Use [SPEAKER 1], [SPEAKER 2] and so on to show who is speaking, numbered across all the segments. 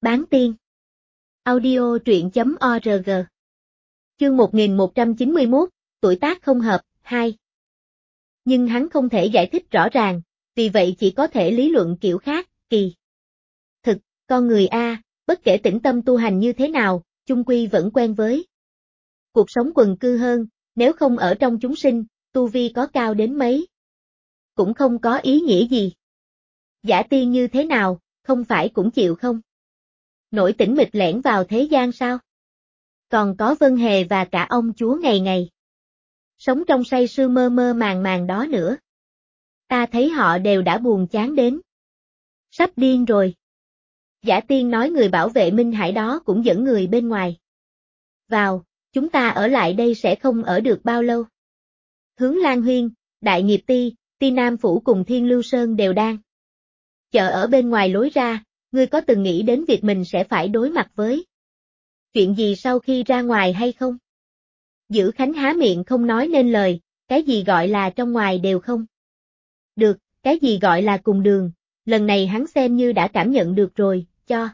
[SPEAKER 1] Bán tiên. Audio truyện.org. Chương 1191, tuổi tác không hợp, 2. Nhưng hắn không thể giải thích rõ ràng, vì vậy chỉ có thể lý luận kiểu khác, kỳ. Thực, con người A, bất kể tĩnh tâm tu hành như thế nào, chung quy vẫn quen với cuộc sống quần cư hơn, nếu không ở trong chúng sinh, tu vi có cao đến mấy. Cũng không có ý nghĩa gì. Giả tiên như thế nào, không phải cũng chịu không? Nổi tĩnh mịch lẻn vào thế gian sao? Còn có Vân Hề và cả ông chúa ngày ngày. Sống trong say sưa mơ mơ màng màng đó nữa. Ta thấy họ đều đã buồn chán đến. Sắp điên rồi. Giả tiên nói người bảo vệ Minh Hải đó cũng dẫn người bên ngoài. Vào, chúng ta ở lại đây sẽ không ở được bao lâu. Hướng Lan Huyên, Đại Nghiệp Ti, Ti Nam Phủ cùng Thiên Lưu Sơn đều đang chờ ở bên ngoài lối ra, ngươi có từng nghĩ đến việc mình sẽ phải đối mặt với chuyện gì sau khi ra ngoài hay không? Dữ Khánh há miệng không nói nên lời, cái gì gọi là trong ngoài đều không được, cái gì gọi là cùng đường, lần này hắn xem như đã cảm nhận được rồi, cho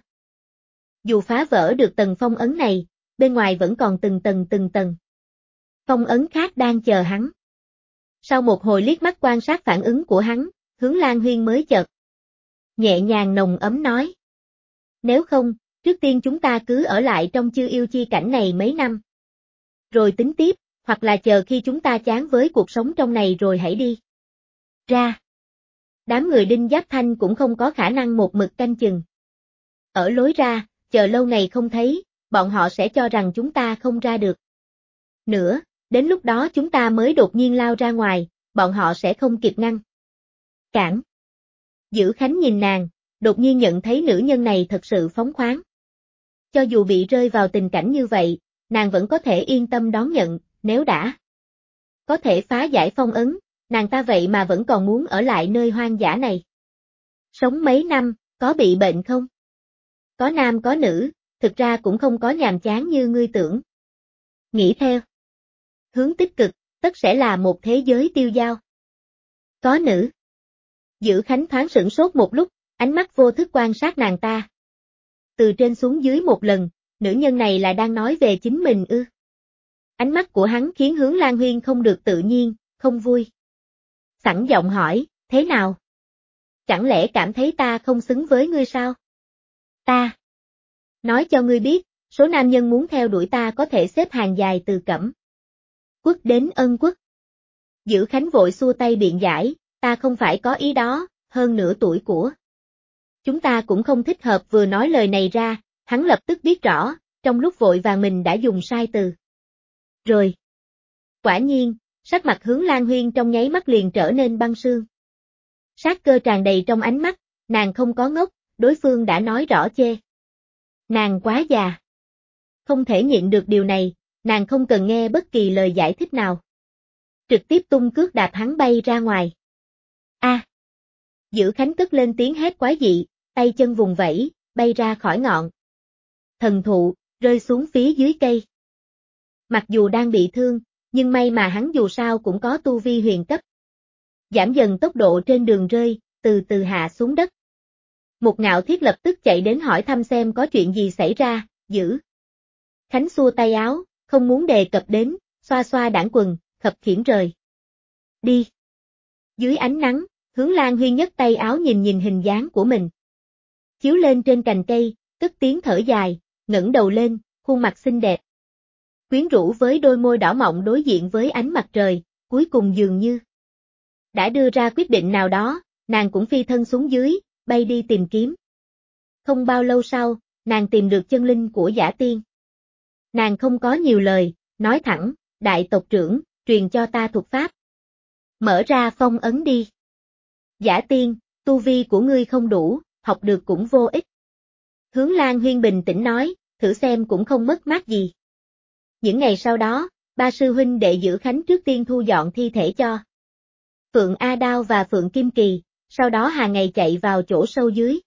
[SPEAKER 1] dù phá vỡ được tầng phong ấn này, bên ngoài vẫn còn từng tầng phong ấn khác đang chờ hắn. Sau một hồi liếc mắt quan sát phản ứng của hắn, Hướng Lan Huyên mới chợt nhẹ nhàng nồng ấm nói. Nếu không, trước tiên chúng ta cứ ở lại trong Chư Yêu Chi cảnh này mấy năm. Rồi tính tiếp, hoặc là chờ khi chúng ta chán với cuộc sống trong này rồi hãy đi ra. Đám người Đinh Giáp Thanh cũng không có khả năng một mực canh chừng ở lối ra, chờ lâu ngày không thấy, bọn họ sẽ cho rằng chúng ta không ra được nữa, đến lúc đó chúng ta mới đột nhiên lao ra ngoài, bọn họ sẽ không kịp ngăn cản. Dữ Khánh nhìn nàng, đột nhiên nhận thấy nữ nhân này thật sự phóng khoáng. Cho dù bị rơi vào tình cảnh như vậy, nàng vẫn có thể yên tâm đón nhận, nếu đã có thể phá giải phong ấn, nàng ta vậy mà vẫn còn muốn ở lại nơi hoang dã này. Sống mấy năm, có bị bệnh không? Có nam có nữ, thực ra cũng không có nhàm chán như ngươi tưởng. Nghĩ theo hướng tích cực, tất sẽ là một thế giới tiêu dao. Có nữ. Dữ Khánh thoáng sửng sốt một lúc, ánh mắt vô thức quan sát nàng ta. Từ trên xuống dưới một lần, nữ nhân này là đang nói về chính mình ư? Ánh mắt của hắn khiến Hướng Lan Huyên không được tự nhiên, không vui. Sẵn giọng hỏi, thế nào? Chẳng lẽ cảm thấy ta không xứng với ngươi sao? Ta nói cho ngươi biết, số nam nhân muốn theo đuổi ta có thể xếp hàng dài từ Cẩm Quốc đến Ân Quốc. Dữ Khánh vội xua tay biện giải, ta không phải có ý đó, hơn nửa tuổi của chúng ta cũng không thích hợp. Vừa nói lời này ra, hắn lập tức biết rõ, trong lúc vội vàng mình đã dùng sai từ. Rồi. Quả nhiên, sắc mặt Hướng Lan Huyên trong nháy mắt liền trở nên băng sương. Sát cơ tràn đầy trong ánh mắt, nàng không có ngốc, đối phương đã nói rõ chê. Nàng quá già. Không thể nhịn được điều này, nàng không cần nghe bất kỳ lời giải thích nào. Trực tiếp tung cước đạp hắn bay ra ngoài. A! Dữ Khánh cất lên tiếng hét quái dị, tay chân vùng vẫy, bay ra khỏi ngọn thần thụ, rơi xuống phía dưới cây. Mặc dù đang bị thương, nhưng may mà hắn dù sao cũng có tu vi huyền cấp. Giảm dần tốc độ trên đường rơi, từ từ hạ xuống đất. Một Ngạo Thiết lập tức chạy đến hỏi thăm xem có chuyện gì xảy ra, Dữ Khánh xua tay áo, không muốn đề cập đến, xoa xoa đảng quần, khập khiễng rời đi. Dưới ánh nắng, Hướng Lan Huyên nhấc tay áo nhìn nhìn hình dáng của mình. Chiếu lên trên cành cây, cất tiếng thở dài, ngẩng đầu lên, khuôn mặt xinh đẹp. Quyến rũ với đôi môi đỏ mọng đối diện với ánh mặt trời, cuối cùng dường như đã đưa ra quyết định nào đó, nàng cũng phi thân xuống dưới, bay đi tìm kiếm. Không bao lâu sau, nàng tìm được chân linh của Giả Tiên. Nàng không có nhiều lời, nói thẳng, đại tộc trưởng, truyền cho ta thuật pháp. Mở ra phong ấn đi. Giả Tiên, tu vi của ngươi không đủ, học được cũng vô ích. Hướng Lan Huyên bình tĩnh nói, thử xem cũng không mất mát gì. Những ngày sau đó, ba sư huynh đệ Dữ Khánh trước tiên thu dọn thi thể cho Phượng A Đao và Phượng Kim Kỳ, sau đó hàng ngày chạy vào chỗ sâu dưới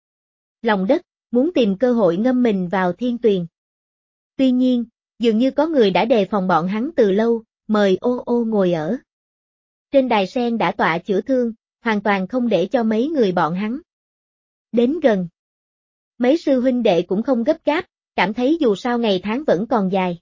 [SPEAKER 1] lòng đất, muốn tìm cơ hội ngâm mình vào thiên tuyền. Tuy nhiên, dường như có người đã đề phòng bọn hắn từ lâu, mời Ô Ô ngồi ở trên đài sen đã tọa chữa thương, hoàn toàn không để cho mấy người bọn hắn đến gần. Mấy sư huynh đệ cũng không gấp gáp, cảm thấy dù sao ngày tháng vẫn còn dài.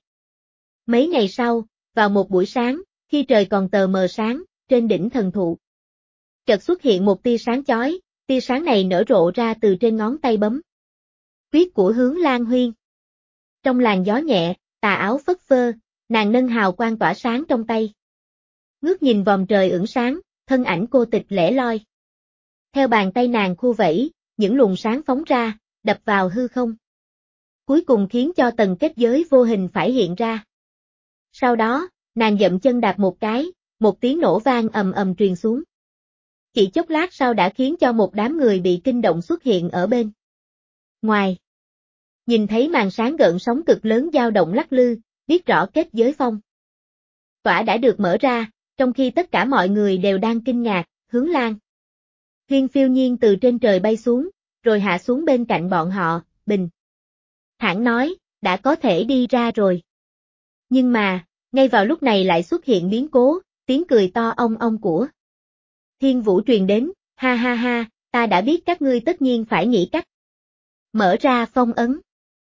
[SPEAKER 1] Mấy ngày sau, vào một buổi sáng, khi trời còn tờ mờ sáng, trên đỉnh thần thụ chợt xuất hiện một tia sáng chói, tia sáng này nở rộ ra từ trên ngón tay bấm. Quyết của Hướng Lan Huyên. Trong làn gió nhẹ, tà áo phất phơ, nàng nâng hào quang tỏa sáng trong tay. Ngước nhìn vòm trời ửng sáng, thân ảnh cô tịch lẻ loi. Theo bàn tay nàng khu vẫy, những luồng sáng phóng ra, đập vào hư không. Cuối cùng khiến cho tầng kết giới vô hình phải hiện ra. Sau đó, nàng dậm chân đạp một cái, một tiếng nổ vang ầm ầm truyền xuống. Chỉ chốc lát sau đã khiến cho một đám người bị kinh động xuất hiện ở bên ngoài. Nhìn thấy màn sáng gợn sóng cực lớn dao động lắc lư, biết rõ kết giới phong tỏa đã được mở ra, trong khi tất cả mọi người đều đang kinh ngạc, Hướng Lan Huyên phiêu nhiên từ trên trời bay xuống, rồi hạ xuống bên cạnh bọn họ, bình thản nói, đã có thể đi ra rồi. Nhưng mà, ngay vào lúc này lại xuất hiện biến cố, tiếng cười to ong ong của Thiên Vũ truyền đến, ha ha ha, ta đã biết các ngươi tất nhiên phải nghĩ cách mở ra phong ấn.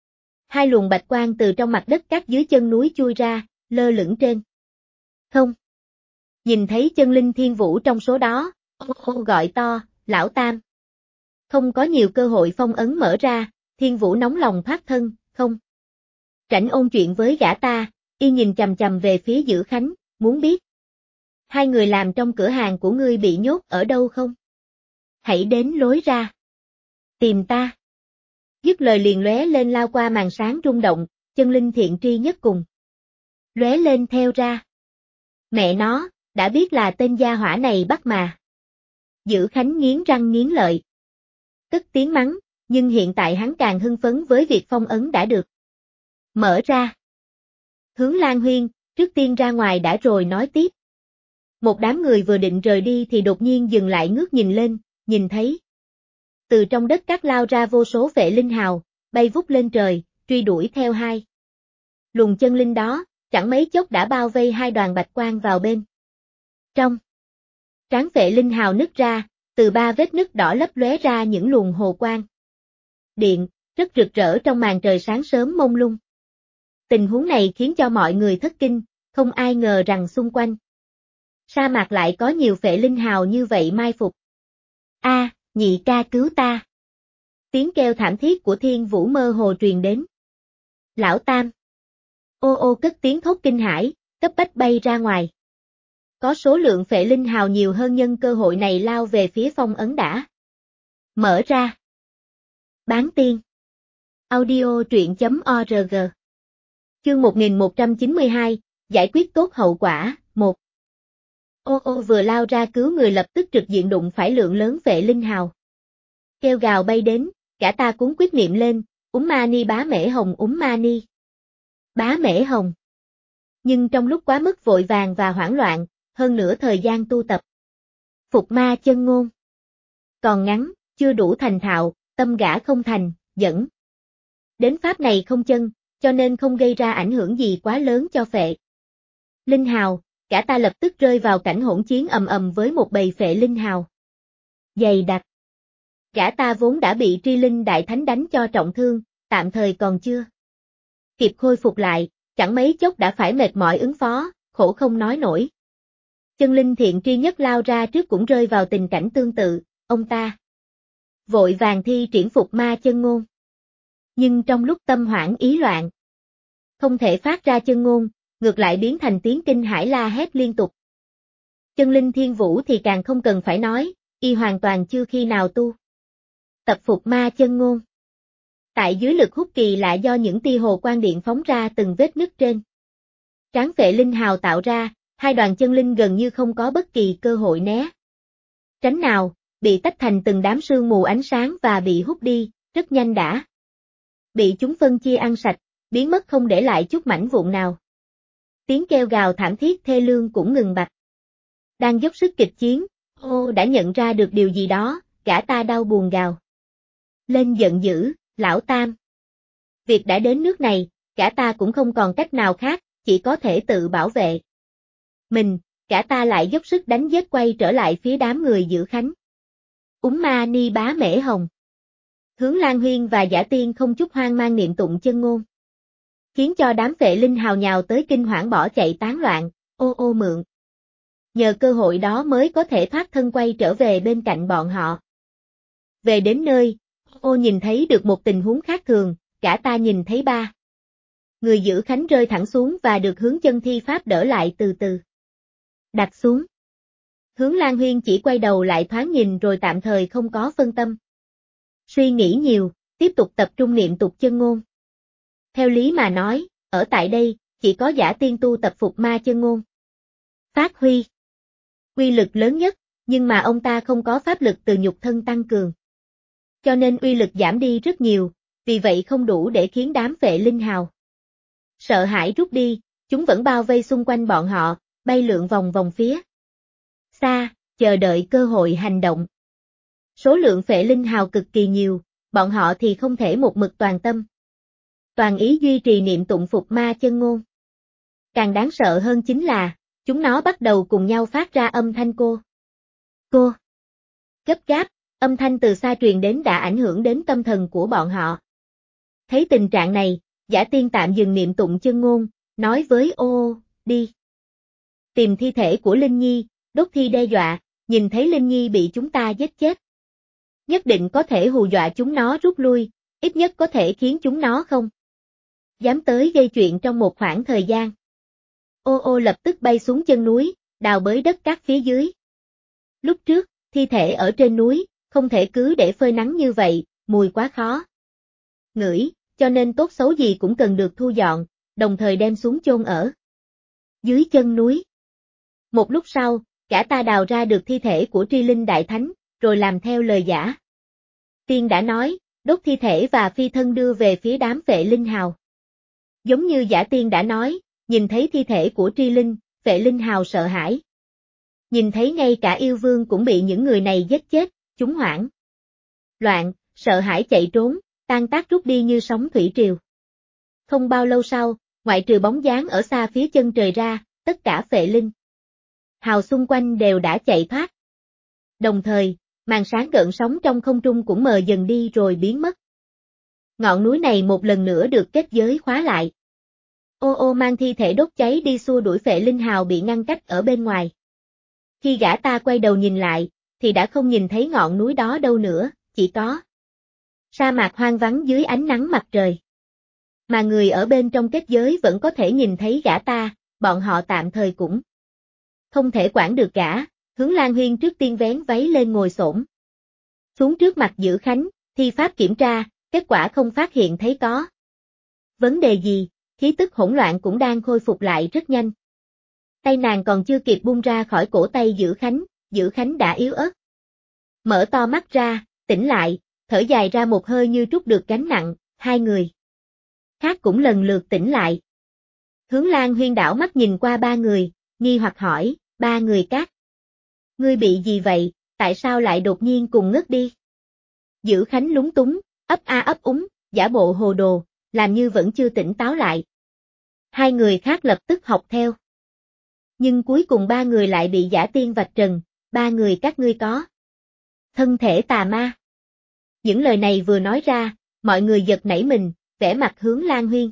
[SPEAKER 1] Hai luồng bạch quang từ trong mặt đất cắt dưới chân núi chui ra, lơ lửng trên không. Nhìn thấy chân linh Thiên Vũ trong số đó, ô gọi to, lão tam. Không có nhiều cơ hội phong ấn mở ra, Thiên Vũ nóng lòng thoát thân, không rảnh ôn chuyện với gã ta, y nhìn chằm chằm về phía Dữ Khánh, muốn biết hai người làm trong cửa hàng của ngươi bị nhốt ở đâu không? Hãy đến lối ra tìm ta. Dứt lời liền lóe lên lao qua màn sáng rung động, chân linh thiện tri nhất cùng lóe lên theo ra. Mẹ nó, đã biết là tên gia hỏa này bắt mà. Dữ Khánh nghiến răng nghiến lợi. Cất tiếng mắng, nhưng hiện tại hắn càng hưng phấn với việc phong ấn đã được mở ra. Hướng Lan Huyên, trước tiên ra ngoài đã rồi nói tiếp. Một đám người vừa định rời đi thì đột nhiên dừng lại ngước nhìn lên, nhìn thấy từ trong đất cát lao ra vô số vệ linh hào, bay vút lên trời, truy đuổi theo hai luồng chân linh đó, chẳng mấy chốc đã bao vây hai đoàn bạch quang vào bên trong. Trán vệ linh hào nứt ra, từ ba vết nứt đỏ lấp lóe ra những luồng hồ quang điện, rất rực rỡ trong màn trời sáng sớm mông lung. Tình huống này khiến cho mọi người thất kinh, không ai ngờ rằng xung quanh sa mạc lại có nhiều phệ linh hào như vậy mai phục. A, nhị ca cứu ta. Tiếng kêu thảm thiết của Thiên Vũ mơ hồ truyền đến. Lão tam. Ô ô cất tiếng thốt kinh hãi, cấp bách bay ra ngoài. Có số lượng phệ linh hào nhiều hơn nhân cơ hội này lao về phía phong ấn đã mở ra. Bán tiên. Audio truyện.org. Chương 1192, giải quyết tốt hậu quả, 1. Ô ô vừa lao ra cứu người lập tức trực diện đụng phải lượng lớn vệ linh hào. Kêu gào bay đến, cả ta cuốn quyết niệm lên, Mani bá mễ hồng Mani. Bá mễ hồng. Nhưng trong lúc quá mức vội vàng và hoảng loạn, hơn nữa thời gian tu tập phục ma chân ngôn còn ngắn, chưa đủ thành thạo, tâm gã không thành, dẫn đến pháp này không chân, cho nên không gây ra ảnh hưởng gì quá lớn cho phệ linh hào. Cả ta lập tức rơi vào cảnh hỗn chiến ầm ầm với một bầy phệ linh hào dày đặc. Gã ta vốn đã bị tri linh đại thánh đánh cho trọng thương, tạm thời còn chưa kịp khôi phục lại, chẳng mấy chốc đã phải mệt mỏi ứng phó, khổ không nói nổi. Chân linh thiện tri nhất lao ra trước cũng rơi vào tình cảnh tương tự, ông ta vội vàng thi triển phục ma chân ngôn. Nhưng trong lúc tâm hoảng ý loạn, không thể phát ra chân ngôn, ngược lại biến thành tiếng kinh hãi la hét liên tục. Chân linh Thiên Vũ thì càng không cần phải nói, y hoàn toàn chưa khi nào tu tập phục ma chân ngôn. Tại dưới lực hút kỳ lạ do những tia hồ quang điện phóng ra từng vết nứt trên trán phệ linh hào tạo ra, hai đoàn chân linh gần như không có bất kỳ cơ hội né tránh nào, bị tách thành từng đám sương mù ánh sáng và bị hút đi, rất nhanh đã bị chúng phân chia ăn sạch, biến mất không để lại chút mảnh vụn nào. Tiếng kêu gào thảm thiết thê lương cũng ngừng bặt. Đang dốc sức kịch chiến, ô đã nhận ra được điều gì đó, gã ta đau buồn gào lên giận dữ, lão tam. Việc đã đến nước này, gã ta cũng không còn cách nào khác, chỉ có thể tự bảo vệ mình, gã ta lại dốc sức đánh giết quay trở lại phía đám người Dữ Khánh. Mani bá mễ hồng. Hướng Lan Huyên và Giả Tiên không chút hoang mang niệm tụng chân ngôn, khiến cho đám Phệ Linh hào nhào tới kinh hoảng bỏ chạy tán loạn, ô ô mượn. Nhờ cơ hội đó mới có thể thoát thân quay trở về bên cạnh bọn họ. Về đến nơi, ô nhìn thấy được một tình huống khác thường, gã ta nhìn thấy ba người giữ khánh rơi thẳng xuống và được hướng chân thi pháp đỡ lại từ từ đặt xuống. Hướng Lan Huyên chỉ quay đầu lại thoáng nhìn rồi tạm thời không có phân tâm suy nghĩ nhiều, tiếp tục tập trung niệm tục chân ngôn. Theo lý mà nói, ở tại đây, chỉ có Giả Tiên tu tập phục ma chân ngôn phát huy uy lực lớn nhất, nhưng mà ông ta không có pháp lực từ nhục thân tăng cường, cho nên uy lực giảm đi rất nhiều, vì vậy không đủ để khiến đám Phệ Linh hào sợ hãi rút đi, chúng vẫn bao vây xung quanh bọn họ, bay lượn vòng vòng phía xa, chờ đợi cơ hội hành động. Số lượng Phệ Linh hào cực kỳ nhiều, bọn họ thì không thể một mực toàn tâm toàn ý duy trì niệm tụng phục ma chân ngôn. Càng đáng sợ hơn chính là, chúng nó bắt đầu cùng nhau phát ra âm thanh cô. Gấp gáp, âm thanh từ xa truyền đến đã ảnh hưởng đến tâm thần của bọn họ. Thấy tình trạng này, Giả Tiên tạm dừng niệm tụng chân ngôn, nói với ô, đi. Tìm thi thể của Linh Nhi, đốt thi đe dọa, nhìn thấy Linh Nhi bị chúng ta giết chết. Nhất định có thể hù dọa chúng nó rút lui, ít nhất có thể khiến chúng nó không dám tới gây chuyện trong một khoảng thời gian. Ô ô lập tức bay xuống chân núi, đào bới đất cát phía dưới. Lúc trước, thi thể ở trên núi, không thể cứ để phơi nắng như vậy, mùi quá khó ngửi, cho nên tốt xấu gì cũng cần được thu dọn, đồng thời đem xuống chôn ở dưới chân núi. Một lúc sau, gã ta đào ra được thi thể của Tri Linh Đại Thánh, rồi làm theo lời Giả Tiên đã nói, đốt thi thể và phi thân đưa về phía đám Phệ Linh hào. Giống như Giả Tiên đã nói, nhìn thấy thi thể của Tri Linh, Phệ Linh hào sợ hãi. Nhìn thấy ngay cả yêu vương cũng bị những người này giết chết, chúng hoảng loạn, sợ hãi chạy trốn, tan tác rút đi như sóng thủy triều. Không bao lâu sau, ngoại trừ bóng dáng ở xa phía chân trời ra, tất cả Phệ Linh hào xung quanh đều đã chạy thoát. Đồng thời, màn sáng gợn sóng trong không trung cũng mờ dần đi rồi biến mất. Ngọn núi này một lần nữa được kết giới khóa lại. Ô ô mang thi thể đốt cháy đi xua đuổi Phệ Linh hào bị ngăn cách ở bên ngoài. Khi gã ta quay đầu nhìn lại, thì đã không nhìn thấy ngọn núi đó đâu nữa, chỉ có sa mạc hoang vắng dưới ánh nắng mặt trời. Mà người ở bên trong kết giới vẫn có thể nhìn thấy gã ta, bọn họ tạm thời cũng không thể quản được gã. Hướng Lan Huyên trước tiên vén váy lên ngồi xổm xuống trước mặt Giữ Khánh, thi pháp kiểm tra, kết quả không phát hiện thấy có vấn đề gì, khí tức hỗn loạn cũng đang khôi phục lại rất nhanh. Tay nàng còn chưa kịp buông ra khỏi cổ tay Giữ Khánh đã yếu ớt mở to mắt ra, tỉnh lại, thở dài ra một hơi như trút được gánh nặng. Hai người khác cũng lần lượt tỉnh lại. Hướng Lan Huyên đảo mắt nhìn qua ba người, nghi hoặc hỏi, ba người các ngươi bị gì vậy, tại sao lại đột nhiên cùng ngất đi? Giữ Khánh lúng túng, ấp a ấp úng, giả bộ hồ đồ, làm như vẫn chưa tỉnh táo lại. Hai người khác lập tức học theo. Nhưng cuối cùng ba người lại bị Giả Tiên vạch trần, ba người các ngươi có thân thể tà ma. Những lời này vừa nói ra, mọi người giật nảy mình, vẻ mặt Hướng Lan Huyên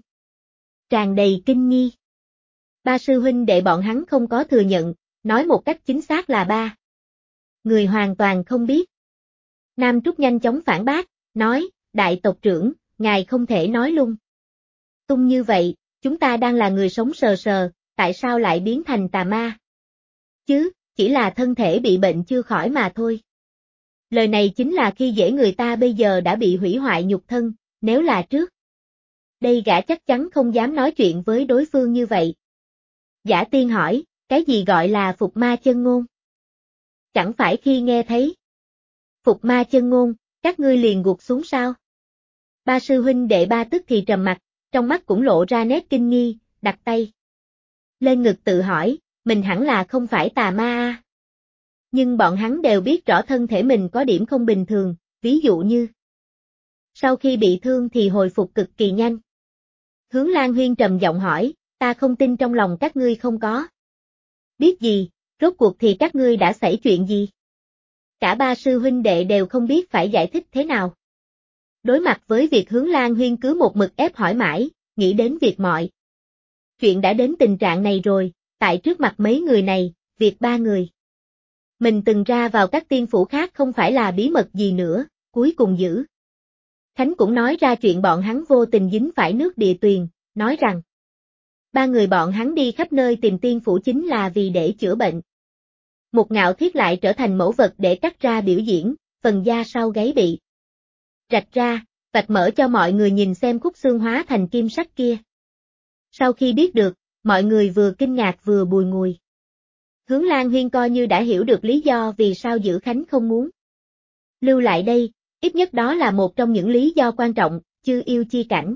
[SPEAKER 1] tràn đầy kinh nghi. Ba sư huynh đệ bọn hắn không có thừa nhận, nói một cách chính xác là ba người hoàn toàn không biết. Nam Trúc nhanh chóng phản bác, nói, đại tộc trưởng, ngài không thể nói lung tung như vậy, chúng ta đang là người sống sờ sờ, tại sao lại biến thành tà ma? Chứ, chỉ là thân thể bị bệnh chưa khỏi mà thôi. Lời này chính là khi dễ người ta bây giờ đã bị hủy hoại nhục thân, nếu là trước đây gã chắc chắn không dám nói chuyện với đối phương như vậy. Giả Tiên hỏi, cái gì gọi là phục ma chân ngôn? Chẳng phải khi nghe thấy phục ma chân ngôn, các ngươi liền gục xuống sao? Ba sư huynh đệ ba tức thì trầm mặt, trong mắt cũng lộ ra nét kinh nghi, đặt tay lên ngực tự hỏi, mình hẳn là không phải tà ma à? Nhưng bọn hắn đều biết rõ thân thể mình có điểm không bình thường, ví dụ như sau khi bị thương thì hồi phục cực kỳ nhanh. Hướng Lan Huyên trầm giọng hỏi, ta không tin trong lòng các ngươi không có biết gì, rốt cuộc thì các ngươi đã xảy chuyện gì? Cả ba sư huynh đệ đều không biết phải giải thích thế nào. Đối mặt với việc Hướng Lan Huyên cứ một mực ép hỏi mãi, nghĩ đến việc mọi chuyện đã đến tình trạng này rồi, tại trước mặt mấy người này, việc ba người mình từng ra vào các tiên phủ khác không phải là bí mật gì nữa, cuối cùng Dữ Khánh cũng nói ra chuyện bọn hắn vô tình dính phải nước địa tuyền, nói rằng ba người bọn hắn đi khắp nơi tìm tiên phủ chính là vì để chữa bệnh. Một Ngạo Thiết lại trở thành mẫu vật để cắt ra biểu diễn, phần da sau gáy bị rạch ra, vạch mở cho mọi người nhìn xem khúc xương hóa thành kim sắc kia. Sau khi biết được, mọi người vừa kinh ngạc vừa bùi ngùi. Hướng Lan Huyên coi như đã hiểu được lý do vì sao Dữ Khánh không muốn lưu lại đây, ít nhất đó là một trong những lý do quan trọng, chư yêu chi cảnh.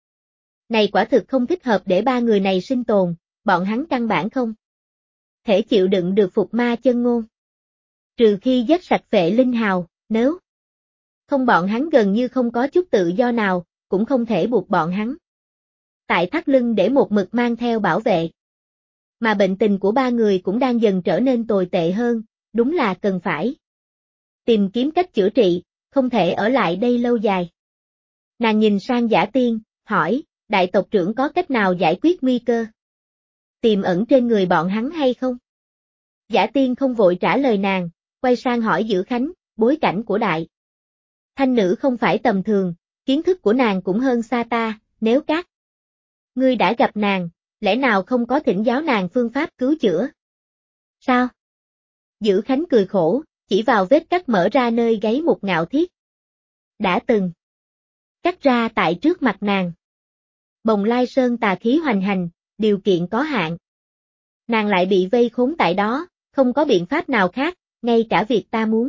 [SPEAKER 1] Này quả thực không thích hợp để ba người này sinh tồn, bọn hắn căn bản không thể chịu đựng được phục ma chân ngôn. Trừ khi giết sạch Vệ Linh Hào, nếu không bọn hắn gần như không có chút tự do nào, cũng không thể buộc bọn hắn tại thắt lưng để một mực mang theo bảo vệ. Mà bệnh tình của ba người cũng đang dần trở nên tồi tệ hơn, đúng là cần phải tìm kiếm cách chữa trị, không thể ở lại đây lâu dài. Nàng nhìn sang Giả Tiên, hỏi, đại tộc trưởng có cách nào giải quyết nguy cơ tiềm ẩn trên người bọn hắn hay không? Giả Tiên không vội trả lời nàng, quay sang hỏi Dữ Khánh, bối cảnh của đại thanh nữ không phải tầm thường, kiến thức của nàng cũng hơn xa ta, nếu các ngươi đã gặp nàng, lẽ nào không có thỉnh giáo nàng phương pháp cứu chữa? Sao? Dữ Khánh cười khổ, chỉ vào vết cắt mở ra nơi gáy Một Ngạo Thiết. Đã từng cắt ra tại trước mặt nàng. Bồng Lai Sơn tà khí hoành hành, điều kiện có hạn. Nàng lại bị vây khốn tại đó, không có biện pháp nào khác, ngay cả việc ta muốn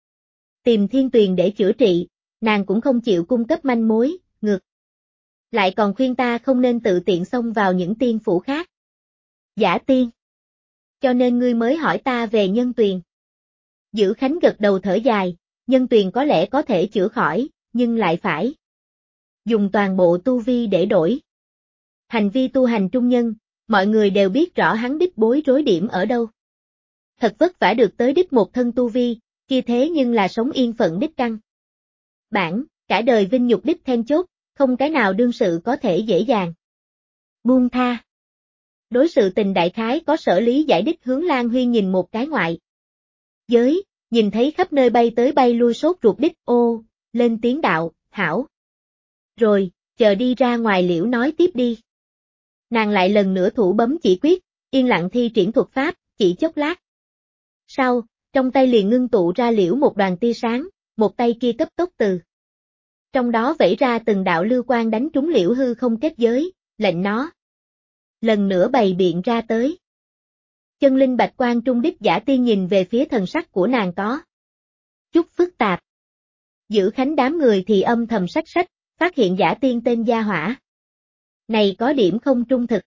[SPEAKER 1] tìm Thiên Tuyền để chữa trị, nàng cũng không chịu cung cấp manh mối, ngược lại còn khuyên ta không nên tự tiện xông vào những tiên phủ khác. Giả Tiên. Cho nên ngươi mới hỏi ta về Nhân Tuyền. Dữ Khánh gật đầu thở dài, Nhân Tuyền có lẽ có thể chữa khỏi, nhưng lại phải dùng toàn bộ tu vi để đổi. Hành vi tu hành trung nhân, mọi người đều biết rõ hắn đích bối rối điểm ở đâu. Thật vất vả được tới đích một thân tu vi, kia thế nhưng là sống yên phận đích căn. Bản, cả đời vinh nhục đích then chốt, không cái nào đương sự có thể dễ dàng buông tha. Đối sự tình đại khái có sở lý giải đích. Hướng Lan Huyên nhìn một cái ngoại giới, nhìn thấy khắp nơi bay tới bay lui sốt ruột đích, ô, lên tiếng đạo, hảo. Rồi, chờ đi ra ngoài liễu nói tiếp đi. Nàng lại lần nữa thủ bấm chỉ quyết, yên lặng thi triển thuật pháp, chỉ chốc lát. Sau, trong tay liền ngưng tụ ra liễu một đoàn tia sáng, một tay kia cấp tốc từ trong đó vẩy ra từng đạo lưu quang đánh trúng liễu hư không kết giới, lệnh nó lần nữa bày biện ra tới. Chân linh bạch quang trung đích Giả Tiên nhìn về phía thần sắc của nàng có chút phức tạp. Dữ Khánh đám người thì âm thầm sách sách, phát hiện Giả Tiên tên gia hỏa này có điểm không trung thực.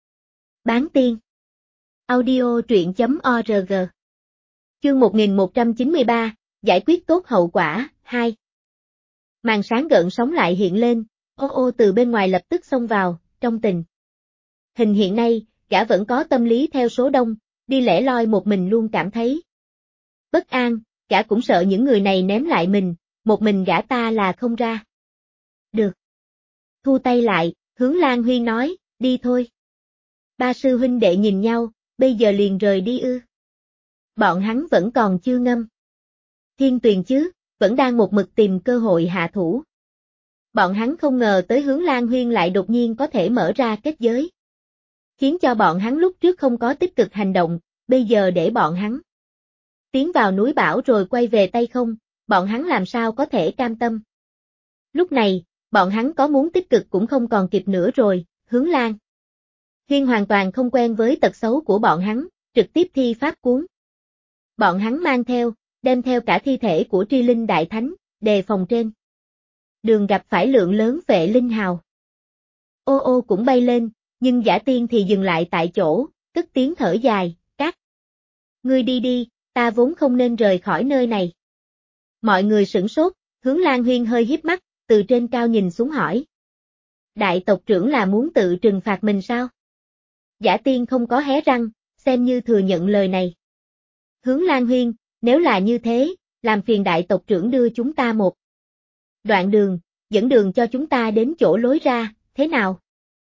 [SPEAKER 1] Bán tiên. Audio truyện.org. Chương 1193, giải quyết tốt hậu quả, 2. Màn sáng gợn sóng lại hiện lên, ô ô từ bên ngoài lập tức xông vào, trong tình hình hiện nay, gã vẫn có tâm lý theo số đông, đi lẻ loi một mình luôn cảm thấy bất an, gã cũng sợ những người này ném lại mình, một mình gã ta là không ra được. Thu tay lại, Hướng Lan Huyên nói, đi thôi. Ba sư huynh đệ nhìn nhau, bây giờ liền rời đi ư? Bọn hắn vẫn còn chưa ngâm Thiên Tuyền chứ, vẫn đang một mực tìm cơ hội hạ thủ. Bọn hắn không ngờ tới Hướng Lan Huyên lại đột nhiên có thể mở ra kết giới, khiến cho bọn hắn lúc trước không có tích cực hành động, bây giờ để bọn hắn tiến vào núi Bảo rồi quay về tay không, bọn hắn làm sao có thể cam tâm. Lúc này, bọn hắn có muốn tích cực cũng không còn kịp nữa rồi. Hướng Lan Huyên hoàn toàn không quen với tật xấu của bọn hắn, trực tiếp thi pháp cuốn bọn hắn mang theo, đem theo cả thi thể của Tri Linh Đại Thánh, đề phòng trên đường gặp phải lượng lớn Vệ Linh Hào. Ô ô cũng bay lên, nhưng Giả Tiên thì dừng lại tại chỗ, cất tiếng thở dài, các ngươi đi đi, ta vốn không nên rời khỏi nơi này. Mọi người sửng sốt, Hướng Lan Huyên hơi híp mắt, từ trên cao nhìn xuống hỏi. Đại tộc trưởng là muốn tự trừng phạt mình sao? Giả Tiên không có hé răng, xem như thừa nhận lời này. Hướng Lan Huyên, nếu là như thế, làm phiền đại tộc trưởng đưa chúng ta một đoạn đường, dẫn đường cho chúng ta đến chỗ lối ra, thế nào?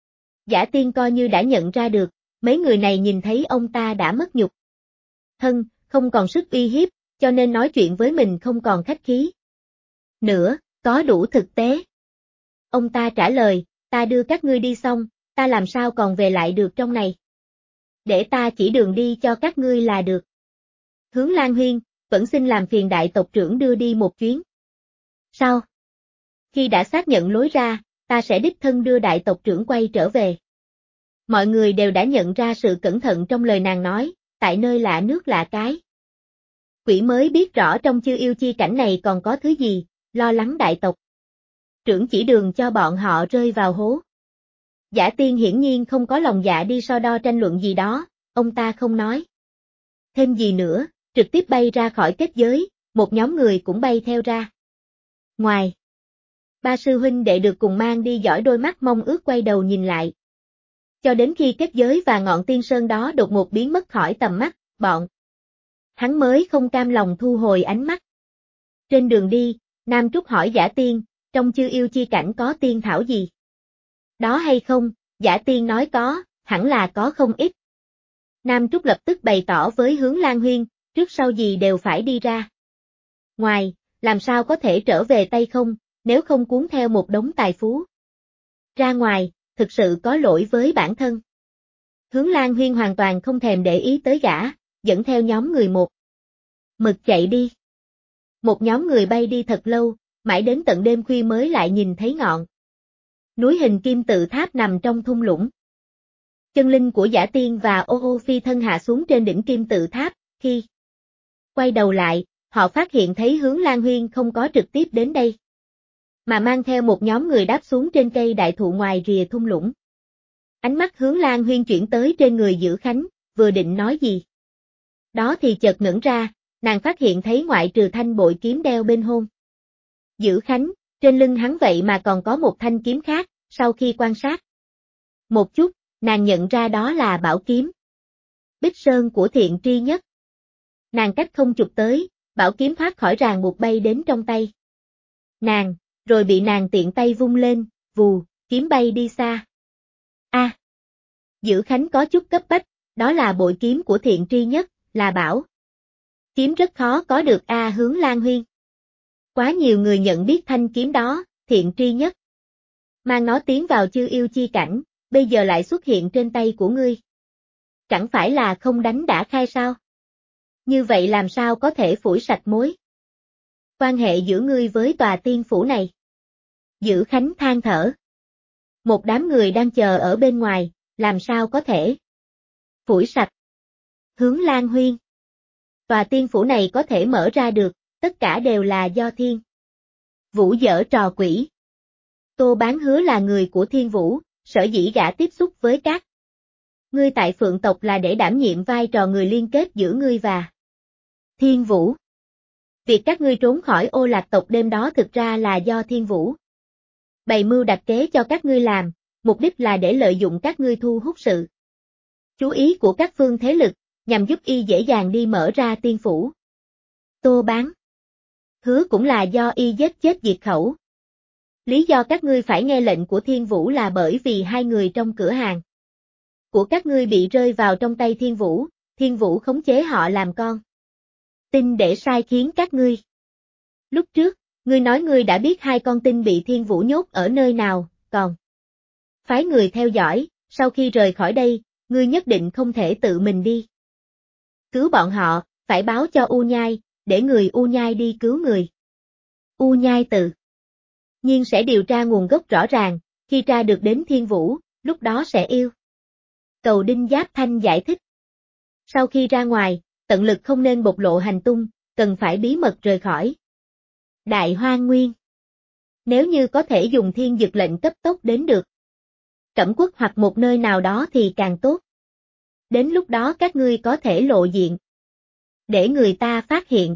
[SPEAKER 1] Giả Tiên coi như đã nhận ra được, mấy người này nhìn thấy ông ta đã mất nhục thân, không còn sức uy hiếp, cho nên nói chuyện với mình không còn khách khí nữa, có đủ thực tế. Ông ta trả lời, ta đưa các ngươi đi xong, ta làm sao còn về lại được trong này. Để ta chỉ đường đi cho các ngươi là được. Hướng Lan Huyên, vẫn xin làm phiền đại tộc trưởng đưa đi một chuyến. Sao? Khi đã xác nhận lối ra, ta sẽ đích thân đưa đại tộc trưởng quay trở về. Mọi người đều đã nhận ra sự cẩn thận trong lời nàng nói, tại nơi lạ nước lạ cái. Quỷ mới biết rõ trong Chư Yêu Chi cảnh này còn có thứ gì, lo lắng đại tộc trưởng chỉ đường cho bọn họ rơi vào hố. Giả Tiên hiển nhiên không có lòng dạ đi so đo tranh luận gì đó, ông ta không nói thêm gì nữa, trực tiếp bay ra khỏi kết giới, một nhóm người cũng bay theo ra. Ngoài, ba sư huynh đệ được cùng mang đi dõi đôi mắt mong ước quay đầu nhìn lại. Cho đến khi kết giới và ngọn tiên sơn đó đột ngột biến mất khỏi tầm mắt, bọn hắn mới không cam lòng thu hồi ánh mắt. Trên đường đi, Nam Trúc hỏi Giả Tiên, trong Chư Yêu Chi cảnh có tiên thảo gì? Đó hay không? Giả Tiên nói có, hẳn là có không ít. Nam Trúc lập tức bày tỏ với Hướng Lan Huyên, trước sau gì đều phải đi ra. Ngoài, làm sao có thể trở về tay không, nếu không cuốn theo một đống tài phú. Ra ngoài, thực sự có lỗi với bản thân. Hướng Lan Huyên hoàn toàn không thèm để ý tới gã, dẫn theo nhóm người một mực chạy đi. Một nhóm người bay đi thật lâu, mãi đến tận đêm khuya mới lại nhìn thấy ngọn núi hình kim tự tháp nằm trong thung lũng. Chân linh của Giả Tiên và Ô Ô phi thân hạ xuống trên đỉnh kim tự tháp, khi quay đầu lại, họ phát hiện thấy Hướng Lan Huyên không có trực tiếp đến đây, mà mang theo một nhóm người đáp xuống trên cây đại thụ ngoài rìa thung lũng. Ánh mắt Hướng Lan Huyên chuyển tới trên người Dữ Khánh, vừa định nói gì. Đó thì chợt ngẩn ra, nàng phát hiện thấy ngoại trừ thanh bội kiếm đeo bên hông Dữ Khánh, trên lưng hắn vậy mà còn có một thanh kiếm khác, sau khi quan sát một chút, nàng nhận ra đó là bảo kiếm Bích Sơn của Thiện Tri Nhất. Nàng cách không chụp tới, bảo kiếm thoát khỏi ràng buộc bay đến trong tay nàng, rồi bị nàng tiện tay vung lên, vù, kiếm bay đi xa. A, Dữ Khánh có chút cấp bách, đó là bội kiếm của Thiện Tri Nhất, là bảo kiếm rất khó có được Hướng Lan Huyên. Quá nhiều người nhận biết thanh kiếm đó, Thiện Tri Nhất mang nó tiến vào Chư Yêu Chi cảnh, bây giờ lại xuất hiện trên tay của ngươi. Chẳng phải là không đánh đã khai sao? Như vậy làm sao có thể phủi sạch mối quan hệ giữa ngươi với tòa tiên phủ này? Dữ Khánh than thở. Một đám người đang chờ ở bên ngoài, làm sao có thể phủi sạch? Hướng Lan Huyên. Tòa tiên phủ này có thể mở ra được, tất cả đều là do Thiên Vũ giở trò quỷ. Tô Bán hứa là người của Thiên Vũ, sở dĩ gã tiếp xúc với các ngươi tại Phượng tộc là để đảm nhiệm vai trò người liên kết giữa ngươi và Thiên Vũ. Việc các ngươi trốn khỏi Ô Lạc tộc đêm đó thực ra là do Thiên Vũ bày mưu đặt kế cho các ngươi làm, mục đích là để lợi dụng các ngươi thu hút sự chú ý của các phương thế lực, nhằm giúp y dễ dàng đi mở ra tiên phủ. Tô Bán hứa cũng là do y giết chết diệt khẩu. Lý do các ngươi phải nghe lệnh của Thiên Vũ là bởi vì hai người trong cửa hàng của các ngươi bị rơi vào trong tay Thiên Vũ khống chế họ làm con tin để sai khiến các ngươi. Lúc trước, ngươi nói ngươi đã biết hai con tin bị Thiên Vũ nhốt ở nơi nào, còn phái người theo dõi, sau khi rời khỏi đây, ngươi nhất định không thể tự mình đi cứu bọn họ, phải báo cho U Nhai, để người U Nhai đi cứu người. U Nhai tự nhiên sẽ điều tra nguồn gốc rõ ràng, khi tra được đến Thiên Vũ, lúc đó sẽ yêu cầu Đinh Giáp Thanh giải thích. Sau khi ra ngoài, tận lực không nên bộc lộ hành tung, cần phải bí mật rời khỏi Đại Hoang Nguyên. Nếu như có thể dùng thiên dực lệnh cấp tốc đến được Cẩm Quốc hoặc một nơi nào đó thì càng tốt. Đến lúc đó các ngươi có thể lộ diện, để người ta phát hiện.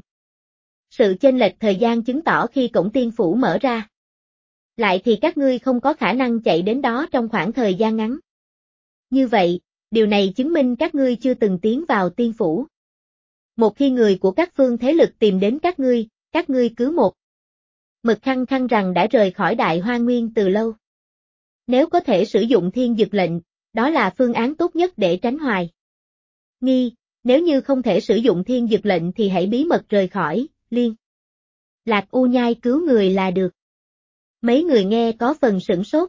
[SPEAKER 1] Sự chênh lệch thời gian chứng tỏ khi cổng tiên phủ mở ra lại thì các ngươi không có khả năng chạy đến đó trong khoảng thời gian ngắn. Như vậy, điều này chứng minh các ngươi chưa từng tiến vào tiên phủ. Một khi người của các phương thế lực tìm đến các ngươi cứ một Mực khăng khăng rằng đã rời khỏi Đại Hoa Nguyên từ lâu. Nếu có thể sử dụng thiên dực lệnh, đó là phương án tốt nhất để tránh hoài nghi, nếu như không thể sử dụng thiên dực lệnh thì hãy bí mật rời khỏi, liên lạc U Nhai cứu người là được. Mấy người nghe có phần sửng sốt.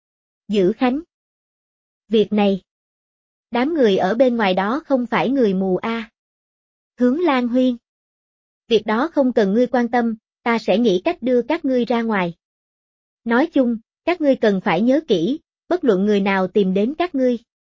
[SPEAKER 1] Dữ Khánh. Việc này. Đám người ở bên ngoài đó không phải người mù a. Hướng Lan Huyên. Việc đó không cần ngươi quan tâm, ta sẽ nghĩ cách đưa các ngươi ra ngoài. Nói chung, các ngươi cần phải nhớ kỹ, bất luận người nào tìm đến các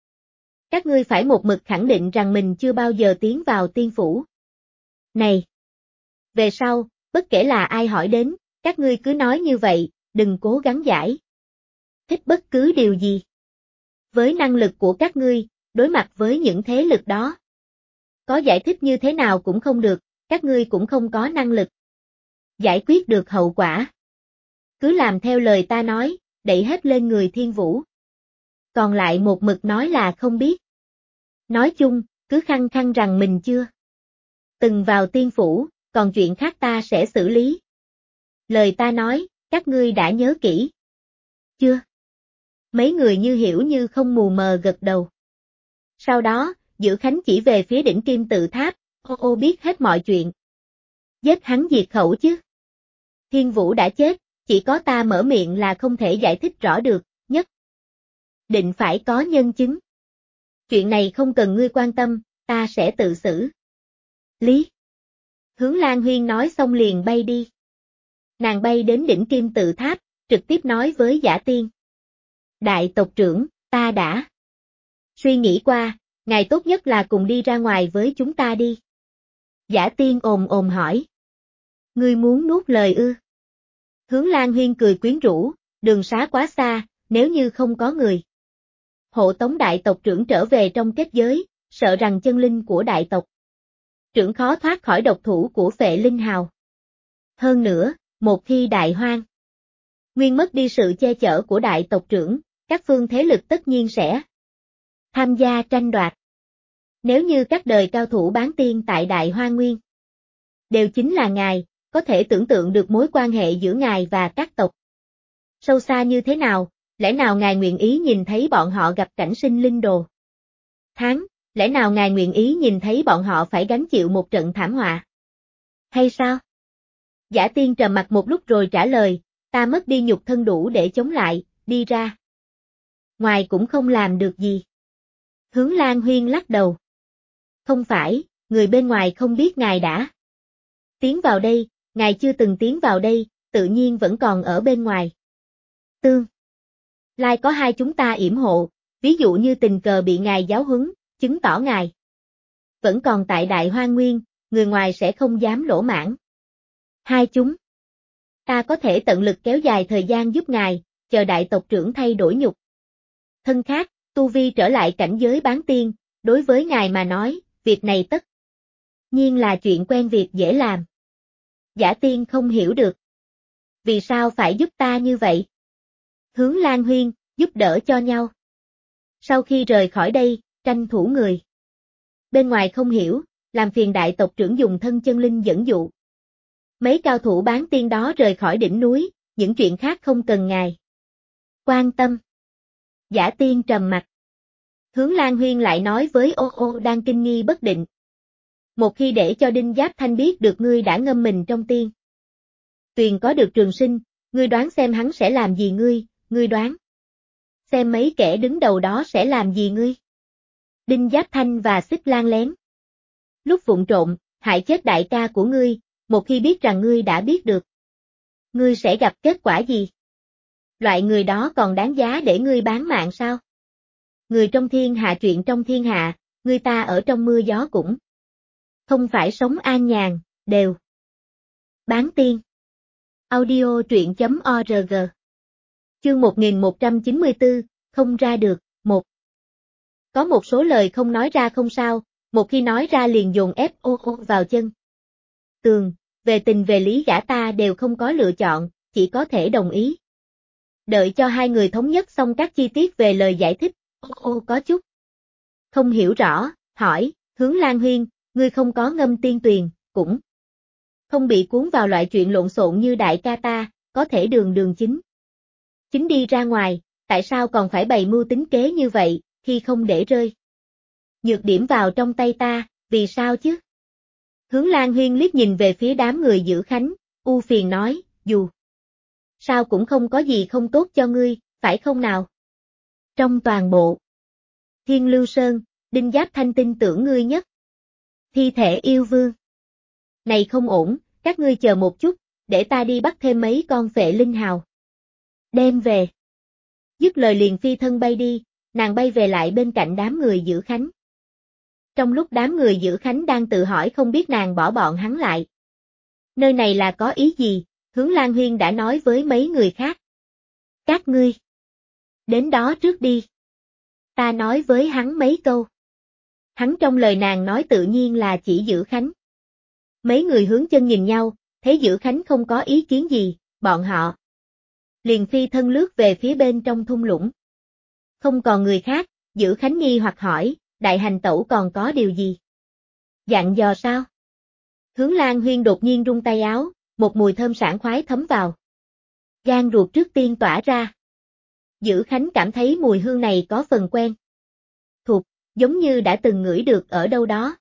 [SPEAKER 1] ngươi phải một mực khẳng định rằng mình chưa bao giờ tiến vào tiên phủ. Này! Về sau, bất kể là ai hỏi đến, các ngươi cứ nói như vậy, đừng cố gắng giải thích bất cứ điều gì. Với năng lực của các ngươi, đối mặt với những thế lực đó, có giải thích như thế nào cũng không được, các ngươi cũng không có năng lực giải quyết được hậu quả. Cứ làm theo lời ta nói, đẩy hết lên người Thiên Vũ. Còn lại một mực nói là không biết. Nói chung, cứ khăng khăng rằng mình chưa từng vào tiên phủ, còn chuyện khác ta sẽ xử lý. Lời ta nói, các ngươi đã nhớ kỹ. Chưa? Mấy người như hiểu như không mù mờ gật đầu. Sau đó, Dữ Khánh chỉ về phía đỉnh Kim Tự Tháp, ô biết hết mọi chuyện. Giết hắn diệt khẩu chứ. Thiên Vũ đã chết, chỉ có ta mở miệng là không thể giải thích rõ được, nhất định phải có nhân chứng. Chuyện này không cần ngươi quan tâm, ta sẽ tự xử lý. Hướng Lan Huyên nói xong liền bay đi. Nàng bay đến đỉnh Kim Tự Tháp, trực tiếp nói với Giả Tiên. Đại tộc trưởng, ta đã suy nghĩ qua, ngài tốt nhất là cùng đi ra ngoài với chúng ta đi. Giả Tiên ồm hỏi. Ngươi muốn nuốt lời ư? Hướng Lan Huyên cười quyến rũ, đường xá quá xa, nếu như không có người hộ tống đại tộc trưởng trở về trong kết giới, sợ rằng chân linh của đại tộc trưởng khó thoát khỏi độc thủ của Phệ Linh Hào. Hơn nữa, một khi đại hoang nguyên mất đi sự che chở của đại tộc trưởng, các phương thế lực tất nhiên sẽ tham gia tranh đoạt. Nếu như các đời cao thủ bán tiên tại Đại Hoa Nguyên đều chính là ngài, có thể tưởng tượng được mối quan hệ giữa ngài và các tộc sâu xa như thế nào, lẽ nào ngài nguyện ý nhìn thấy bọn họ gặp cảnh sinh linh đồ tháng, lẽ nào ngài nguyện ý nhìn thấy bọn họ phải gánh chịu một trận thảm họa? Hay sao? Giả Tiên trầm mặt một lúc rồi trả lời, ta mất đi nhục thân đủ để chống lại, đi ra ngoài cũng không làm được gì. Hướng Lan Huyên lắc đầu. Không phải, người bên ngoài không biết ngài đã tiến vào đây, ngài chưa từng tiến vào đây, tự nhiên vẫn còn ở bên ngoài. Tương lai có hai chúng ta yểm hộ, ví dụ như tình cờ bị ngài giáo huấn, chứng tỏ ngài vẫn còn tại Đại Hoa Nguyên, người ngoài sẽ không dám lỗ mãng. Hai chúng ta có thể tận lực kéo dài thời gian giúp ngài, chờ đại tộc trưởng thay đổi nhục thân khác, tu vi trở lại cảnh giới bán tiên, đối với ngài mà nói, việc này tất nhiên là chuyện quen việc dễ làm. Giả Tiên không hiểu được. Vì sao phải giúp ta như vậy? Hướng Lan Huyên, giúp đỡ cho nhau. Sau khi rời khỏi đây, tranh thủ người bên ngoài không hiểu, làm phiền đại tộc trưởng dùng thân chân linh dẫn dụ. Mấy cao thủ bán tiên đó rời khỏi đỉnh núi, những chuyện khác không cần ngài quan tâm. Giả Tiên trầm mặt. Hướng Lan Huyên lại nói với ô đang kinh nghi bất định. Một khi để cho Đinh Giáp Thanh biết được ngươi đã ngâm mình trong tiên tuyền có được trường sinh, ngươi đoán xem hắn sẽ làm gì ngươi đoán xem mấy kẻ đứng đầu đó sẽ làm gì ngươi. Đinh Giáp Thanh và Xích Lan lén lúc vụng trộm, hại chết đại ca của ngươi, một khi biết rằng ngươi đã biết được, ngươi sẽ gặp kết quả gì? Loại người đó còn đáng giá để ngươi bán mạng sao? Người trong thiên hạ chuyện trong thiên hạ, người ta ở trong mưa gió cũng không phải sống an nhàn, đều bán tiên. Audio truyện.org. Chương 1194, không ra được, 1. Có một số lời không nói ra không sao, một khi nói ra liền dồn ép vào chân tường, về tình về lý gã ta đều không có lựa chọn, chỉ có thể đồng ý. Đợi cho hai người thống nhất xong các chi tiết về lời giải thích, có chút không hiểu rõ, hỏi, Hướng Lan Huyên, ngươi không có ngâm tiên tuyền, cũng không bị cuốn vào loại chuyện lộn xộn như đại ca ta, có thể đường đường chính đi ra ngoài, tại sao còn phải bày mưu tính kế như vậy, khi không để rơi nhược điểm vào trong tay ta, vì sao chứ? Hướng Lan Huyên liếc nhìn về phía đám người giữ khánh, u phiền nói, dù sao cũng không có gì không tốt cho ngươi, phải không nào? Trong toàn bộ Thiên Lưu Sơn, Đinh Giáp Thanh tin tưởng ngươi nhất. Thi thể yêu vương. Này không ổn, các ngươi chờ một chút, để ta đi bắt thêm mấy con phệ linh hào. Đem về. Dứt lời liền phi thân bay đi, nàng bay về lại bên cạnh đám người giữ khánh. Trong lúc đám người giữ khánh đang tự hỏi không biết nàng bỏ bọn hắn lại. Nơi này là có ý gì, Hướng Lan Huyên đã nói với mấy người khác. Các ngươi đến đó trước đi. Ta nói với hắn mấy câu. Hắn trong lời nàng nói tự nhiên là chỉ giữ khánh. Mấy người hướng chân nhìn nhau, thấy giữ khánh không có ý kiến gì, bọn họ liền phi thân lướt về phía bên trong thung lũng. Không còn người khác, giữ khánh nghi hoặc hỏi, đại hành tẩu còn có điều gì? Dặn dò sao? Hướng Lan Huyên đột nhiên rung tay áo, một mùi thơm sảng khoái thấm vào. Gan ruột trước tiên tỏa ra. Giữ khánh cảm thấy mùi hương này có phần quen thuộc, giống như đã từng ngửi được ở đâu đó.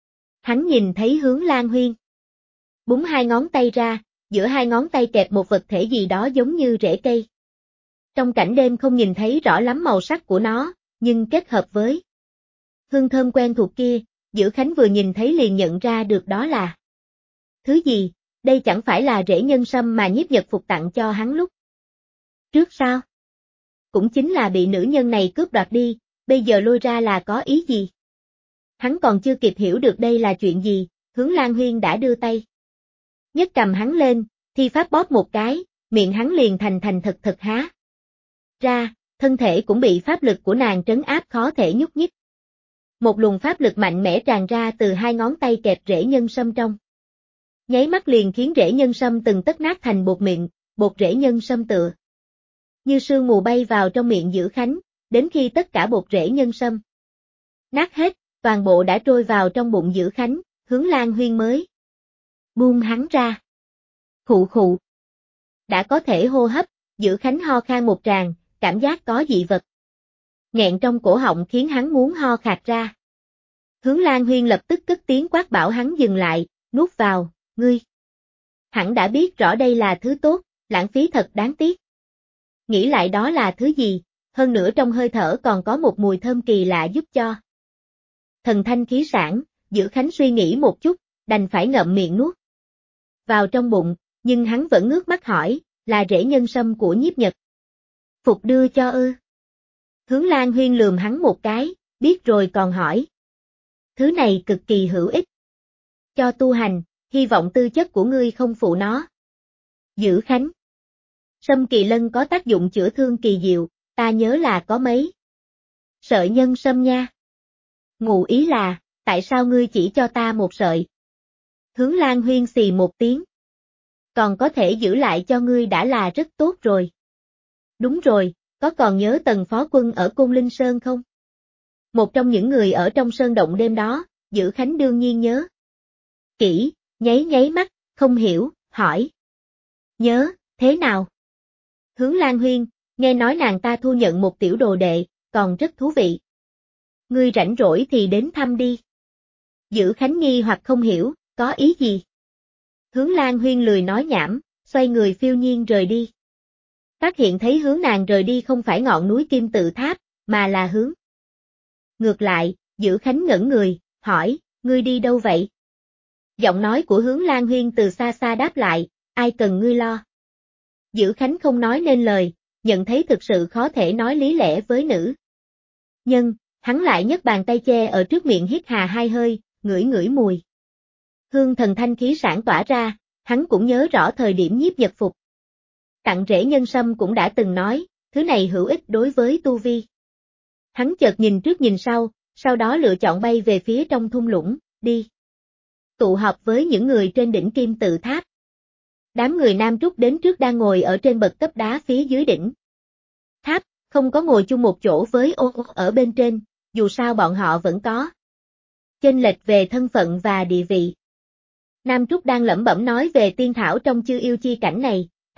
[SPEAKER 1] Hắn nhìn thấy Hướng Lan Huyên. Búng hai ngón tay ra, giữa hai ngón tay kẹp một vật thể gì đó giống như rễ cây. Trong cảnh đêm không nhìn thấy rõ lắm màu sắc của nó, nhưng kết hợp với hương thơm quen thuộc kia, Giữ Khánh vừa nhìn thấy liền nhận ra được đó là thứ gì, đây chẳng phải là rễ nhân sâm mà Nhiếp Nhật Phục tặng cho hắn lúc trước sao? Cũng chính là bị nữ nhân này cướp đoạt đi, bây giờ lôi ra là có ý gì? Hắn còn chưa kịp hiểu được đây là chuyện gì, Hướng Lan Huyên đã đưa tay nhấc cầm hắn lên, thi pháp bóp một cái, miệng hắn liền thành thật há ra, thân thể cũng bị pháp lực của nàng trấn áp khó thể nhúc nhích. Một luồng pháp lực mạnh mẽ tràn ra từ hai ngón tay kẹp rễ nhân sâm trong. Nháy mắt liền khiến rễ nhân sâm từng tất nát thành bột mịn, bột rễ nhân sâm tựa như sương mù bay vào trong miệng Giữ Khánh, đến khi tất cả bột rễ nhân sâm nát hết, toàn bộ đã trôi vào trong bụng Giữ Khánh, Hướng Lan Huyên mới buông hắn ra. Khụ khụ. Đã có thể hô hấp, Giữ Khánh ho khan một tràng, cảm giác có dị vật nghẹn trong cổ họng khiến hắn muốn ho khạc ra. Hướng Lan Huyên lập tức cất tiếng quát bảo hắn dừng lại, nuốt vào, ngươi hẳn đã biết rõ đây là thứ tốt, lãng phí thật đáng tiếc. Nghĩ lại đó là thứ gì, hơn nữa trong hơi thở còn có một mùi thơm kỳ lạ giúp cho thần thanh khí sản, Giữ Khánh suy nghĩ một chút, đành phải ngậm miệng nuốt vào trong bụng, nhưng hắn vẫn ngước mắt hỏi, là rễ nhân sâm của Nhiếp Nhật Phục đưa cho ư? Hướng Lan Huyên lườm hắn một cái, biết rồi còn hỏi. Thứ này cực kỳ hữu ích cho tu hành, hy vọng tư chất của ngươi không phụ nó. Giữ Khánh. Sâm kỳ lân có tác dụng chữa thương kỳ diệu, ta nhớ là có mấy sợi nhân sâm nha. Ngụ ý là, tại sao ngươi chỉ cho ta một sợi? Hướng Lan Huyên xì một tiếng. Còn có thể giữ lại cho ngươi đã là rất tốt rồi. Đúng rồi, có còn nhớ Tần Phó Quân ở Côn Linh Sơn không? Một trong những người ở trong sơn động đêm đó, Giữ Khánh đương nhiên nhớ kỹ, nháy mắt, không hiểu, hỏi. Nhớ, thế nào? Hướng Lan Huyên, nghe nói nàng ta thu nhận một tiểu đồ đệ, còn rất thú vị. Ngươi rảnh rỗi thì đến thăm đi. Giữ Khánh nghi hoặc không hiểu, có ý gì? Hướng Lan Huyên lười nói nhảm, xoay người phiêu nhiên rời đi. Phát hiện thấy hướng nàng rời đi không phải ngọn núi Kim Tự Tháp, mà là hướng ngược lại, Giữ Khánh ngẩn người, hỏi, ngươi đi đâu vậy? Giọng nói của Hướng Lan Huyên từ xa xa đáp lại, ai cần ngươi lo? Giữ Khánh không nói nên lời, nhận thấy thực sự khó thể nói lý lẽ với nữ nhân, hắn lại nhấc bàn tay che ở trước miệng hít hà hai hơi, ngửi mùi hương thần thanh khí sản tỏa ra, hắn cũng nhớ rõ thời điểm Nhiếp Nhật Phục tặng rễ nhân sâm cũng đã từng nói, thứ này hữu ích đối với tu vi. Hắn chợt nhìn trước nhìn sau đó lựa chọn bay về phía trong thung lũng, đi tụ họp với những người trên đỉnh Kim Tự Tháp. Đám người Nam Trúc đến trước đang ngồi ở trên bậc cấp đá phía dưới đỉnh tháp, không có ngồi chung một chỗ với ô ở bên trên, dù sao bọn họ vẫn có chênh lệch về thân phận và địa vị. Nam Trúc đang lẩm bẩm nói về tiên thảo trong Chư Yêu chi cảnh này,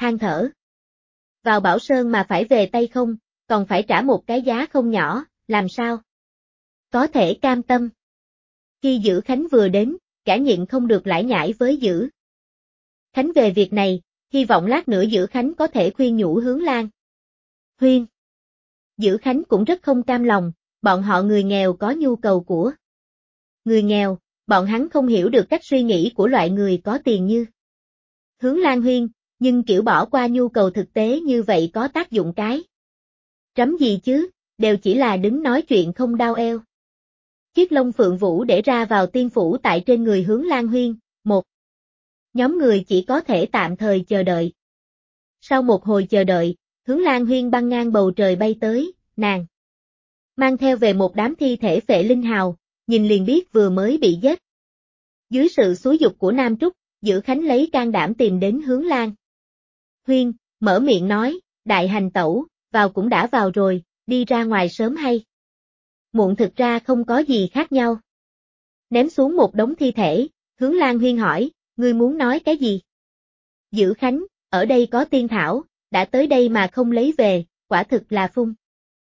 [SPEAKER 1] than thở. Vào Bảo Sơn mà phải về tay không, còn phải trả một cái giá không nhỏ, làm sao? Có thể cam tâm. Khi Dữ Khánh vừa đến, gã nhịn không được lải nhải với Dữ Khánh về việc này, hy vọng lát nữa Dữ Khánh có thể khuyên nhủ Hướng Lan. Huyên. Dữ Khánh cũng rất không cam lòng, bọn họ người nghèo có nhu cầu của người nghèo, bọn hắn không hiểu được cách suy nghĩ của loại người có tiền như Hướng Lan Huyên, nhưng kiểu bỏ qua nhu cầu thực tế như vậy có tác dụng cái rắm gì chứ, đều chỉ là đứng nói chuyện không đau eo. Chiếc lông phượng vũ để ra vào tiên phủ tại trên người Hướng Lan Huyên, một nhóm người chỉ có thể tạm thời chờ đợi. Sau một hồi chờ đợi, Hướng Lan Huyên băng ngang bầu trời bay tới, nàng mang theo về một đám thi thể phệ linh hào, nhìn liền biết vừa mới bị giết. Dưới sự xúi giục của Nam Trúc, Dữ Khánh lấy can đảm tìm đến Hướng Lan Huyên, mở miệng nói, đại hành tẩu, vào cũng đã vào rồi, đi ra ngoài sớm hay muộn thực ra không có gì khác nhau. Ném xuống một đống thi thể, Hướng Lan Huyên hỏi, ngươi muốn nói cái gì? Dữ Khánh, ở đây có tiên thảo, đã tới đây mà không lấy về, quả thực là phung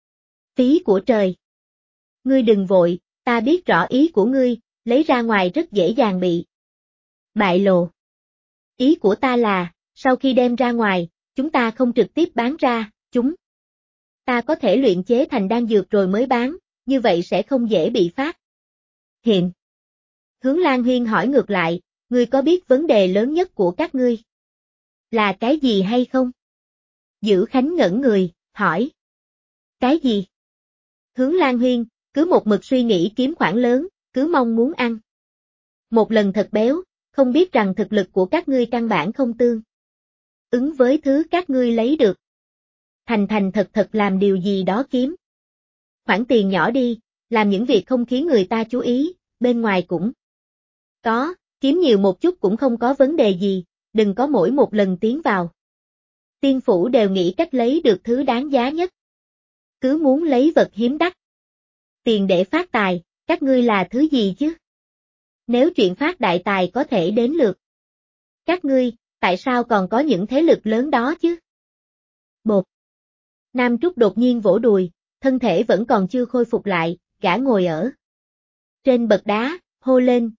[SPEAKER 1] phí của trời. Ngươi đừng vội, ta biết rõ ý của ngươi, lấy ra ngoài rất dễ dàng bị bại lộ. Ý của ta là, sau khi đem ra ngoài, chúng ta không trực tiếp bán ra, chúng ta có thể luyện chế thành đan dược rồi mới bán, như vậy sẽ không dễ bị phát hiện. Hướng Lan Huyên hỏi ngược lại, ngươi có biết vấn đề lớn nhất của các ngươi là cái gì hay không? Dữ Khánh ngẩn người, hỏi. Cái gì? Hướng Lan Huyên, cứ một mực suy nghĩ kiếm khoản lớn, cứ mong muốn ăn một lần thật béo, không biết rằng thực lực của các ngươi căn bản không tương ứng với thứ các ngươi lấy được. Thành thành thật thật làm điều gì đó kiếm khoản tiền nhỏ đi, làm những việc không khiến người ta chú ý, bên ngoài cũng có, kiếm nhiều một chút cũng không có vấn đề gì, đừng có mỗi một lần tiến vào tiên phủ đều nghĩ cách lấy được thứ đáng giá nhất. Cứ muốn lấy vật hiếm đắt tiền để phát tài, các ngươi là thứ gì chứ? Nếu chuyện phát đại tài có thể đến lượt các ngươi, tại sao còn có những thế lực lớn đó chứ? Bột. Nam Trúc đột nhiên vỗ đùi, thân thể vẫn còn chưa khôi phục lại, gã ngồi ở trên bậc đá, hô lên,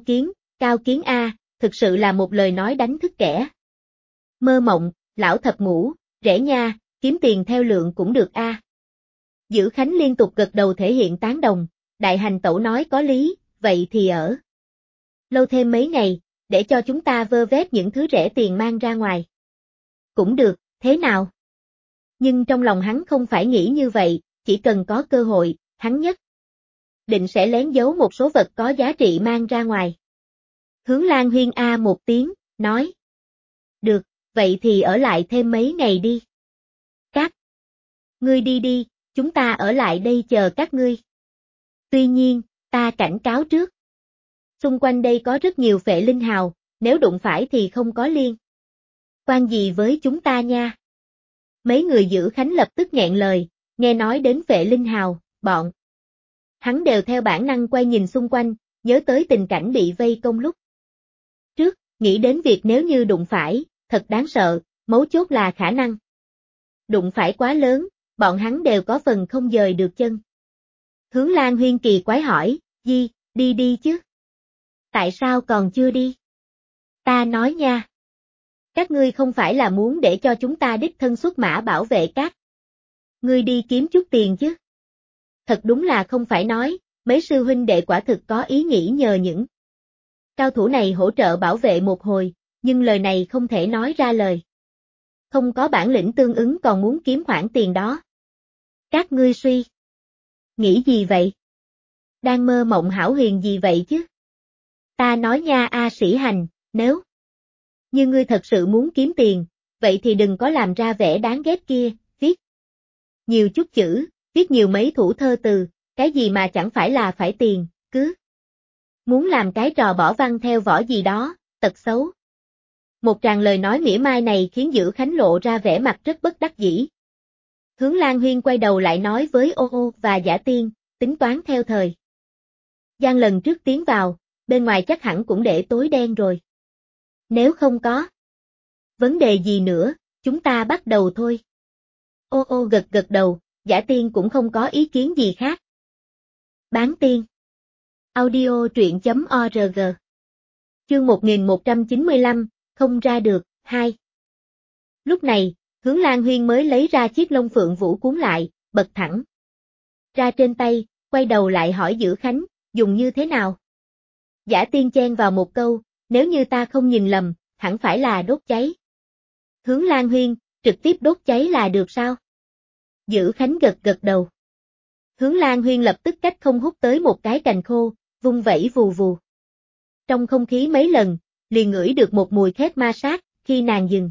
[SPEAKER 1] Cao Kiến A, thực sự là một lời nói đánh thức kẻ mơ mộng, lão thập ngũ, rẻ nha, kiếm tiền theo lượng cũng được a. Dữ Khánh liên tục gật đầu thể hiện tán đồng, đại hành tẩu nói có lý, vậy thì ở lâu thêm mấy ngày, để cho chúng ta vơ vét những thứ rẻ tiền mang ra ngoài. Cũng được, thế nào? Nhưng trong lòng hắn không phải nghĩ như vậy, chỉ cần có cơ hội, hắn nhất định sẽ lén giấu một số vật có giá trị mang ra ngoài. Hướng Lan Huyên A một tiếng, nói. Được, vậy thì ở lại thêm mấy ngày đi. Các ngươi đi đi, chúng ta ở lại đây chờ các ngươi. Tuy nhiên, ta cảnh cáo trước. Xung quanh đây có rất nhiều phệ linh hào, nếu đụng phải thì không có liên quan gì với chúng ta nha. Mấy người Dữ Khánh lập tức nghẹn lời, nghe nói đến phệ linh hào, bọn hắn đều theo bản năng quay nhìn xung quanh, nhớ tới tình cảnh bị vây công lúc trước, nghĩ đến việc nếu như đụng phải, thật đáng sợ, mấu chốt là khả năng đụng phải quá lớn, bọn hắn đều có phần không dời được chân. Hướng Lan Huyên kỳ quái hỏi, đi đi chứ. Tại sao còn chưa đi? Ta nói nha. Các ngươi không phải là muốn để cho chúng ta đích thân xuất mã bảo vệ các ngươi đi kiếm chút tiền chứ? Thật đúng là không phải nói, mấy sư huynh đệ quả thực có ý nghĩ nhờ những cao thủ này hỗ trợ bảo vệ một hồi, nhưng lời này không thể nói ra lời. Không có bản lĩnh tương ứng còn muốn kiếm khoản tiền đó. Các ngươi suy nghĩ gì vậy? Đang mơ mộng hão huyền gì vậy chứ? Ta nói nha A Sĩ Hành, nếu như ngươi thật sự muốn kiếm tiền, vậy thì đừng có làm ra vẻ đáng ghét kia, viết nhiều chút chữ, viết nhiều mấy thủ thơ từ, cái gì mà chẳng phải là phải tiền, cứ muốn làm cái trò bỏ văn theo võ gì đó, tật xấu. Một tràng lời nói mỉa mai này khiến Dữ Khánh lộ ra vẻ mặt rất bất đắc dĩ. Hướng Lan Huyên quay đầu lại nói với Ô Ô và Giả Tiên, tính toán theo thời gian lần trước tiến vào, bên ngoài chắc hẳn cũng để tối đen rồi. Nếu không có vấn đề gì nữa, chúng ta bắt đầu thôi. Ô ô gật gật đầu, Giả Tiên cũng không có ý kiến gì khác. Bán tiên. Audio truyện.org. Chương 1195, không ra được, 2. Lúc này, Hướng Lan Huyên mới lấy ra chiếc lông phượng vũ cuốn lại, bật thẳng ra trên tay, quay đầu lại hỏi Dữ Khánh, dùng như thế nào? Giả Tiên chen vào một câu, nếu như ta không nhìn lầm, hẳn phải là đốt cháy. Hướng Lan Huyên, trực tiếp đốt cháy là được sao? Dữ Khánh gật gật đầu. Hướng Lan Huyên lập tức cách không hút tới một cái cành khô, vung vẩy vù vù. Trong không khí mấy lần, liền ngửi được một mùi khét ma sát, khi nàng dừng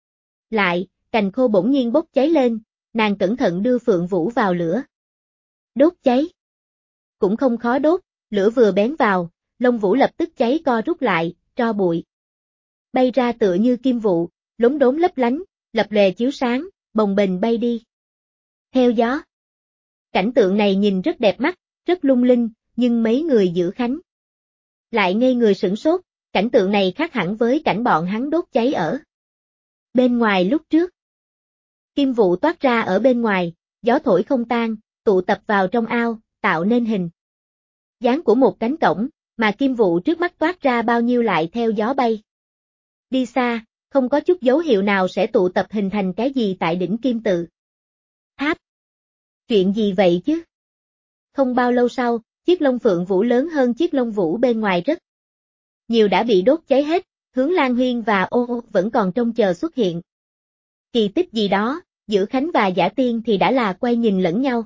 [SPEAKER 1] lại, cành khô bỗng nhiên bốc cháy lên, nàng cẩn thận đưa phượng vũ vào lửa. Đốt cháy. Cũng không khó đốt, lửa vừa bén vào, lông vũ lập tức cháy co rút lại, tro bụi bay ra tựa như kim vụ, lốm đốm lấp lánh, lập lòe chiếu sáng, bồng bềnh bay đi theo gió. Cảnh tượng này nhìn rất đẹp mắt, rất lung linh, nhưng mấy người Dữ Khánh lại ngây người sửng sốt, cảnh tượng này khác hẳn với cảnh bọn hắn đốt cháy ở bên ngoài lúc trước. Kim vụ toát ra ở bên ngoài, gió thổi không tan, tụ tập vào trong ao, tạo nên hình dáng của một cánh cổng, mà kim vụ trước mắt toát ra bao nhiêu lại theo gió bay đi xa, không có chút dấu hiệu nào sẽ tụ tập hình thành cái gì tại đỉnh Kim Tự Tháp. Chuyện gì vậy chứ? Không bao lâu sau, chiếc lông phượng vũ lớn hơn chiếc lông vũ bên ngoài rất nhiều đã bị đốt cháy hết, Hướng Lan Huyên và Ô Ô vẫn còn trông chờ xuất hiện kỳ tích gì đó, Dữ Khánh và Giả Tiên thì đã là quay nhìn lẫn nhau.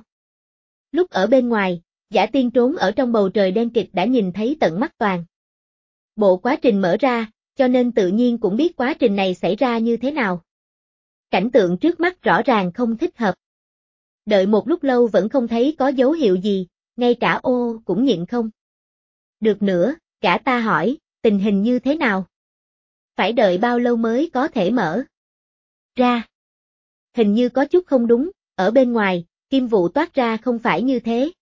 [SPEAKER 1] Lúc ở bên ngoài, Giả Tiên trốn ở trong bầu trời đen kịt đã nhìn thấy tận mắt toàn bộ quá trình mở ra, cho nên tự nhiên cũng biết quá trình này xảy ra như thế nào. Cảnh tượng trước mắt rõ ràng không thích hợp. Đợi một lúc lâu vẫn không thấy có dấu hiệu gì, ngay cả Ô cũng nhịn không được nữa, cả ta hỏi, tình hình như thế nào? Phải đợi bao lâu mới có thể mở ra? Hình như có chút không đúng, ở bên ngoài, kim vụ toát ra không phải như thế.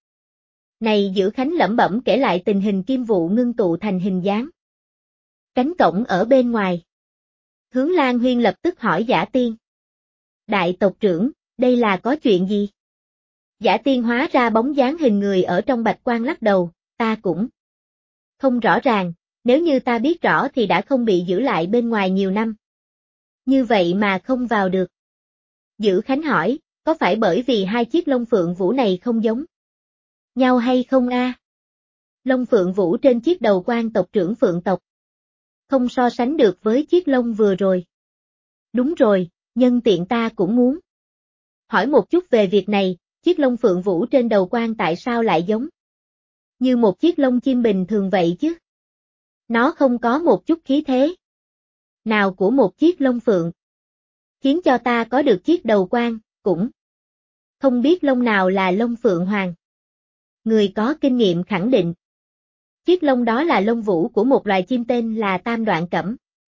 [SPEAKER 1] Này Dữ Khánh lẩm bẩm kể lại tình hình kim vụ ngưng tụ thành hình dáng cánh cổng ở bên ngoài. Hướng Lan Huyên lập tức hỏi Giả Tiên. Đại tộc trưởng, đây là có chuyện gì? Giả Tiên hóa ra bóng dáng hình người ở trong bạch quang lắc đầu, ta cũng không rõ ràng, nếu như ta biết rõ thì đã không bị giữ lại bên ngoài nhiều năm. Như vậy mà không vào được. Dữ Khánh hỏi, có phải bởi vì hai chiếc lông phượng vũ này không giống nhau hay không a? Lông phượng vũ trên chiếc đầu quan tộc trưởng phượng tộc không so sánh được với chiếc lông vừa rồi. Đúng rồi, nhân tiện ta cũng muốn hỏi một chút về việc này, chiếc lông phượng vũ trên đầu quan tại sao lại giống như một chiếc lông chim bình thường vậy chứ? Nó không có một chút khí thế nào của một chiếc lông phượng, khiến cho ta có được chiếc đầu quan, cũng không biết lông nào là lông phượng hoàng. Người có kinh nghiệm khẳng định chiếc lông đó là lông vũ của một loài chim tên là tam đoạn cẩm.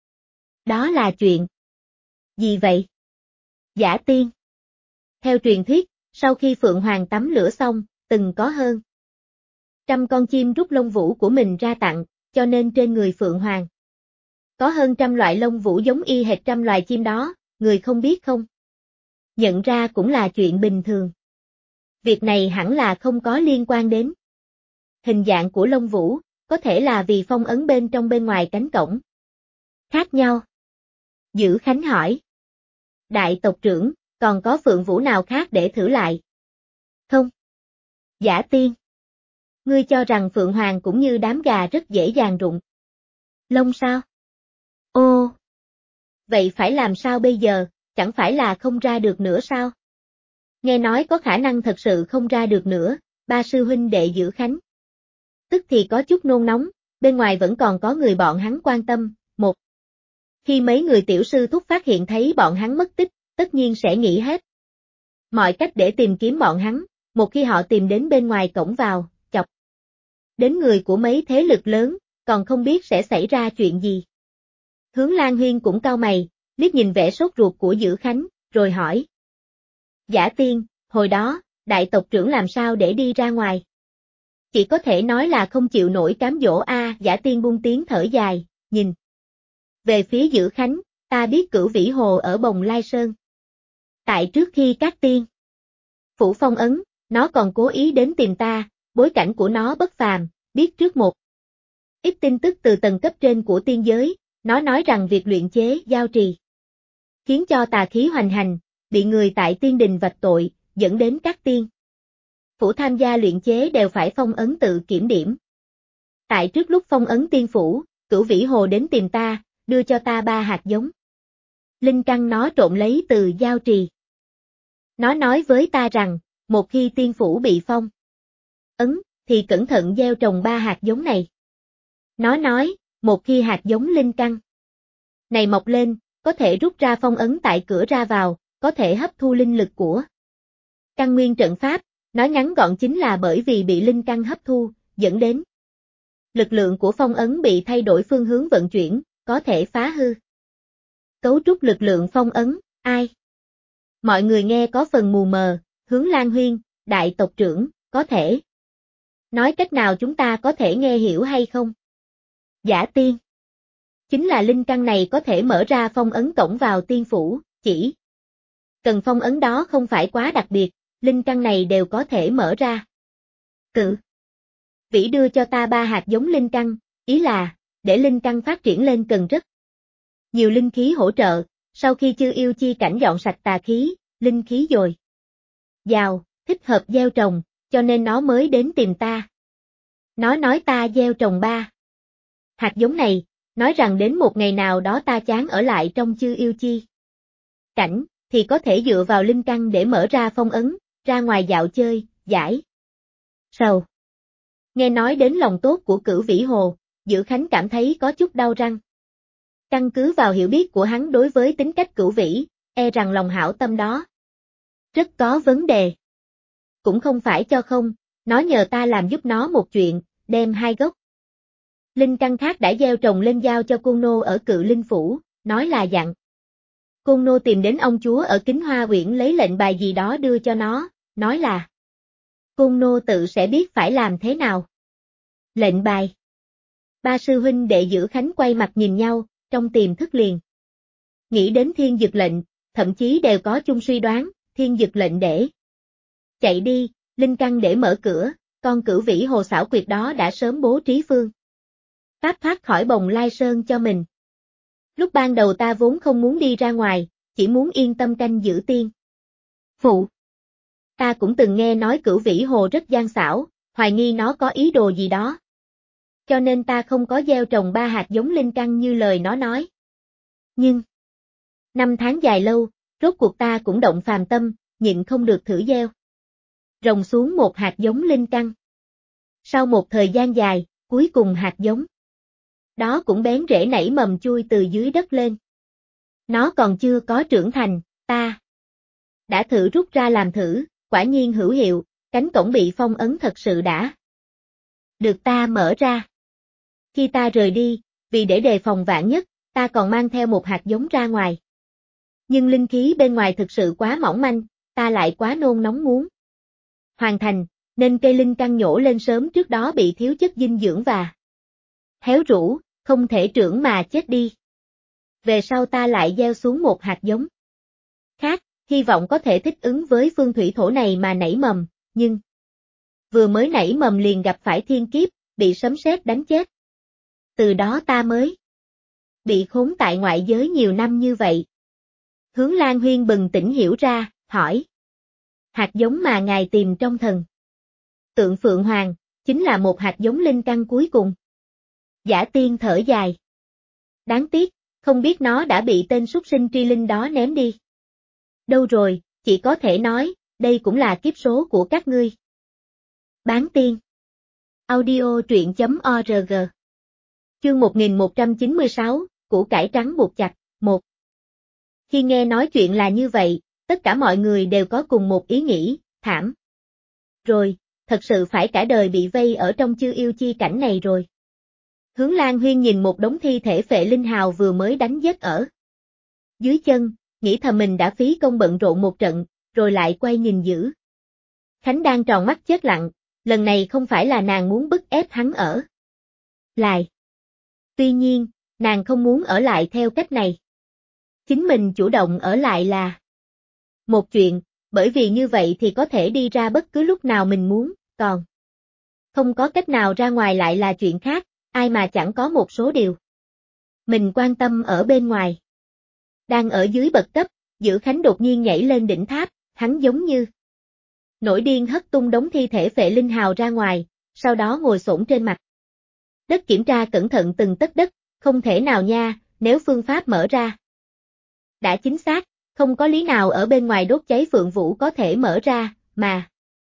[SPEAKER 1] Đó là chuyện gì vậy? Giả Tiên. Theo truyền thuyết, sau khi Phượng Hoàng tắm lửa xong, từng có hơn 100 con chim rút lông vũ của mình ra tặng, cho nên trên người Phượng Hoàng có hơn 100 loại lông vũ giống y hệt 100 loài chim đó, người không biết không? Nhận ra cũng là chuyện bình thường. Việc này hẳn là không có liên quan đến hình dạng của lông vũ, có thể là vì phong ấn bên trong bên ngoài cánh cổng khác nhau. Dữ Khánh hỏi. Đại tộc trưởng, còn có phượng vũ nào khác để thử lại? Không. Giả Tiên. Ngươi cho rằng Phượng Hoàng cũng như đám gà rất dễ dàng rụng lông sao? Ô. Vậy phải làm sao bây giờ, chẳng phải là không ra được nữa sao? Nghe nói có khả năng thật sự không ra được nữa, ba sư huynh đệ Dữ Khánh tức thì có chút nôn nóng, bên ngoài vẫn còn có người bọn hắn quan tâm, một khi mấy người tiểu sư thúc phát hiện thấy bọn hắn mất tích, tất nhiên sẽ nghĩ hết mọi cách để tìm kiếm bọn hắn, một khi họ tìm đến bên ngoài cổng vào, chọc đến người của mấy thế lực lớn, còn không biết sẽ xảy ra chuyện gì. Hướng Lan Huyên cũng cau mày, liếc nhìn vẻ sốt ruột của Dữ Khánh, rồi hỏi. Giả Tiên, hồi đó, đại tộc trưởng làm sao để đi ra ngoài? Chỉ có thể nói là không chịu nổi cám dỗ a. Giả Tiên buông tiếng thở dài, nhìn về phía Dữ Khánh, ta biết Cửu Vĩ Hồ ở Bồng Lai Sơn. Tại trước khi các tiên phủ phong ấn, nó còn cố ý đến tìm ta, bối cảnh của nó bất phàm, biết trước một ít tin tức từ tầng cấp trên của tiên giới, nó nói rằng việc luyện chế giao trì khiến cho tà khí hoành hành, bị người tại tiên đình vạch tội, dẫn đến các tiên phủ tham gia luyện chế đều phải phong ấn tự kiểm điểm. Tại trước lúc phong ấn tiên phủ, Cửu Vĩ Hồ đến tìm ta, đưa cho ta 3 hạt giống linh căn nó trộn lấy từ giao trì. Nó nói với ta rằng, một khi tiên phủ bị phong ấn, thì cẩn thận gieo trồng 3 hạt giống này. Nó nói, một khi hạt giống linh căn này mọc lên, có thể rút ra phong ấn tại cửa ra vào, có thể hấp thu linh lực của căn nguyên trận pháp, nói ngắn gọn chính là bởi vì bị linh căn hấp thu, dẫn đến lực lượng của phong ấn bị thay đổi phương hướng vận chuyển, có thể phá hư cấu trúc lực lượng phong ấn. Ai? Mọi người nghe có phần mù mờ, Hướng Lan Huyên, đại tộc trưởng, có thể nói cách nào chúng ta có thể nghe hiểu hay không? Giả tiên. Chính là linh căn này có thể mở ra phong ấn cổng vào tiên phủ, chỉ cần phong ấn đó không phải quá đặc biệt, linh căn này đều có thể mở ra. Cự Vĩ đưa cho ta 3 hạt giống linh căn, ý là, để linh căn phát triển lên cần rất nhiều linh khí hỗ trợ, sau khi chư yêu chi cảnh dọn sạch tà khí, linh khí dồi dào, thích hợp gieo trồng, cho nên nó mới đến tìm ta. Nó nói ta gieo trồng 3 hạt giống này, nói rằng đến một ngày nào đó ta chán ở lại trong chư yêu chi cảnh, thì có thể dựa vào linh căn để mở ra phong ấn, ra ngoài dạo chơi, giải sầu. Nghe nói đến lòng tốt của Cửu Vĩ Hồ, Dữ Khánh cảm thấy có chút đau răng. Căn cứ vào hiểu biết của hắn đối với tính cách Cửu Vĩ, e rằng lòng hảo tâm đó rất có vấn đề. Cũng không phải cho không, nó nhờ ta làm giúp nó một chuyện, đem 2 gốc linh căn khác đã gieo trồng lên giao cho Côn Nô ở Cự Linh Phủ, nói là dặn Côn Nô tìm đến ông chúa ở Kính Hoa Uyển lấy lệnh bài gì đó đưa cho nó, nói là Côn Nô tự sẽ biết phải làm thế nào. Lệnh bài. 3 sư huynh đệ Dữ Khánh quay mặt nhìn nhau, trong tiềm thức liền nghĩ đến Thiên Dực lệnh, thậm chí đều có chung suy đoán, Thiên Dực lệnh để chạy đi, linh căn để mở cửa, con Cửu Vĩ Hồ xảo quyệt đó đã sớm bố trí phương pháp thoát khỏi Bồng Lai Sơn cho mình. Lúc ban đầu ta vốn không muốn đi ra ngoài, chỉ muốn yên tâm canh giữ tiên phụ. Ta cũng từng nghe nói Cửu Vĩ Hồ rất gian xảo, hoài nghi nó có ý đồ gì đó. Cho nên ta không có gieo trồng 3 hạt giống linh căn như lời nó nói. Nhưng 5 tháng dài lâu, rốt cuộc ta cũng động phàm tâm, nhịn không được thử gieo rồng xuống 1 hạt giống linh căn. Sau một thời gian dài, cuối cùng hạt giống đó cũng bén rễ nảy mầm chui từ dưới đất lên. Nó còn chưa có trưởng thành, ta đã thử rút ra làm thử, quả nhiên hữu hiệu, cánh cổng bị phong ấn thật sự đã được ta mở ra. Khi ta rời đi, vì để đề phòng vạn nhất, ta còn mang theo 1 hạt giống ra ngoài. Nhưng linh khí bên ngoài thực sự quá mỏng manh, ta lại quá nôn nóng muốn hoàn thành, nên cây linh căn nhổ lên sớm trước đó bị thiếu chất dinh dưỡng và héo rũ, không thể trưởng mà chết đi. Về sau ta lại gieo xuống 1 hạt giống khác, hy vọng có thể thích ứng với phương thủy thổ này mà nảy mầm, nhưng vừa mới nảy mầm liền gặp phải thiên kiếp, bị sấm sét đánh chết. Từ đó ta mới bị khốn tại ngoại giới nhiều năm như vậy. Hướng Lan Huyên bừng tỉnh hiểu ra, hỏi. Hạt giống mà ngài tìm trong thần tượng Phượng Hoàng, chính là 1 hạt giống linh căn cuối cùng. Giả tiên thở dài. Đáng tiếc, không biết nó đã bị tên súc sinh tri linh đó ném đi. Đâu rồi, chỉ có thể nói, đây cũng là kiếp số của các ngươi. Bán tiên. Audio truyện.org. Chương 1196, củ cải trắng buộc chặt, 1. Khi nghe nói chuyện là như vậy, tất cả mọi người đều có cùng một ý nghĩ, thảm. Rồi, thật sự phải cả đời bị vây ở trong chư yêu chi cảnh này rồi. Hướng Lan Huyên nhìn một đống thi thể phệ linh hào vừa mới đánh giết ở dưới chân, nghĩ thầm mình đã phí công bận rộn một trận, rồi lại quay nhìn Dữ Khánh đang tròn mắt chết lặng, lần này không phải là nàng muốn bức ép hắn ở lại. Tuy nhiên, nàng không muốn ở lại theo cách này. Chính mình chủ động ở lại là một chuyện, bởi vì như vậy thì có thể đi ra bất cứ lúc nào mình muốn, còn không có cách nào ra ngoài lại là chuyện khác, ai mà chẳng có một số điều mình quan tâm ở bên ngoài. Đang ở dưới bậc cấp, Dữ Khánh đột nhiên nhảy lên đỉnh tháp, hắn giống như nổi điên hất tung đống thi thể phệ linh hào ra ngoài, sau đó ngồi xổm trên mặt đất kiểm tra cẩn thận từng tấc đất, không thể nào nha, nếu phương pháp mở ra đã chính xác, không có lý nào ở bên ngoài đốt cháy Phượng Vũ có thể mở ra, mà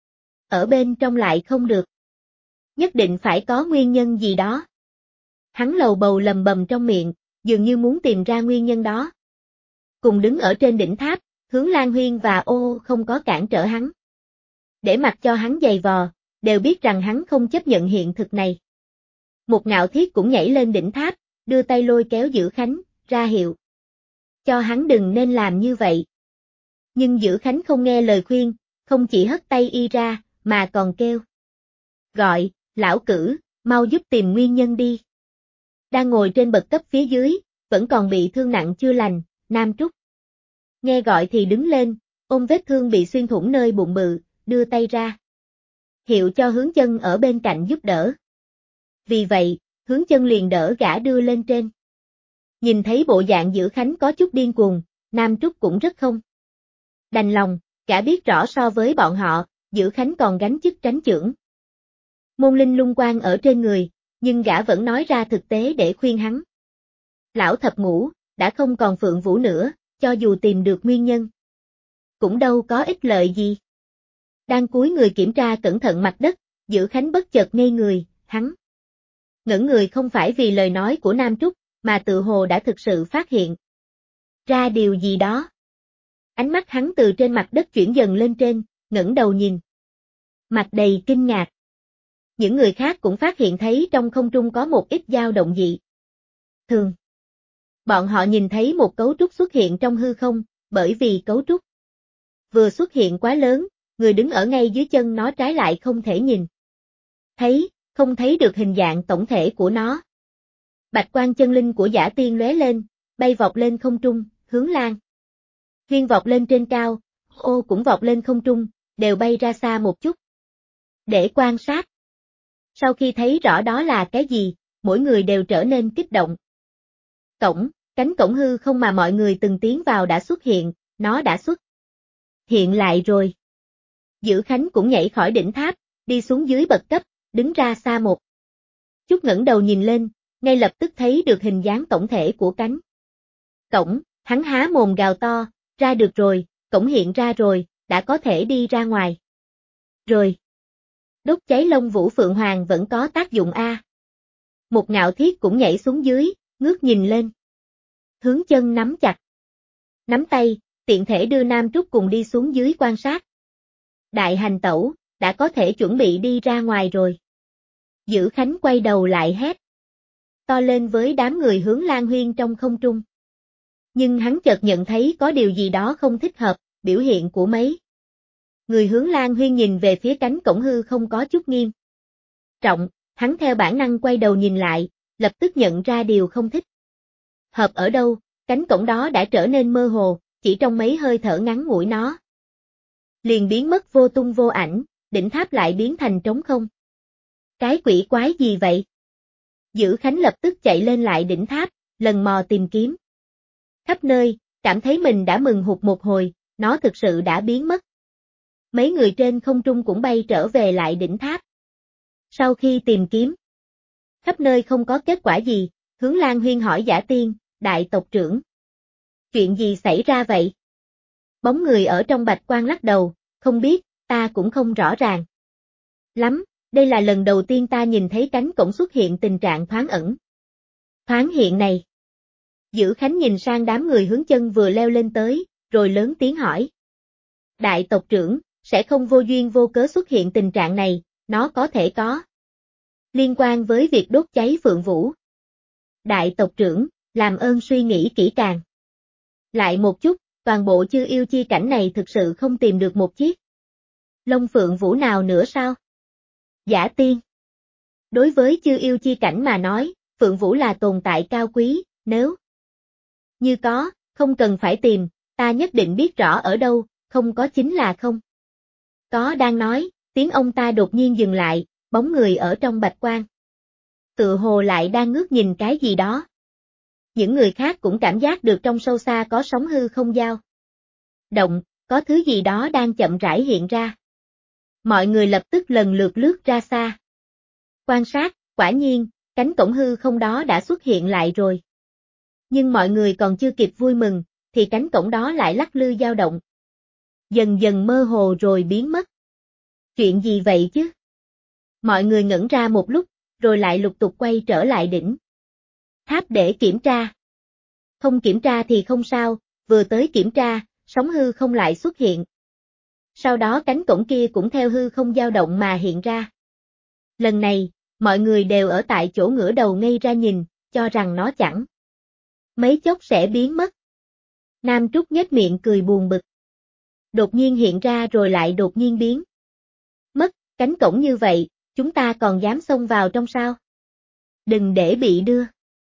[SPEAKER 1] ở bên trong lại không được. Nhất định phải có nguyên nhân gì đó. Hắn lầu bầu lầm bầm trong miệng, dường như muốn tìm ra nguyên nhân đó. Cùng đứng ở trên đỉnh tháp, Hướng Lan Huyên và Ô không có cản trở hắn. Để mặc cho hắn giày vò, đều biết rằng hắn không chấp nhận hiện thực này. Một Ngạo Thiết cũng nhảy lên đỉnh tháp, đưa tay lôi kéo Dữ Khánh, ra hiệu cho hắn đừng nên làm như vậy. Nhưng Dữ Khánh không nghe lời khuyên, không chỉ hất tay y ra, mà còn kêu. Gọi, lão cử, mau giúp tìm nguyên nhân đi. Đang ngồi trên bậc cấp phía dưới, vẫn còn bị thương nặng chưa lành, Nam Trúc. Nghe gọi thì đứng lên, ôm vết thương bị xuyên thủng nơi bụng bự, đưa tay ra. Hiệu cho Hướng Chân ở bên cạnh giúp đỡ. Vì vậy, Hướng Chân liền đỡ gã đưa lên trên. Nhìn thấy bộ dạng Dữ Khánh có chút điên cuồng, Nam Trúc cũng rất không đành lòng, gã biết rõ so với bọn họ, Dữ Khánh còn gánh chức tránh chưởng. Môn linh lung quang ở trên người, nhưng gã vẫn nói ra thực tế để khuyên hắn. Lão thập ngũ, đã không còn Phượng Vũ nữa, cho dù tìm được nguyên nhân. Cũng đâu có ích lợi gì. Đang cúi người kiểm tra cẩn thận mặt đất, Dữ Khánh bất chợt ngây người, hắn ngẩn người không phải vì lời nói của Nam Trúc, mà tự hồ đã thực sự phát hiện ra điều gì đó. Ánh mắt hắn từ trên mặt đất chuyển dần lên trên, ngẩng đầu nhìn. Mặt đầy kinh ngạc. Những người khác cũng phát hiện thấy trong không trung có một ít dao động dị thường. Bọn họ nhìn thấy một cấu trúc xuất hiện trong hư không, bởi vì cấu trúc vừa xuất hiện quá lớn, người đứng ở ngay dưới chân nó trái lại không thể nhìn thấy, không thấy được hình dạng tổng thể của nó. Bạch quang chân linh của Dã Tiên lóe lên, bay vọt lên không trung, Hướng Lan Huyên vọt lên trên cao, Ô cũng vọt lên không trung, đều bay ra xa một chút để quan sát. Sau khi thấy rõ đó là cái gì, mỗi người đều trở nên kích động. Cánh cổng hư không mà mọi người từng tiến vào đã xuất hiện, nó đã xuất hiện lại rồi. Dữ Khánh cũng nhảy khỏi đỉnh tháp, đi xuống dưới bậc cấp, đứng ra xa một chút ngẩng đầu nhìn lên, ngay lập tức thấy được hình dáng tổng thể của cánh cổng, hắn há mồm gào to, ra được rồi, cổng hiện ra rồi, đã có thể đi ra ngoài. Rồi. Đốt cháy Long Vũ Phượng Hoàng vẫn có tác dụng a. Một Ngạo Thiết cũng nhảy xuống dưới, ngước nhìn lên. Hướng Chân nắm chặt nắm tay, tiện thể đưa Nam Trúc cùng đi xuống dưới quan sát. Đại hành tẩu, đã có thể chuẩn bị đi ra ngoài rồi. Dữ Khánh quay đầu lại hét to lên với đám người Hướng Lan Huyên trong không trung. Nhưng hắn chợt nhận thấy có điều gì đó không thích hợp, biểu hiện của mấy người Hướng Lan Huyên nhìn về phía cánh cổng hư không có chút nghiêm trọng, hắn theo bản năng quay đầu nhìn lại, lập tức nhận ra điều không thích hợp ở đâu, cánh cổng đó đã trở nên mơ hồ, chỉ trong mấy hơi thở ngắn ngủi nó liền biến mất vô tung vô ảnh, đỉnh tháp lại biến thành trống không. Cái quỷ quái gì vậy? Dữ Khánh lập tức chạy lên lại đỉnh tháp, lần mò tìm kiếm khắp nơi, cảm thấy mình đã mừng hụt một hồi, nó thực sự đã biến mất. Mấy người trên không trung cũng bay trở về lại đỉnh tháp. Sau khi tìm kiếm khắp nơi không có kết quả gì, Hướng Lan Huyên hỏi Dã Tiên, đại tộc trưởng. Chuyện gì xảy ra vậy? Bóng người ở trong bạch quang lắc đầu, không biết, ta cũng không rõ ràng lắm, đây là lần đầu tiên ta nhìn thấy cánh cổng xuất hiện tình trạng thoáng ẩn thoáng hiện này. Dữ Khánh nhìn sang đám người Hướng Chân vừa leo lên tới, rồi lớn tiếng hỏi. Đại tộc trưởng, sẽ không vô duyên vô cớ xuất hiện tình trạng này, nó có thể có liên quan với việc đốt cháy Phượng Vũ. Đại tộc trưởng, làm ơn suy nghĩ kỹ càng lại một chút, toàn bộ Chư Yêu chi cảnh này thực sự không tìm được một chiếc Long Phượng Vũ nào nữa sao? Dã Tiên. Đối với Chư Yêu chi cảnh mà nói, Phượng Vũ là tồn tại cao quý, nếu như có, Không cần phải tìm, ta nhất định biết rõ ở đâu, không có chính là không. Có đang nói, tiếng ông ta đột nhiên dừng lại, bóng người ở trong bạch quang. Tựa hồ lại đang ngước nhìn cái gì đó. Những người khác cũng cảm giác được trong sâu xa có sóng hư không dao động, có thứ gì đó đang chậm rãi hiện ra. Mọi người lập tức lần lượt lướt ra xa. Quan sát, quả nhiên, cánh cổng hư không đó đã xuất hiện lại rồi. Nhưng mọi người còn chưa kịp vui mừng, thì cánh cổng đó lại lắc lư dao động. Dần dần mơ hồ rồi biến mất. Chuyện gì vậy chứ? Mọi người ngẩn ra một lúc, rồi lại lục tục quay trở lại đỉnh tháp để kiểm tra. Không kiểm tra thì không sao, vừa tới kiểm tra, sóng hư không lại xuất hiện. Sau đó cánh cổng kia cũng theo hư không dao động mà hiện ra. Lần này, mọi người đều ở tại chỗ ngửa đầu ngây ra nhìn, cho rằng nó chẳng mấy chốc sẽ biến mất. Nam Trúc nhếch miệng cười buồn bực. Đột nhiên hiện ra rồi lại đột nhiên biến mất, cánh cổng như vậy, chúng ta còn dám xông vào trong sao? Đừng để bị đưa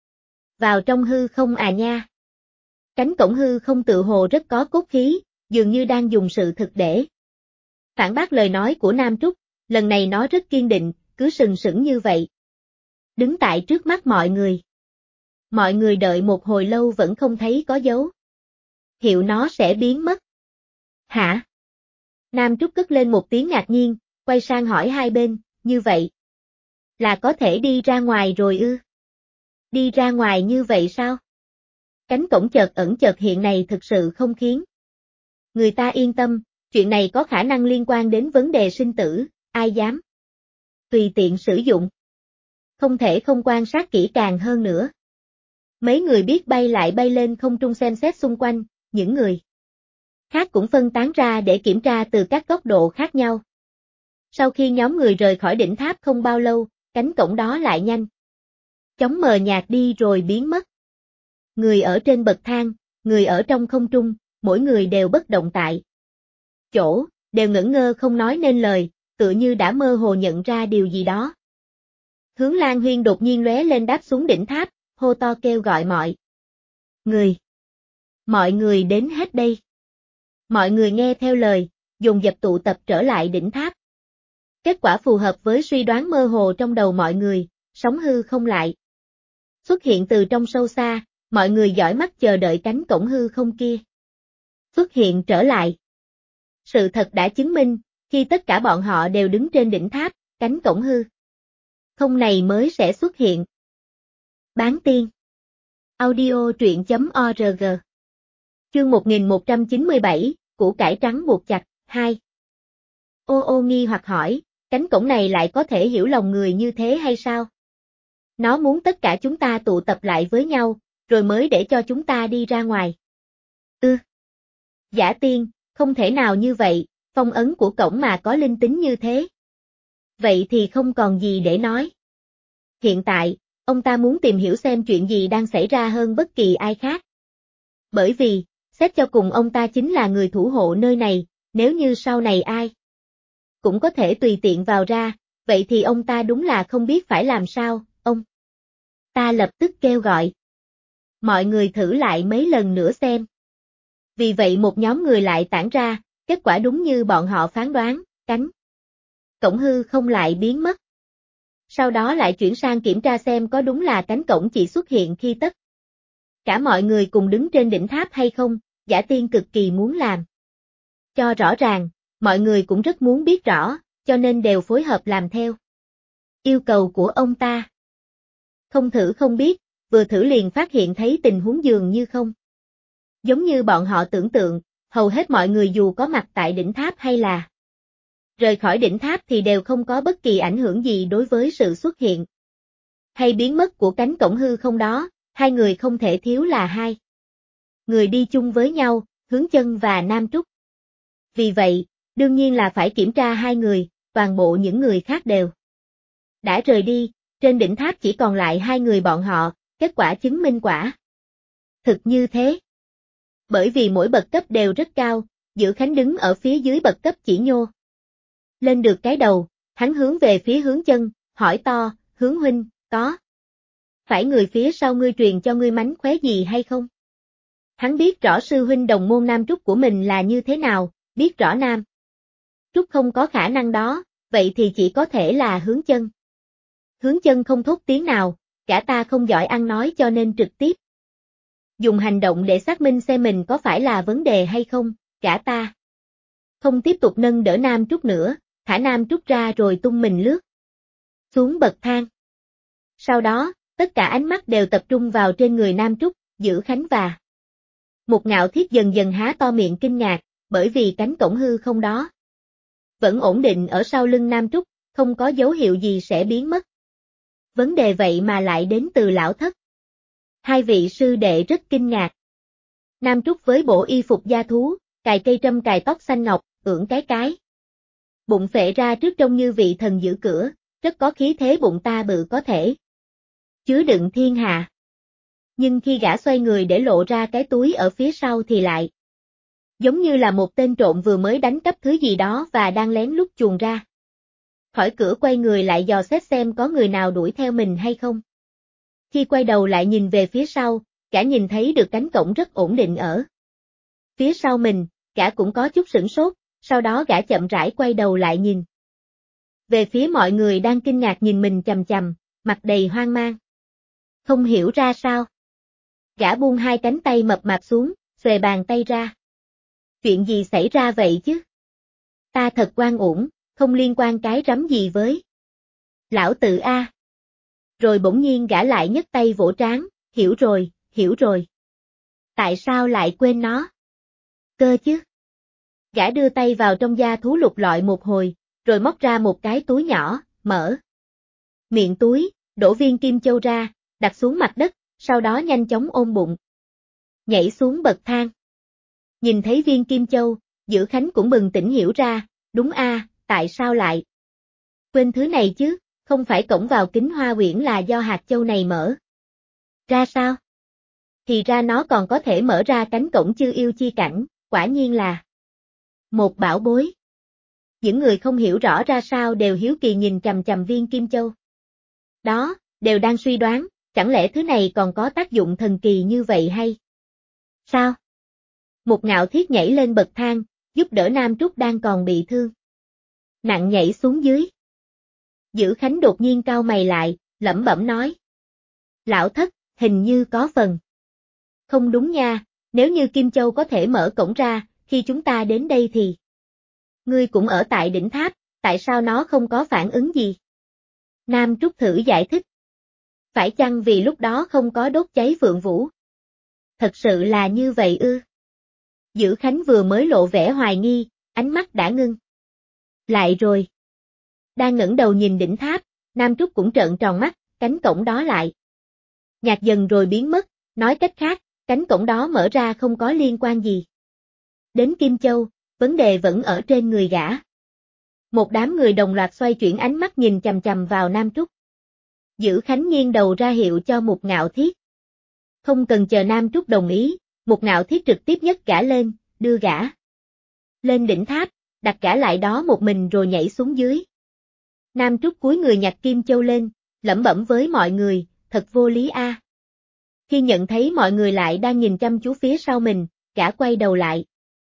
[SPEAKER 1] vào trong hư không à nha. Cánh cổng hư không tự hồ rất có cốt khí, dường như đang dùng sự thực để phản bác lời nói của Nam Trúc, lần này nó rất kiên định, cứ sừng sững như vậy. Đứng tại trước mắt mọi người. Mọi người đợi một hồi lâu vẫn không thấy có dấu hiệu nó sẽ biến mất. Hả? Nam Trúc cất lên một tiếng ngạc nhiên, quay sang hỏi hai bên, như vậy là có thể đi ra ngoài rồi ư? Đi ra ngoài như vậy sao? Cánh cổng chợt ẩn chợt hiện này thực sự không khiến người ta yên tâm, chuyện này có khả năng liên quan đến vấn đề sinh tử, ai dám tùy tiện sử dụng. Không thể không quan sát kỹ càng hơn nữa. Mấy người biết bay lại bay lên không trung xem xét xung quanh, những người khác cũng phân tán ra để kiểm tra từ các góc độ khác nhau. Sau khi nhóm người rời khỏi đỉnh tháp không bao lâu, cánh cổng đó lại nhanh chóng mờ nhạt đi rồi biến mất. Người ở trên bậc thang, người ở trong không trung, mỗi người đều bất động tại chỗ, đều ngẩn ngơ không nói nên lời, tựa như đã mơ hồ nhận ra điều gì đó. Hướng Lan Huyên đột nhiên lóe lên đáp xuống đỉnh tháp, hô to kêu gọi mọi người. Mọi người đến hết đây. Mọi người nghe theo lời, dồn dập tụ tập trở lại đỉnh tháp. Kết quả phù hợp với suy đoán mơ hồ trong đầu mọi người, sóng hư không lại xuất hiện từ trong sâu xa, mọi người dõi mắt chờ đợi cánh cổng hư không kia xuất hiện trở lại. Sự thật đã chứng minh, khi tất cả bọn họ đều đứng trên đỉnh tháp, cánh cổng hư không này mới sẽ xuất hiện. Bán tiên. Audio truyện.org. Chương 1197, củ cải trắng buộc chặt, 2. Ô ô nghi hoặc hỏi, cánh cổng này lại có thể hiểu lòng người như thế hay sao? Nó muốn tất cả chúng ta tụ tập lại với nhau, rồi mới để cho chúng ta đi ra ngoài. Giả tiên, không thể nào như vậy, phong ấn của cổng mà có linh tính như thế. Vậy thì không còn gì để nói. Hiện tại, ông ta muốn tìm hiểu xem chuyện gì đang xảy ra hơn bất kỳ ai khác. Bởi vì, xét cho cùng ông ta chính là người thủ hộ nơi này, nếu như sau này ai cũng có thể tùy tiện vào ra, vậy thì ông ta đúng là không biết phải làm sao, ông ta lập tức kêu gọi. Mọi người thử lại mấy lần nữa xem. Vì vậy một nhóm người lại tản ra, kết quả đúng như bọn họ phán đoán, cánh cổng hư không lại biến mất. Sau đó lại chuyển sang kiểm tra xem có đúng là cánh cổng chỉ xuất hiện khi tất cả mọi người cùng đứng trên đỉnh tháp hay không, Giả Tiên cực kỳ muốn làm cho rõ ràng, mọi người cũng rất muốn biết rõ, cho nên đều phối hợp làm theo yêu cầu của ông ta. Không thử không biết, vừa thử liền phát hiện thấy tình huống dường như không giống như bọn họ tưởng tượng, hầu hết mọi người dù có mặt tại đỉnh tháp hay là rời khỏi đỉnh tháp thì đều không có bất kỳ ảnh hưởng gì đối với sự xuất hiện hay biến mất của cánh cổng hư không đó, hai người không thể thiếu là hai người đi chung với nhau, Hướng Chân và Nam Trúc. Vì vậy, đương nhiên là phải kiểm tra hai người, toàn bộ những người khác đều đã rời đi, trên đỉnh tháp chỉ còn lại hai người bọn họ, kết quả chứng minh quả thực như thế. Bởi vì mỗi bậc cấp đều rất cao, Giữ Khánh đứng ở phía dưới bậc cấp chỉ nhô lên được cái đầu, hắn hướng về phía Hướng Chân, hỏi to, Hướng huynh, có phải người phía sau ngươi truyền cho ngươi mánh khóe gì hay không? Hắn biết rõ sư huynh đồng môn Nam Trúc của mình là như thế nào, biết rõ Nam Trúc không có khả năng đó, vậy thì chỉ có thể là Hướng Chân. Hướng Chân không thốt tiếng nào, cả ta không giỏi ăn nói cho nên trực tiếp dùng hành động để xác minh xem mình có phải là vấn đề hay không, cả ta không tiếp tục nâng đỡ Nam Trúc nữa, thả Nam Trúc ra rồi tung mình lướt xuống bậc thang. Sau đó, tất cả ánh mắt đều tập trung vào trên người Nam Trúc, Dữ Khánh và Một Ngạo Thiết dần dần há to miệng kinh ngạc, bởi vì cánh cổng hư không đó vẫn ổn định ở sau lưng Nam Trúc, không có dấu hiệu gì sẽ biến mất. Vấn đề vậy mà lại đến từ lão thất. Hai vị sư đệ rất kinh ngạc. Nam Trúc với bộ y phục da thú, cài cây trâm cài tóc xanh ngọc, ưỡn cái. Bụng phệ ra trước trông như vị thần giữ cửa, rất có khí thế bụng ta bự có thể chứa đựng thiên hạ. Nhưng khi gã xoay người để lộ ra cái túi ở phía sau thì lại giống như là một tên trộm vừa mới đánh cắp thứ gì đó và đang lén lút chuồn ra khỏi cửa, quay người lại dò xét xem có người nào đuổi theo mình hay không. Khi quay đầu lại nhìn về phía sau, gã nhìn thấy được cánh cổng rất ổn định ở phía sau mình, gã cũng có chút sửng sốt, sau đó gã chậm rãi quay đầu lại nhìn về phía mọi người đang kinh ngạc nhìn mình chằm chằm, mặt đầy hoang mang. Không hiểu ra sao. Gã buông hai cánh tay mập mạp xuống, xuề bàn tay ra. Chuyện gì xảy ra vậy chứ? Ta thật oan uổng, không liên quan cái rắm gì với lão tự A. Rồi bỗng nhiên gã lại nhấc tay vỗ trán, hiểu rồi. Tại sao lại quên nó? Cơ chứ? Gã đưa tay vào trong da thú lục lọi một hồi, rồi móc ra một cái túi nhỏ, mở miệng túi, đổ viên kim châu ra, đặt xuống mặt đất, sau đó nhanh chóng ôm bụng nhảy xuống bậc thang. Nhìn thấy viên kim châu, Dữ Khánh cũng bừng tỉnh hiểu ra, đúng a, tại sao lại quên thứ này chứ, không phải cổng vào Kính Hoa Uyển là do hạt châu này mở ra sao? Thì ra nó còn có thể mở ra cánh cổng Chư Yêu Chi Cảnh, quả nhiên là một bảo bối. Những người không hiểu rõ ra sao đều hiếu kỳ nhìn chằm chằm viên kim châu đó, đều đang suy đoán, chẳng lẽ thứ này còn có tác dụng thần kỳ như vậy hay sao? Một Ngạo Thiết nhảy lên bậc thang, giúp đỡ Nam Trúc đang còn bị thương nặng nhảy xuống dưới. Dữ Khánh đột nhiên cau mày lại, lẩm bẩm nói. Lão thất, hình như có phần không đúng nha, nếu như Kim Châu có thể mở cổng ra, khi chúng ta đến đây thì ngươi cũng ở tại đỉnh tháp, tại sao nó không có phản ứng gì? Nam Trúc thử giải thích. Phải chăng vì lúc đó không có đốt cháy Phượng Vũ? Thật sự là như vậy ư? Dữ Khánh vừa mới lộ vẻ hoài nghi, ánh mắt đã ngưng lại rồi. Đang ngẩng đầu nhìn đỉnh tháp, Nam Trúc cũng trợn tròn mắt, cánh cổng đó lại nhạt dần rồi biến mất, nói cách khác, cánh cổng đó mở ra không có liên quan gì đến Kim Châu, vấn đề vẫn ở trên người gã. Một đám người đồng loạt xoay chuyển ánh mắt nhìn chằm chằm vào Nam Trúc. Dữ Khánh nghiêng đầu ra hiệu cho Một Ngạo Thiết. Không cần chờ Nam Trúc đồng ý, Một Ngạo Thiết trực tiếp nhấc gã lên, đưa gã lên đỉnh tháp, đặt gã lại đó một mình rồi nhảy xuống dưới. Nam Trúc cúi người nhặt Kim Châu lên, lẩm bẩm với mọi người, thật vô lý a. Khi nhận thấy mọi người lại đang nhìn chăm chú phía sau mình, gã quay đầu lại.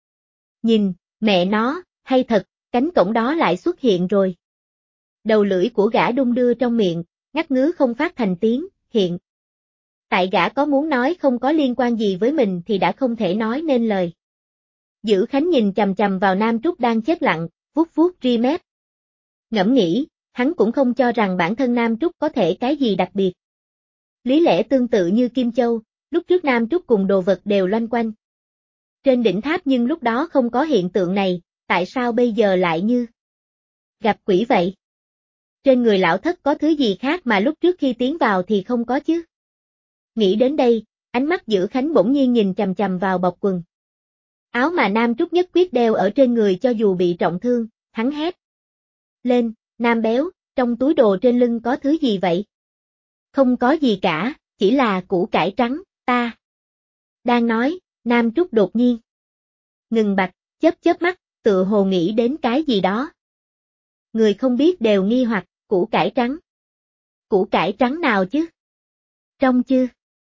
[SPEAKER 1] Nhìn, mẹ nó, hay thật, cánh cổng đó lại xuất hiện rồi. Đầu lưỡi của gã đung đưa trong miệng, ngắt ngứ không phát thành tiếng, hiện. Tại gã có muốn nói không có liên quan gì với mình thì đã không thể nói nên lời. Dữ Khánh nhìn chằm chằm vào Nam Trúc đang chết lặng, vuốt vuốt ri mép. Ngẫm nghĩ, hắn cũng không cho rằng bản thân Nam Trúc có thể cái gì đặc biệt. Lý lẽ tương tự như Kim Châu, lúc trước Nam Trúc cùng đồ vật đều loanh quanh trên đỉnh tháp nhưng lúc đó không có hiện tượng này, tại sao bây giờ lại như gặp quỷ vậy? Trên người lão thất có thứ gì khác mà lúc trước khi tiến vào thì không có chứ? Nghĩ đến đây, ánh mắt Dữ Khánh bỗng nhiên nhìn chằm chằm vào bọc quần áo mà Nam Trúc nhất quyết đeo ở trên người cho dù bị trọng thương, hắn hét lên, Nam béo, trong túi đồ trên lưng có thứ gì vậy? Không có gì cả, chỉ là củ cải trắng, ta đang nói, Nam Trúc đột nhiên ngừng bặt, chớp mắt, tựa hồ nghĩ đến cái gì đó. Người không biết đều nghi hoặc, củ cải trắng. Củ cải trắng nào chứ? Trong chưa?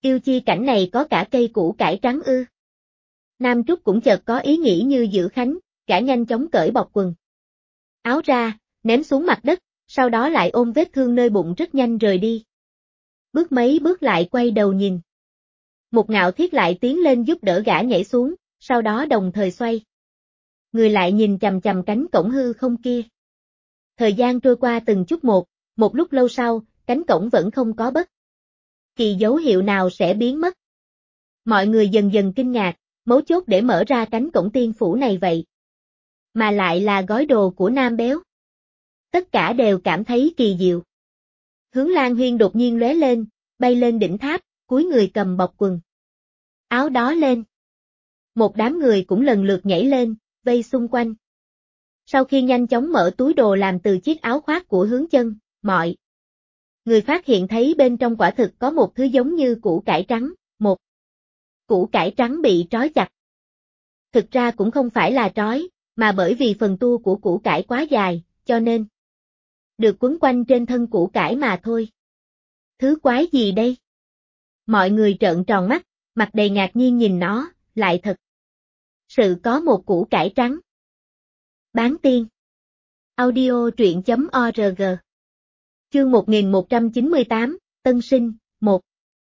[SPEAKER 1] Yêu chi cảnh này có cả cây củ cải trắng ư? Nam Trúc cũng chợt có ý nghĩ như Giữ Khánh, gã nhanh chóng cởi bọc quần áo ra, ném xuống mặt đất, sau đó lại ôm vết thương nơi bụng rất nhanh rời đi. Bước mấy bước lại quay đầu nhìn. Một Ngạo Thiết lại tiến lên giúp đỡ gã nhảy xuống, sau đó đồng thời xoay. Người lại nhìn chằm chằm cánh cổng hư không kia. Thời gian trôi qua từng chút một lúc lâu sau, cánh cổng vẫn không có bất kỳ dấu hiệu nào sẽ biến mất. Mọi người dần dần kinh ngạc, mấu chốt để mở ra cánh cổng tiên phủ này vậy. Mà lại là gói đồ của Nam Béo. Tất cả đều cảm thấy kỳ diệu. Hướng Lan Huyên đột nhiên lóe lên, bay lên đỉnh tháp, cúi người cầm bọc quần áo đó lên. Một đám người cũng lần lượt nhảy lên, vây xung quanh. Sau khi nhanh chóng mở túi đồ làm từ chiếc áo khoác của Hướng Chân, mọi người phát hiện thấy bên trong quả thực có một thứ giống như củ cải trắng, một củ cải trắng bị trói chặt. Thực ra cũng không phải là trói, mà bởi vì phần tua của củ cải quá dài, cho nên được quấn quanh trên thân củ cải mà thôi. Thứ quái gì đây? Mọi người trợn tròn mắt, mặt đầy ngạc nhiên nhìn nó, lại thật sự có một củ cải trắng. Bán tiên. Audio truyện.org. Chương 1198, Tân Sinh, 1.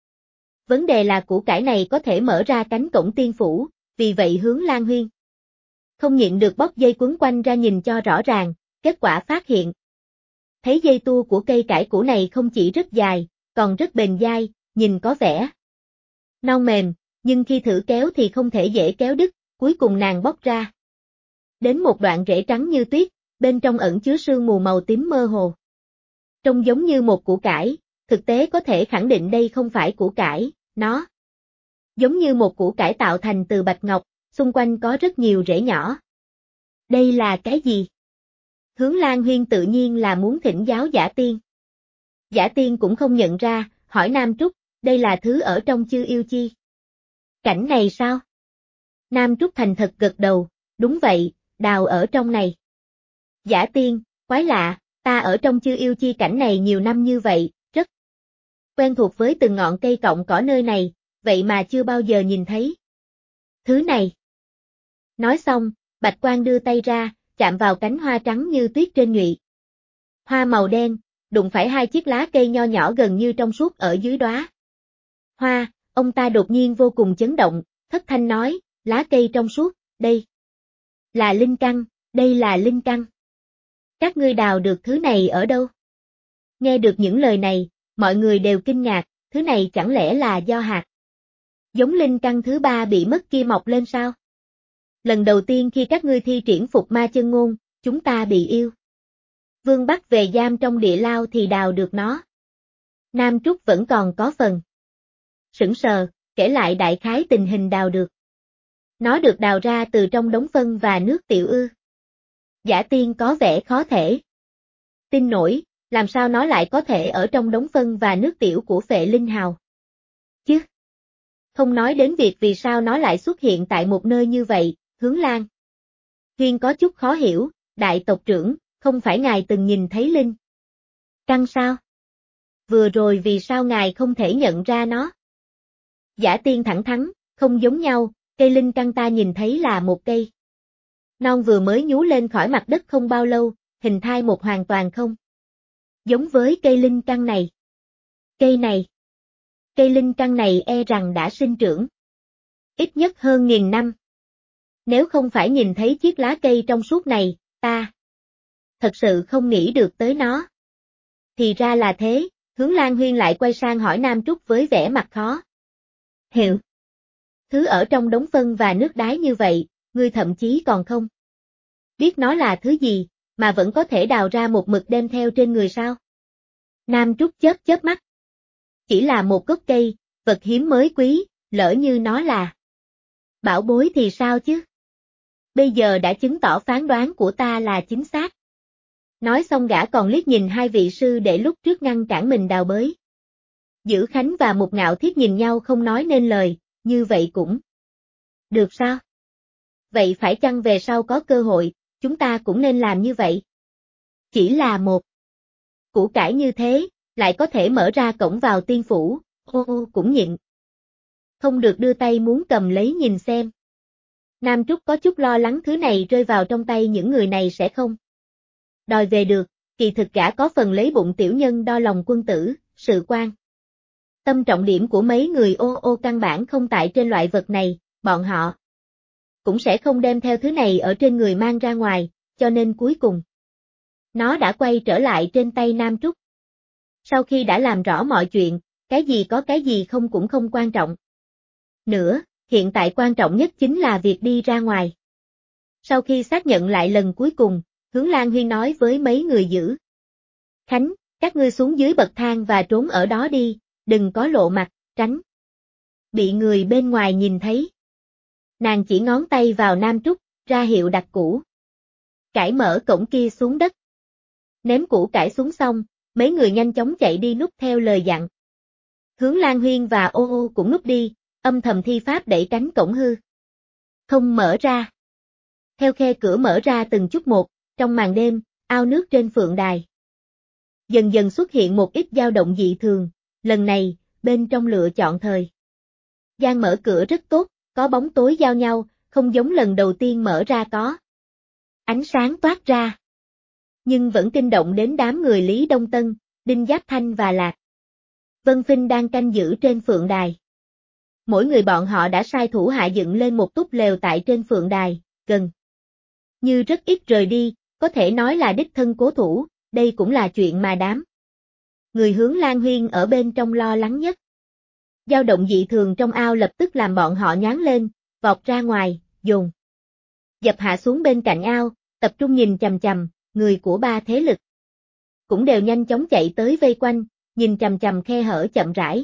[SPEAKER 1] Vấn đề là củ cải này có thể mở ra cánh cổng tiên phủ, vì vậy Hướng Lan Huyên không nhịn được bóc dây quấn quanh ra nhìn cho rõ ràng, kết quả phát hiện. Thấy dây tua của cây cải củ này không chỉ rất dài, còn rất bền dai, nhìn có vẻ non mềm, nhưng khi thử kéo thì không thể dễ kéo đứt, cuối cùng nàng bóc ra. Đến một đoạn rễ trắng như tuyết, bên trong ẩn chứa sương mù màu tím mơ hồ. Trông giống như một củ cải, thực tế có thể khẳng định đây không phải củ cải, nó giống như một củ cải tạo thành từ bạch ngọc, xung quanh có rất nhiều rễ nhỏ. Đây là cái gì? Hướng Lan Huyên tự nhiên là muốn thỉnh giáo Giả Tiên. Giả Tiên cũng không nhận ra, hỏi Nam Trúc, đây là thứ ở trong Chư Yêu Chi cảnh này sao? Nam Trúc thành thật gật đầu, đúng vậy, đào ở trong này. Giả Tiên, quái lạ, ta ở trong Chư Yêu Chi cảnh này nhiều năm như vậy, rất quen thuộc với từng ngọn cây cọng cỏ nơi này, vậy mà chưa bao giờ nhìn thấy thứ này. Nói xong, Bạch Quan đưa tay ra, chạm vào cánh hoa trắng như tuyết trên nhụy hoa màu đen, đụng phải hai chiếc lá cây nho nhỏ gần như trong suốt ở dưới đóa hoa. Ông ta đột nhiên vô cùng chấn động, thất thanh nói, lá cây trong suốt, đây là linh căn, đây là linh căn. Các ngươi đào được thứ này ở đâu? Nghe được những lời này, mọi người đều kinh ngạc, thứ này chẳng lẽ là do hạt giống linh căn thứ ba bị mất kia mọc lên sao? Lần đầu tiên khi các ngươi thi triển phục ma chân ngôn, chúng ta bị yêu Vương bắt về giam trong địa lao thì đào được nó. Nam Trúc vẫn còn có phần sững sờ, kể lại đại khái tình hình đào được. Nó được đào ra từ trong đống phân và nước tiểu ư? Giả Tiên có vẻ khó thể tin nổi, làm sao nó lại có thể ở trong đống phân và nước tiểu của Phệ Linh Hào? Chứ không nói đến việc vì sao nó lại xuất hiện tại một nơi như vậy. Hướng Lan Huyên có chút khó hiểu, đại tộc trưởng, không phải ngài từng nhìn thấy linh căn sao? Vừa rồi vì sao ngài không thể nhận ra nó? Giả Tiên thẳng thắn, không giống nhau, cây linh căn ta nhìn thấy là một cây non vừa mới nhú lên khỏi mặt đất không bao lâu, hình thai một hoàn toàn không giống với cây linh căn này. Cây linh căn này e rằng đã sinh trưởng ít nhất hơn 1000 năm. Nếu không phải nhìn thấy chiếc lá cây trong suốt này, ta thật sự không nghĩ được tới nó. Thì ra là thế, Hướng Lan Huyên lại quay sang hỏi Nam Trúc với vẻ mặt khó hiểu. Thứ ở trong đống phân và nước đái như vậy, ngươi thậm chí còn không biết nó là thứ gì, mà vẫn có thể đào ra một mực đem theo trên người sao? Nam Trúc chớp chớp mắt. Chỉ là một gốc cây, vật hiếm mới quý, lỡ như nó là bảo bối thì sao chứ? Bây giờ đã chứng tỏ phán đoán của ta là chính xác. Nói xong gã còn liếc nhìn hai vị sư để lúc trước ngăn cản mình đào bới. Giữ Khánh và Một Ngạo Thiết nhìn nhau không nói nên lời, như vậy cũng được sao? Vậy phải chăng về sau có cơ hội, chúng ta cũng nên làm như vậy? Chỉ là một củ cải như thế, lại có thể mở ra cổng vào tiên phủ, cũng nhịn không được đưa tay muốn cầm lấy nhìn xem. Nam Trúc có chút lo lắng thứ này rơi vào trong tay những người này sẽ không đòi về được, kỳ thực gã có phần lấy bụng tiểu nhân đo lòng quân tử, sự quan. Tâm trọng điểm của mấy người ô căn bản không tại trên loại vật này, bọn họ cũng sẽ không đem theo thứ này ở trên người mang ra ngoài, cho nên cuối cùng nó đã quay trở lại trên tay Nam Trúc. Sau khi đã làm rõ mọi chuyện, cái gì có cái gì không cũng không quan trọng nữa, hiện tại quan trọng nhất chính là việc đi ra ngoài. Sau khi xác nhận lại lần cuối cùng, Hướng Lan Huyên nói với mấy người giữ Khánh, các ngươi xuống dưới bậc thang và trốn ở đó đi, đừng có lộ mặt, tránh bị người bên ngoài nhìn thấy. Nàng chỉ ngón tay vào Nam Trúc, ra hiệu đặt củ cải mở cổng kia xuống đất. Ném củ cải xuống xong, mấy người nhanh chóng chạy đi núp theo lời dặn. Hướng Lan Huyên và ô cũng núp đi, âm thầm thi pháp đẩy cánh cổng hư không mở ra. Theo khe cửa mở ra từng chút một, trong màn đêm, ao nước trên phượng đài dần dần xuất hiện một ít dao động dị thường, lần này, bên trong lựa chọn thời gian mở cửa rất tốt, có bóng tối giao nhau, không giống lần đầu tiên mở ra có ánh sáng toát ra. Nhưng vẫn kinh động đến đám người Lý Đông Tân, Đinh Giáp Thanh và Lạc Vân Phinh đang canh giữ trên phượng đài. Mỗi người bọn họ đã sai thủ hạ dựng lên một túp lều tại trên phượng đài, gần như rất ít rời đi, có thể nói là đích thân cố thủ, đây cũng là chuyện mà đám người Hướng Lan Huyên ở bên trong lo lắng nhất. Dao động dị thường trong ao lập tức làm bọn họ nhoáng lên, vọt ra ngoài, dồn dập hạ xuống bên cạnh ao, tập trung nhìn chằm chằm, người của ba thế lực cũng đều nhanh chóng chạy tới vây quanh, nhìn chằm chằm khe hở chậm rãi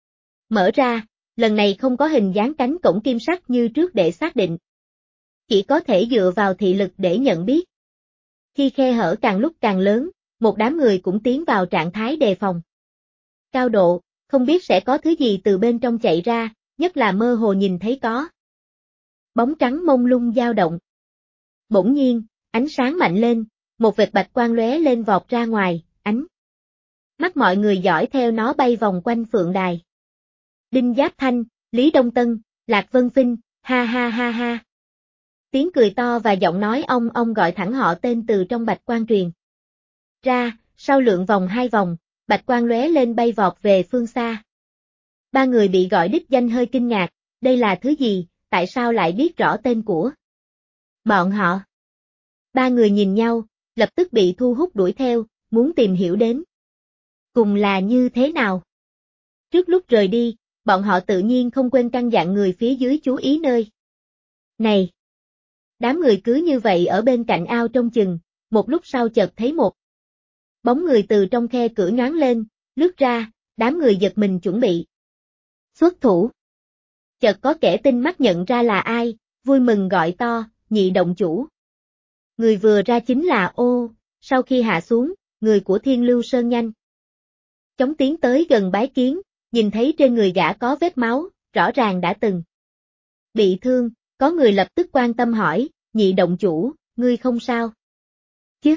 [SPEAKER 1] mở ra, lần này không có hình dáng cánh cổng kim sắc như trước để xác định, chỉ có thể dựa vào thị lực để nhận biết. Khi khe hở càng lúc càng lớn, một đám người cũng tiến vào trạng thái đề phòng cao độ, không biết sẽ có thứ gì từ bên trong chạy ra, nhất là mơ hồ nhìn thấy có bóng trắng mông lung dao động. Bỗng nhiên, ánh sáng mạnh lên, một vệt bạch quang lóe lên vọt ra ngoài, ánh mắt mọi người dõi theo nó bay vòng quanh phượng đài. Đinh Giáp Thanh, Lý Đông Tân, Lạc Vân Phinh, ha ha ha ha. Tiếng cười to và giọng nói ong gọi thẳng họ tên từ trong bạch quang truyền ra, sau lượn vòng hai vòng, bạch quang lóe lên bay vọt về phương xa. Ba người bị gọi đích danh hơi kinh ngạc, đây là thứ gì, tại sao lại biết rõ tên của bọn họ? Ba người nhìn nhau, lập tức bị thu hút đuổi theo, muốn tìm hiểu đến cùng là như thế nào. Trước lúc rời đi, bọn họ tự nhiên không quên căn dặn người phía dưới chú ý nơi này. Đám người cứ như vậy ở bên cạnh ao trông chừng, một lúc sau chợt thấy một bóng người từ trong khe cửa nhoáng lên, lướt ra, đám người giật mình chuẩn bị xuất thủ. Chợt có kẻ tinh mắt nhận ra là ai, vui mừng gọi to, Nhị động chủ. Người vừa ra chính là sau khi hạ xuống, người của Thiên Lưu Sơn nhanh chóng tiến tới gần bái kiến, nhìn thấy trên người gã có vết máu, rõ ràng đã từng bị thương, có người lập tức quan tâm hỏi, Nhị động chủ, ngươi không sao chứ?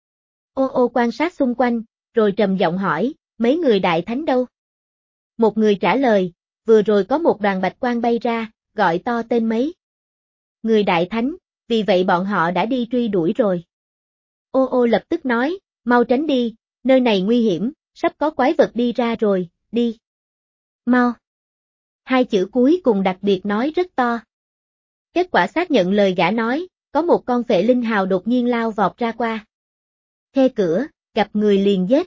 [SPEAKER 1] Quan sát xung quanh, rồi trầm giọng hỏi, mấy người đại thánh đâu? Một người trả lời, vừa rồi có một đoàn bạch quang bay ra, gọi to tên mấy người đại thánh, vì vậy bọn họ đã đi truy đuổi rồi. Lập tức nói, mau tránh đi, nơi này nguy hiểm, sắp có quái vật đi ra rồi, đi. Mau. Hai chữ cuối cùng đặc biệt nói rất to. Kết quả xác nhận lời gã nói, có một con phệ linh hào đột nhiên lao vọt ra qua khe cửa, gặp người liền giết.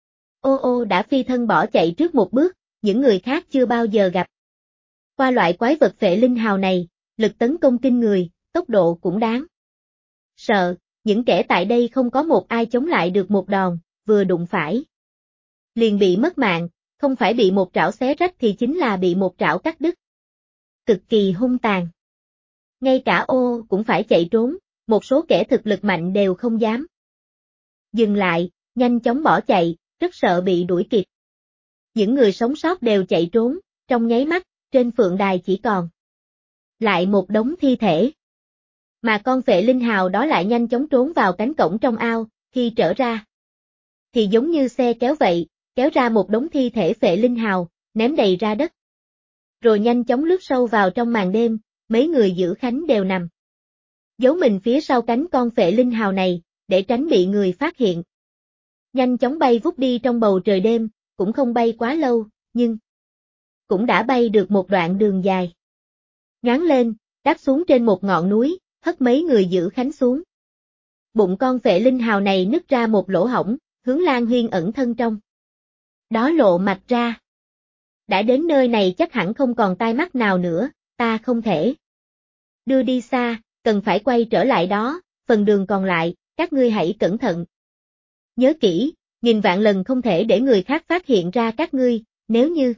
[SPEAKER 1] Đã phi thân bỏ chạy trước một bước, những người khác chưa bao giờ gặp qua loại quái vật phệ linh hào này, lực tấn công kinh người, tốc độ cũng đáng sợ, những kẻ tại đây không có một ai chống lại được một đòn, vừa đụng phải liền bị mất mạng, không phải bị một trảo xé rách thì chính là bị một trảo cắt đứt. Cực kỳ hung tàn. Ngay cả cũng phải chạy trốn, một số kẻ thực lực mạnh đều không dám dừng lại, nhanh chóng bỏ chạy, rất sợ bị đuổi kịp. Những người sống sót đều chạy trốn, trong nháy mắt, trên phượng đài chỉ còn lại một đống thi thể. Mà con phệ linh hào đó lại nhanh chóng trốn vào cánh cổng trong ao, khi trở ra thì giống như xe kéo vậy, kéo ra một đống thi thể phệ linh hào, ném đầy ra đất. rồi nhanh chóng lướt sâu vào trong màn đêm, mấy người giữ khánh đều nằm. Giấu mình phía sau cánh con phệ linh hào này, để tránh bị người phát hiện. Nhanh chóng bay vút đi trong bầu trời đêm, cũng không bay quá lâu, nhưng cũng đã bay được một đoạn đường dài. Ngáng lên, đáp xuống trên một ngọn núi, hất mấy người giữ khánh xuống. Bụng con phệ linh hào này nứt ra một lỗ hổng, Hướng Lan Huyên ẩn thân trong đó lộ mạch ra. Đã đến nơi này chắc hẳn không còn tai mắt nào nữa, ta không thể đưa đi xa, cần phải quay trở lại đó, phần đường còn lại, các ngươi hãy cẩn thận. Nhớ kỹ, nghìn vạn lần không thể để người khác phát hiện ra các ngươi, nếu như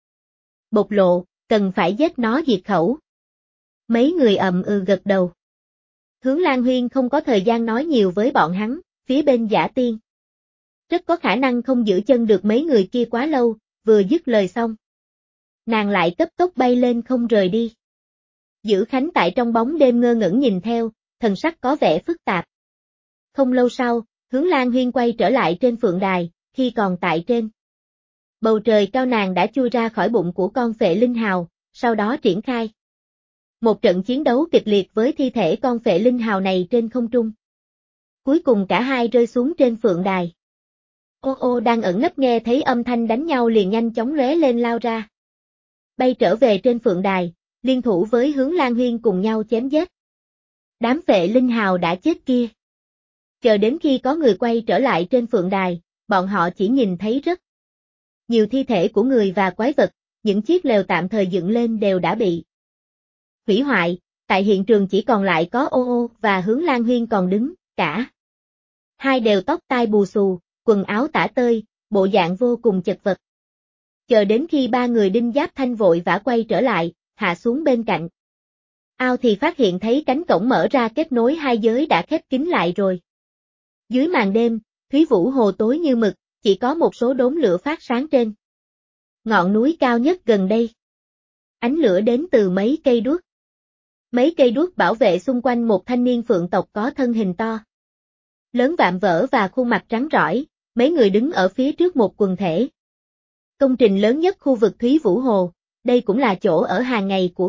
[SPEAKER 1] bộc lộ, cần phải giết nó diệt khẩu. Mấy người ậm ừ gật đầu. Hướng Lan Huyên không có thời gian nói nhiều với bọn hắn, phía bên Dã Tiên rất có khả năng không giữ chân được mấy người kia quá lâu, vừa dứt lời xong. Nàng lại cấp tốc bay lên không rời đi. Giữ khánh tại trong bóng đêm ngơ ngẩn nhìn theo, thần sắc có vẻ phức tạp. Không lâu sau, Hướng Lan Huyên quay trở lại trên phượng đài, khi còn tại trên bầu trời cao nàng đã chui ra khỏi bụng của con phệ linh hào, sau đó triển khai một trận chiến đấu kịch liệt với thi thể con phệ linh hào này trên không trung. Cuối cùng cả hai rơi xuống trên phượng đài. Ô ô đang ẩn nấp nghe thấy âm thanh đánh nhau liền nhanh chóng lóe lên lao ra. Bay trở về trên phượng đài, liên thủ với Hướng Lan Huyên cùng nhau chém giết. Đám phệ linh hào đã chết kia. Chờ đến khi có người quay trở lại trên phượng đài, bọn họ chỉ nhìn thấy rất nhiều thi thể của người và quái vật, những chiếc lều tạm thời dựng lên đều đã bị hủy hoại, tại hiện trường chỉ còn lại có Ô Ô và Hướng Lan Huyên còn đứng, cả hai đều tóc tai bù xù, quần áo tả tơi, bộ dạng vô cùng chật vật. Chờ đến khi ba người Đinh Giáp Thanh vội vã quay trở lại, hạ xuống bên cạnh ao thì phát hiện thấy cánh cổng mở ra kết nối hai giới đã khép kín lại rồi. Dưới màn đêm, Thúy Vũ Hồ tối như mực, chỉ có một số đốm lửa phát sáng trên ngọn núi cao nhất gần đây. Ánh lửa đến từ mấy cây đuốc. Mấy cây đuốc bảo vệ xung quanh một thanh niên phượng tộc có thân hình to lớn vạm vỡ và khuôn mặt trắng rỏi, mấy người đứng ở phía trước một quần thể. Công trình lớn nhất khu vực Thúy Vũ Hồ, đây cũng là chỗ ở hàng ngày của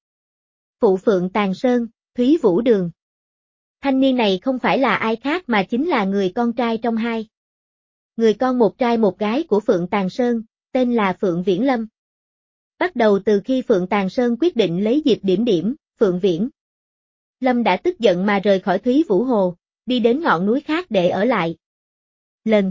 [SPEAKER 1] phụ Phượng Tàng Sơn, Thúy Vũ Đường. Thanh niên này không phải là ai khác mà chính là người con trai trong hai người con một trai một gái của Phượng Tàng Sơn, tên là Phượng Viễn Lâm. Bắt đầu từ khi Phượng Tàng Sơn quyết định lấy Diệp Điểm Điểm, Phượng Viễn Lâm đã tức giận mà rời khỏi Thúy Vũ Hồ, đi đến ngọn núi khác để ở lại. Lần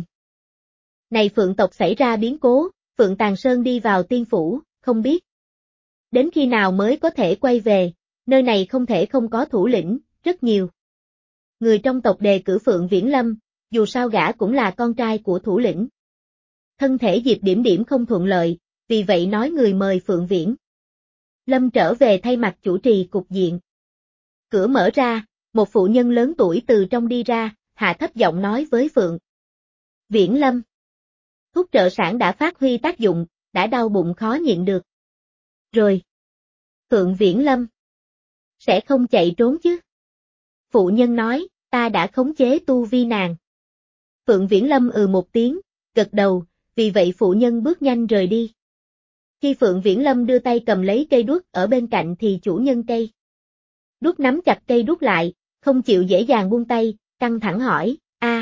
[SPEAKER 1] này Phượng tộc xảy ra biến cố, Phượng Tàng Sơn đi vào tiên phủ, không biết đến khi nào mới có thể quay về, nơi này không thể không có thủ lĩnh, rất nhiều người trong tộc đề cử Phượng Viễn Lâm, dù sao gã cũng là con trai của thủ lĩnh. Thân thể Diệp Điểm Điểm không thuận lợi, vì vậy nói người mời Phượng Viễn Lâm trở về thay mặt chủ trì cục diện. Cửa mở ra, một phụ nhân lớn tuổi từ trong đi ra, hạ thấp giọng nói với Phượng Viễn Lâm. Thuốc trợ sản đã phát huy tác dụng, đã đau bụng khó nhịn được. Rồi. Phượng Viễn Lâm. Sẽ không chạy trốn chứ? Phụ nhân nói, ta đã khống chế tu vi nàng. Phượng Viễn Lâm ừ một tiếng, gật đầu, vì vậy phụ nhân bước nhanh rời đi. Khi Phượng Viễn Lâm đưa tay cầm lấy cây đuốc ở bên cạnh thì chủ nhân cây đuốc nắm chặt cây đuốc lại, không chịu dễ dàng buông tay, căng thẳng hỏi,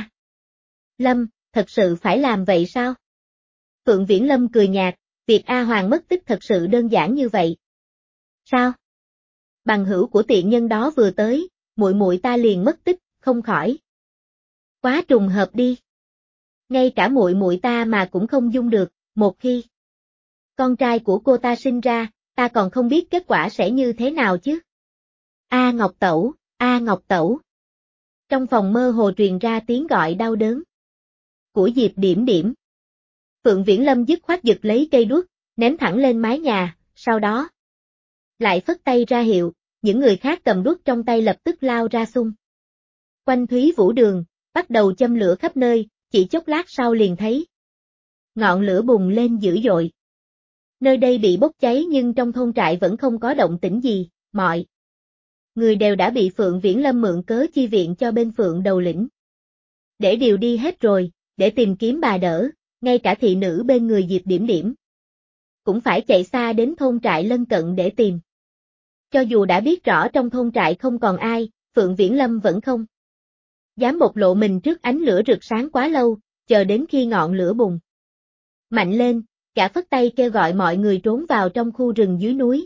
[SPEAKER 1] Lâm, thật sự phải làm vậy sao? Phượng Viễn Lâm cười nhạt, việc A Hoàng mất tích thật sự đơn giản như vậy. Sao? Bằng hữu của tiện nhân đó vừa tới, muội muội ta liền mất tích, không khỏi quá trùng hợp đi. Ngay cả muội muội ta mà cũng không dung được, một khi con trai của cô ta sinh ra, ta còn không biết kết quả sẽ như thế nào chứ. A Ngọc Tẩu, A Ngọc Tẩu. Trong phòng mơ hồ truyền ra tiếng gọi đau đớn của Diệp Điểm Điểm. Phượng Viễn Lâm dứt khoát giật lấy cây đuốc, ném thẳng lên mái nhà, sau đó lại phất tay ra hiệu, những người khác cầm đuốc trong tay lập tức lao ra xung quanh Thúy Vũ Đường, bắt đầu châm lửa khắp nơi, chỉ chốc lát sau liền thấy ngọn lửa bùng lên dữ dội. Nơi đây bị bốc cháy nhưng trong thôn trại vẫn không có động tĩnh gì, mọi người đều đã bị Phượng Viễn Lâm mượn cớ chi viện cho bên Phượng đầu lĩnh. Để điều đi hết rồi, để tìm kiếm bà đỡ, ngay cả thị nữ bên người Diệp Điểm Điểm cũng phải chạy xa đến thôn trại lân cận để tìm. Cho dù đã biết rõ trong thôn trại không còn ai, Phượng Viễn Lâm vẫn không dám bộc lộ mình trước ánh lửa rực sáng quá lâu, chờ đến khi ngọn lửa bùng mạnh lên, gã phất tay kêu gọi mọi người trốn vào trong khu rừng dưới núi.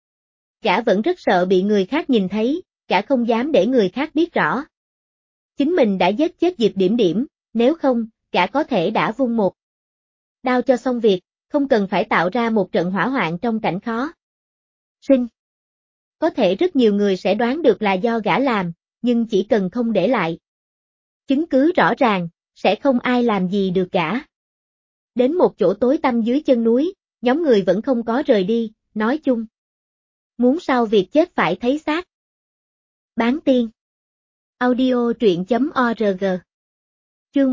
[SPEAKER 1] Gã vẫn rất sợ bị người khác nhìn thấy, gã không dám để người khác biết rõ. Chính mình đã giết chết Diệp Điểm Điểm, nếu không, gã có thể đã vung một đao cho xong việc, không cần phải tạo ra một trận hỏa hoạn trong cảnh khó sinh. Có thể rất nhiều người sẽ đoán được là do gã làm, nhưng chỉ cần không để lại chứng cứ rõ ràng, sẽ không ai làm gì được gã. Đến một chỗ tối tăm dưới chân núi, nhóm người vẫn không có rời đi, nói chung. Muốn sau việc chết phải thấy xác. Bán tiên. Audio truyện.org. Chương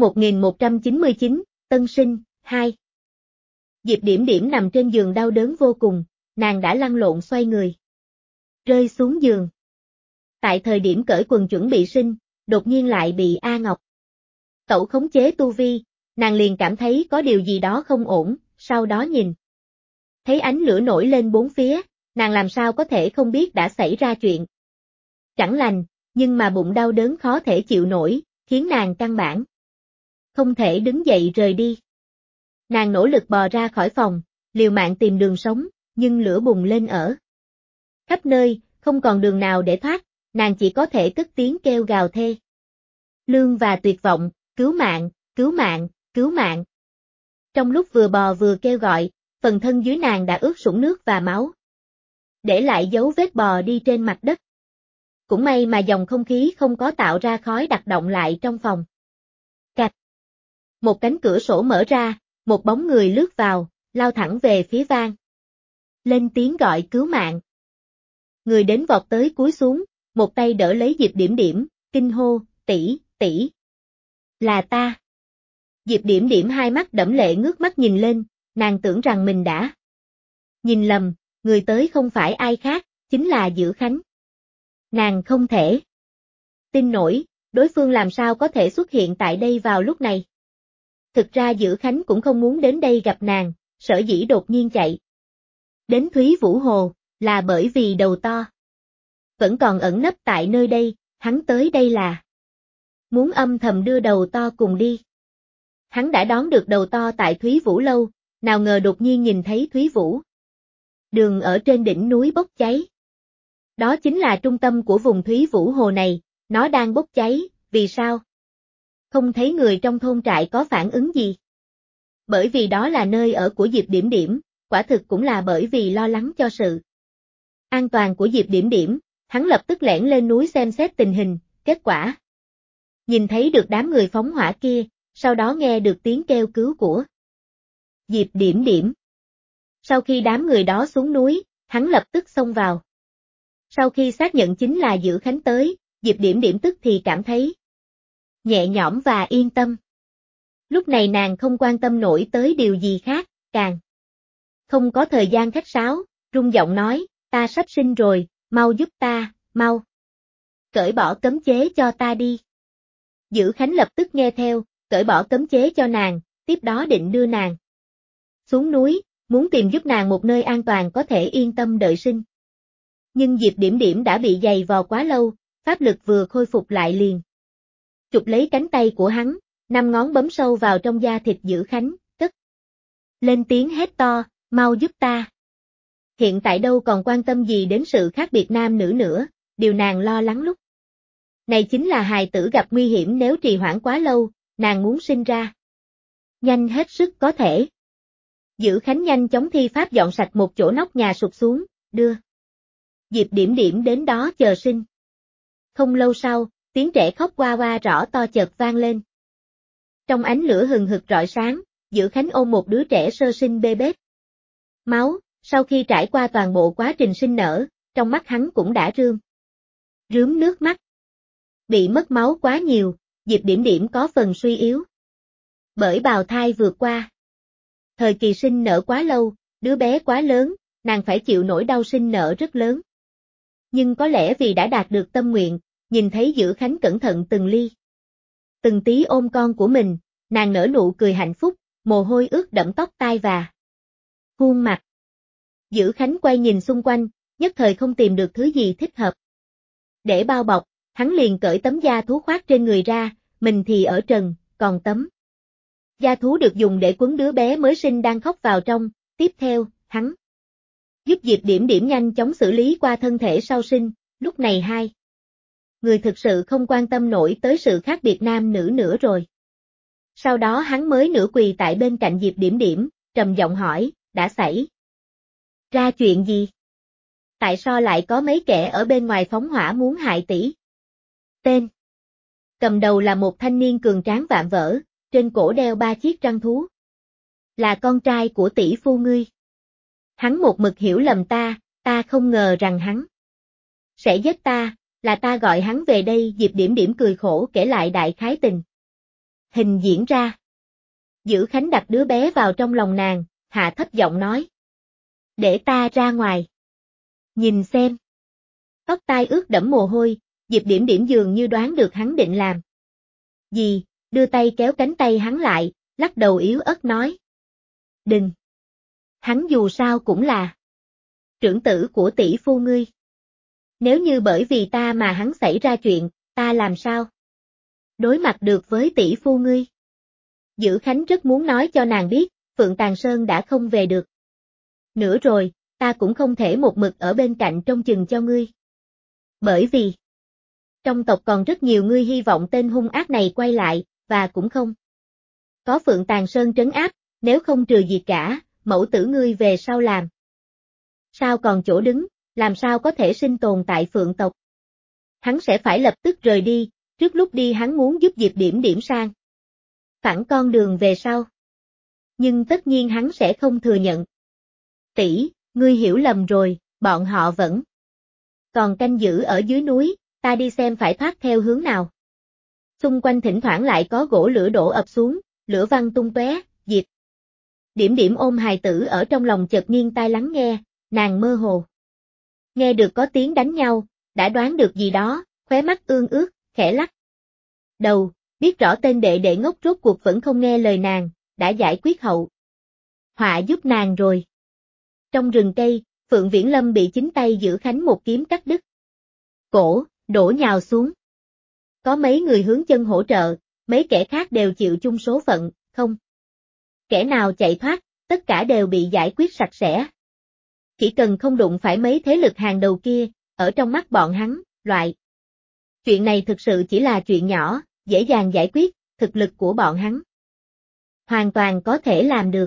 [SPEAKER 1] 1199, Tân Sinh, 2. Diệp Điểm Điểm nằm trên giường đau đớn vô cùng, nàng đã lăn lộn xoay người. Rơi xuống giường. Tại thời điểm cởi quần chuẩn bị sinh, đột nhiên lại bị A Ngọc Tẩu khống chế tu vi, nàng liền cảm thấy có điều gì đó không ổn, sau đó nhìn. Thấy ánh lửa nổi lên bốn phía, nàng làm sao có thể không biết đã xảy ra chuyện chẳng lành, nhưng mà bụng đau đớn khó thể chịu nổi, khiến nàng căn bản không thể đứng dậy rời đi. Nàng nỗ lực bò ra khỏi phòng, liều mạng tìm đường sống, nhưng lửa bùng lên ở khắp nơi, không còn đường nào để thoát, nàng chỉ có thể cất tiếng kêu gào thê lương và tuyệt vọng, cứu mạng, cứu mạng, cứu mạng. Trong lúc vừa bò vừa kêu gọi, phần thân dưới nàng đã ướt sũng nước và máu, để lại dấu vết bò đi trên mặt đất. Cũng may mà dòng không khí không có tạo ra khói đặc động lại trong phòng. Cạch. Một cánh cửa sổ mở ra, một bóng người lướt vào, lao thẳng về phía vang lên tiếng gọi cứu mạng. Người đến vọt tới cúi xuống, một tay đỡ lấy Diệp Điểm Điểm, kinh hô, tỷ, tỷ. Là ta. Diệp Điểm Điểm hai mắt đẫm lệ ngước mắt nhìn lên, nàng tưởng rằng mình đã nhìn lầm, người tới không phải ai khác, chính là Dữ Khánh. Nàng không thể tin nổi, đối phương làm sao có thể xuất hiện tại đây vào lúc này. Thực ra Dữ Khánh cũng không muốn đến đây gặp nàng, sở dĩ đột nhiên chạy đến Thúy Vũ Hồ, là bởi vì đầu to vẫn còn ẩn nấp tại nơi đây, hắn tới đây là muốn âm thầm đưa đầu to cùng đi. Hắn đã đón được đầu to tại Thúy Vũ Lâu, nào ngờ đột nhiên nhìn thấy Thúy Vũ đường ở trên đỉnh núi bốc cháy. Đó chính là trung tâm của vùng Thúy Vũ Hồ này, nó đang bốc cháy, vì sao? Không thấy người trong thôn trại có phản ứng gì. Bởi vì đó là nơi ở của Diệp Điểm Điểm, quả thực cũng là bởi vì lo lắng cho sự an toàn của Diệp Điểm Điểm, hắn lập tức lẻn lên núi xem xét tình hình, kết quả nhìn thấy được đám người phóng hỏa kia, sau đó nghe được tiếng kêu cứu của Diệp Điểm Điểm. Sau khi đám người đó xuống núi, hắn lập tức xông vào. Sau khi xác nhận chính là Dữ Khánh tới, Diệp Điểm Điểm tức thì cảm thấy nhẹ nhõm và yên tâm. Lúc này nàng không quan tâm nổi tới điều gì khác, càng không có thời gian khách sáo, rung giọng nói, ta sắp sinh rồi, mau giúp ta, mau. Cởi bỏ cấm chế cho ta đi. Dữ Khánh lập tức nghe theo, cởi bỏ cấm chế cho nàng, tiếp đó định đưa nàng xuống núi, muốn tìm giúp nàng một nơi an toàn có thể yên tâm đợi sinh. Nhưng Diệp Điểm Điểm đã bị dày vò quá lâu, pháp lực vừa khôi phục lại liền chụp lấy cánh tay của hắn, 5 ngón bấm sâu vào trong da thịt Dữ Khánh, cất lên tiếng hét to, mau giúp ta. Hiện tại đâu còn quan tâm gì đến sự khác biệt nam nữ nữa, điều nàng lo lắng lúc này chính là hài tử gặp nguy hiểm nếu trì hoãn quá lâu, nàng muốn sinh ra nhanh hết sức có thể. Dữ Khánh nhanh chóng thi pháp dọn sạch một chỗ nóc nhà sụp xuống, đưa Diệp Điểm Điểm đến đó chờ sinh. Không lâu sau, tiếng trẻ khóc oa oa rõ to chợt vang lên. Trong ánh lửa hừng hực rọi sáng, Dữ Khánh ôm một đứa trẻ sơ sinh bê bết máu, sau khi trải qua toàn bộ quá trình sinh nở, trong mắt hắn cũng đã rướm nước mắt. Bị mất máu quá nhiều, Diệp Điểm Điểm có phần suy yếu. Bởi bào thai vượt qua thời kỳ sinh nở quá lâu, đứa bé quá lớn, nàng phải chịu nỗi đau sinh nở rất lớn. Nhưng có lẽ vì đã đạt được tâm nguyện, nhìn thấy Dữ Khánh cẩn thận từng ly từng tí ôm con của mình, nàng nở nụ cười hạnh phúc, mồ hôi ướt đẫm tóc tai và khuôn mặt. Dữ Khánh quay nhìn xung quanh, nhất thời không tìm được thứ gì thích hợp. Để bao bọc, hắn liền cởi tấm da thú khoác trên người ra, mình thì ở trần, còn tấm da thú được dùng để quấn đứa bé mới sinh đang khóc vào trong. Tiếp theo, hắn giúp Diệp Điểm Điểm nhanh chóng xử lý qua thân thể sau sinh, lúc này hai người thực sự không quan tâm nổi tới sự khác biệt nam nữ nữa rồi. Sau đó hắn mới nửa quỳ tại bên cạnh Diệp Điểm Điểm, trầm giọng hỏi, đã xảy ra chuyện gì? Tại sao lại có mấy kẻ ở bên ngoài phóng hỏa muốn hại tỷ? Tên cầm đầu là một thanh niên cường tráng vạm vỡ, trên cổ đeo 3 chiếc răng thú. Là con trai của tỷ phu ngươi. Hắn một mực hiểu lầm ta không ngờ rằng hắn sẽ giết ta, là ta gọi hắn về đây. Diệp Điểm Điểm cười khổ kể lại đại khái tình hình diễn ra. Dữ Khánh đặt đứa bé vào trong lòng nàng, hạ thấp giọng nói. Để ta ra ngoài. Nhìn xem. Tóc tai ướt đẫm mồ hôi, Diệp Điểm Điểm dường như đoán được hắn định làm gì, đưa tay kéo cánh tay hắn lại, lắc đầu yếu ớt nói. Đừng. Hắn dù sao cũng là trưởng tử của tỷ phu ngươi. Nếu như bởi vì ta mà hắn xảy ra chuyện, ta làm sao đối mặt được với tỷ phu ngươi? Dữ Khánh rất muốn nói cho nàng biết, Phượng Tàng Sơn đã không về được nữa rồi, ta cũng không thể một mực ở bên cạnh trông chừng cho ngươi. Bởi vì trong tộc còn rất nhiều người hy vọng tên hung ác này quay lại, và cũng không có Phượng Tàng Sơn trấn áp, nếu không trừ gì cả, mẫu tử ngươi về sau làm sao còn chỗ đứng, làm sao có thể sinh tồn tại Phượng tộc. Hắn sẽ phải lập tức rời đi, trước lúc đi hắn muốn giúp Diệp Điểm Điểm sang phẳng con đường về sau. Nhưng tất nhiên hắn sẽ không thừa nhận. Tỷ, ngươi hiểu lầm rồi, bọn họ vẫn còn canh giữ ở dưới núi, ta đi xem phải thoát theo hướng nào. Xung quanh thỉnh thoảng lại có gỗ lửa đổ ập xuống, lửa văng tung tóe. Diệp Điểm Điểm ôm hài tử ở trong lòng chợt nghiêng tai lắng nghe, nàng mơ hồ nghe được có tiếng đánh nhau, đã đoán được gì đó, khóe mắt ương ướt, khẽ lắc đầu, biết rõ tên đệ đệ ngốc rốt cuộc vẫn không nghe lời nàng, đã giải quyết hậu họa giúp nàng rồi. Trong rừng cây, Phượng Viễn Lâm bị chính tay Dữ Khánh một kiếm cắt đứt cổ, đổ nhào xuống. Có mấy người hướng chân hỗ trợ, mấy kẻ khác đều chịu chung số phận, không kẻ nào chạy thoát, tất cả đều bị giải quyết sạch sẽ. Chỉ cần không đụng phải mấy thế lực hàng đầu kia, ở trong mắt bọn hắn, loại chuyện này thực sự chỉ là chuyện nhỏ, dễ dàng giải quyết, thực lực của bọn hắn hoàn toàn có thể làm được.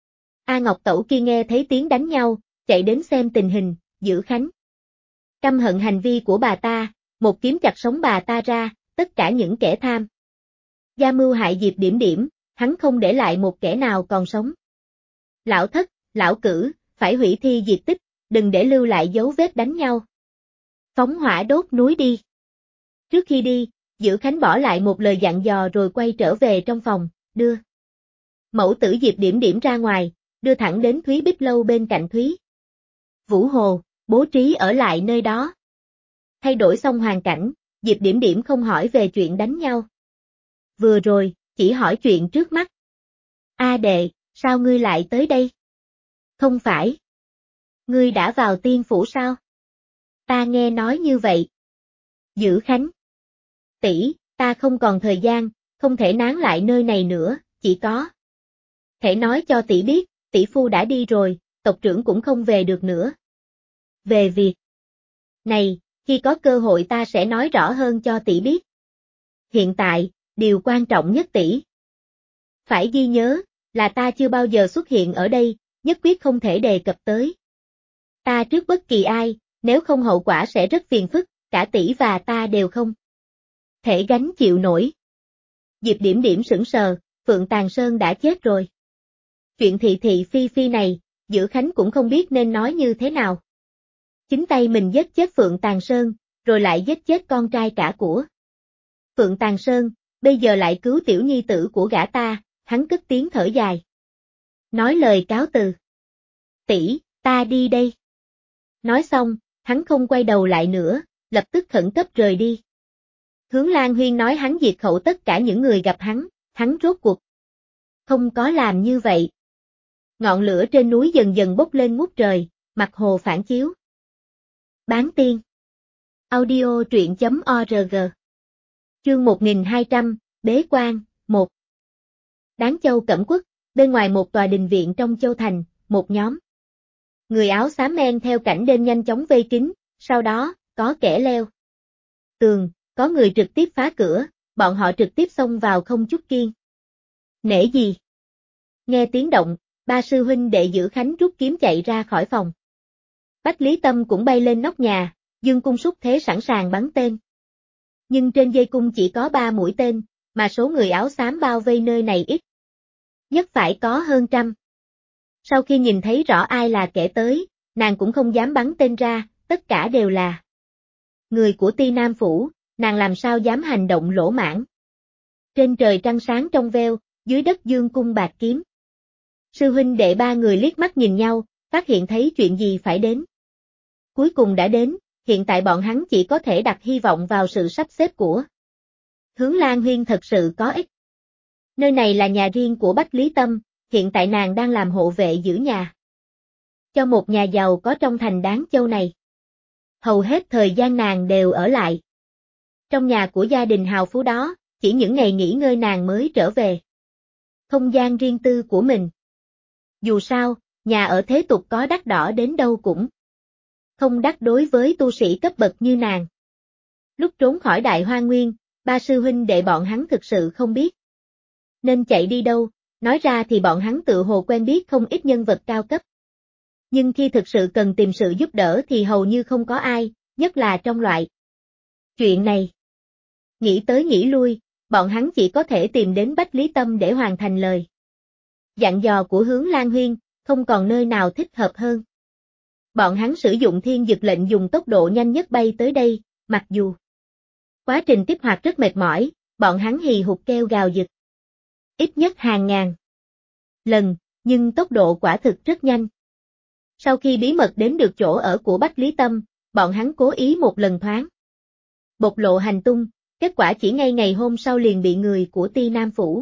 [SPEAKER 1] A Ngọc Tẩu kia nghe thấy tiếng đánh nhau, chạy đến xem tình hình, Dữ Khánh căm hận hành vi của bà ta, một kiếm chặt sống bà ta ra, tất cả những kẻ tham gia mưu hại Diệp Điểm Điểm, hắn không để lại một kẻ nào còn sống. Lão Thất, lão Cử, phải hủy thi diệt tích, đừng để lưu lại dấu vết đánh nhau. Phóng hỏa đốt núi đi. Trước khi đi, Dữ Khánh bỏ lại một lời dặn dò rồi quay trở về trong phòng, đưa mẫu tử Diệp Điểm Điểm ra ngoài, đưa thẳng đến Thúy Bích Lâu bên cạnh Thúy Vũ Hồ, bố trí ở lại nơi đó. Thay đổi xong hoàn cảnh, Diệp Điểm Điểm không hỏi về chuyện đánh nhau vừa rồi, chỉ hỏi chuyện trước mắt. A đệ, sao ngươi lại tới đây? Không phải ngươi đã vào tiên phủ sao? Ta nghe nói như vậy. Dữ Khánh tỷ, ta không còn thời gian, không thể nán lại nơi này nữa, chỉ có thể nói cho tỷ biết, tỷ phu đã đi rồi, tộc trưởng cũng không về được nữa. Về việc này, khi có cơ hội ta sẽ nói rõ hơn cho tỷ biết. Hiện tại, điều quan trọng nhất tỷ phải ghi nhớ, là ta chưa bao giờ xuất hiện ở đây, nhất quyết không thể đề cập tới ta trước bất kỳ ai, nếu không hậu quả sẽ rất phiền phức, cả tỷ và ta đều không thể gánh chịu nổi. Diệp Điểm Điểm sững sờ, Phượng Tàng Sơn đã chết rồi. Chuyện thị thị phi phi này, Dữ Khánh cũng không biết nên nói như thế nào. Chính tay mình giết chết Phượng Tàng Sơn, rồi lại giết chết con trai cả của Phượng Tàng Sơn, bây giờ lại cứu tiểu nhi tử của gã ta, hắn cất tiếng thở dài. Nói lời cáo từ. Tỷ, ta đi đây. Nói xong, hắn không quay đầu lại nữa, lập tức khẩn cấp rời đi. Hướng Lan Huyên nói hắn diệt khẩu tất cả những người gặp hắn rốt cuộc không có làm như vậy. Ngọn lửa trên núi dần dần bốc lên ngút trời, Mặt hồ phản chiếu. Bán tiên. Audio truyện.org. Chương 1200, Bế Quan, 1. Đáng Châu Cẩm Quốc, bên ngoài một tòa đình viện trong Châu Thành, một nhóm người áo xám men theo cảnh đêm nhanh chóng vây kín, sau đó, có kẻ leo tường, có người trực tiếp phá cửa, bọn họ trực tiếp xông vào không chút kiêng nể gì. Nghe tiếng động, ba sư huynh đệ Giữ Khánh rút kiếm chạy ra khỏi phòng. Bách Lý Tâm cũng bay lên nóc nhà, dương cung xúc thế sẵn sàng bắn tên. Nhưng trên dây cung chỉ có 3 mũi tên, mà số người áo xám bao vây nơi này ít nhất phải có hơn trăm. Sau khi nhìn thấy rõ ai là kẻ tới, nàng cũng không dám bắn tên ra, tất cả đều là người của Ti Nam Phủ, nàng làm sao dám hành động lỗ mãng. Trên trời trăng sáng trong veo, dưới đất dương cung bạc kiếm. Sư huynh đệ ba người liếc mắt nhìn nhau, phát hiện thấy chuyện gì phải đến. Cuối cùng đã đến, hiện tại bọn hắn chỉ có thể đặt hy vọng vào sự sắp xếp của Hướng Lan Huyên thật sự có ích. Nơi này là nhà riêng của Bách Lý Tâm, hiện tại nàng đang làm hộ vệ giữ nhà cho một nhà giàu có trong thành Đáng Châu này. Hầu hết thời gian nàng đều ở lại trong nhà của gia đình hào phú đó, chỉ những ngày nghỉ ngơi nàng mới trở về không gian riêng tư của mình. Dù sao, nhà ở thế tục có đắt đỏ đến đâu cũng không đắt đối với tu sĩ cấp bậc như nàng. Lúc trốn khỏi Đại Hoa Nguyên, ba sư huynh đệ bọn hắn thực sự không biết nên chạy đi đâu, nói ra thì bọn hắn tự hồ quen biết không ít nhân vật cao cấp. Nhưng khi thực sự cần tìm sự giúp đỡ thì hầu như không có ai, nhất là trong loại chuyện này. Nghĩ tới nghĩ lui, bọn hắn chỉ có thể tìm đến Bách Lý Tâm để hoàn thành lời dặn dò của Hướng Lan Huyên, không còn nơi nào thích hợp hơn. Bọn hắn sử dụng thiên dực lệnh dùng tốc độ nhanh nhất bay tới đây, mặc dù quá trình tiếp hoạt rất mệt mỏi, bọn hắn hì hục kêu gào giật ít nhất hàng ngàn lần, nhưng tốc độ quả thực rất nhanh. Sau khi bí mật đến được chỗ ở của Bách Lý Tâm, bọn hắn cố ý một lần thoáng bộc lộ hành tung, kết quả chỉ ngay ngày hôm sau liền bị người của Ti Nam Phủ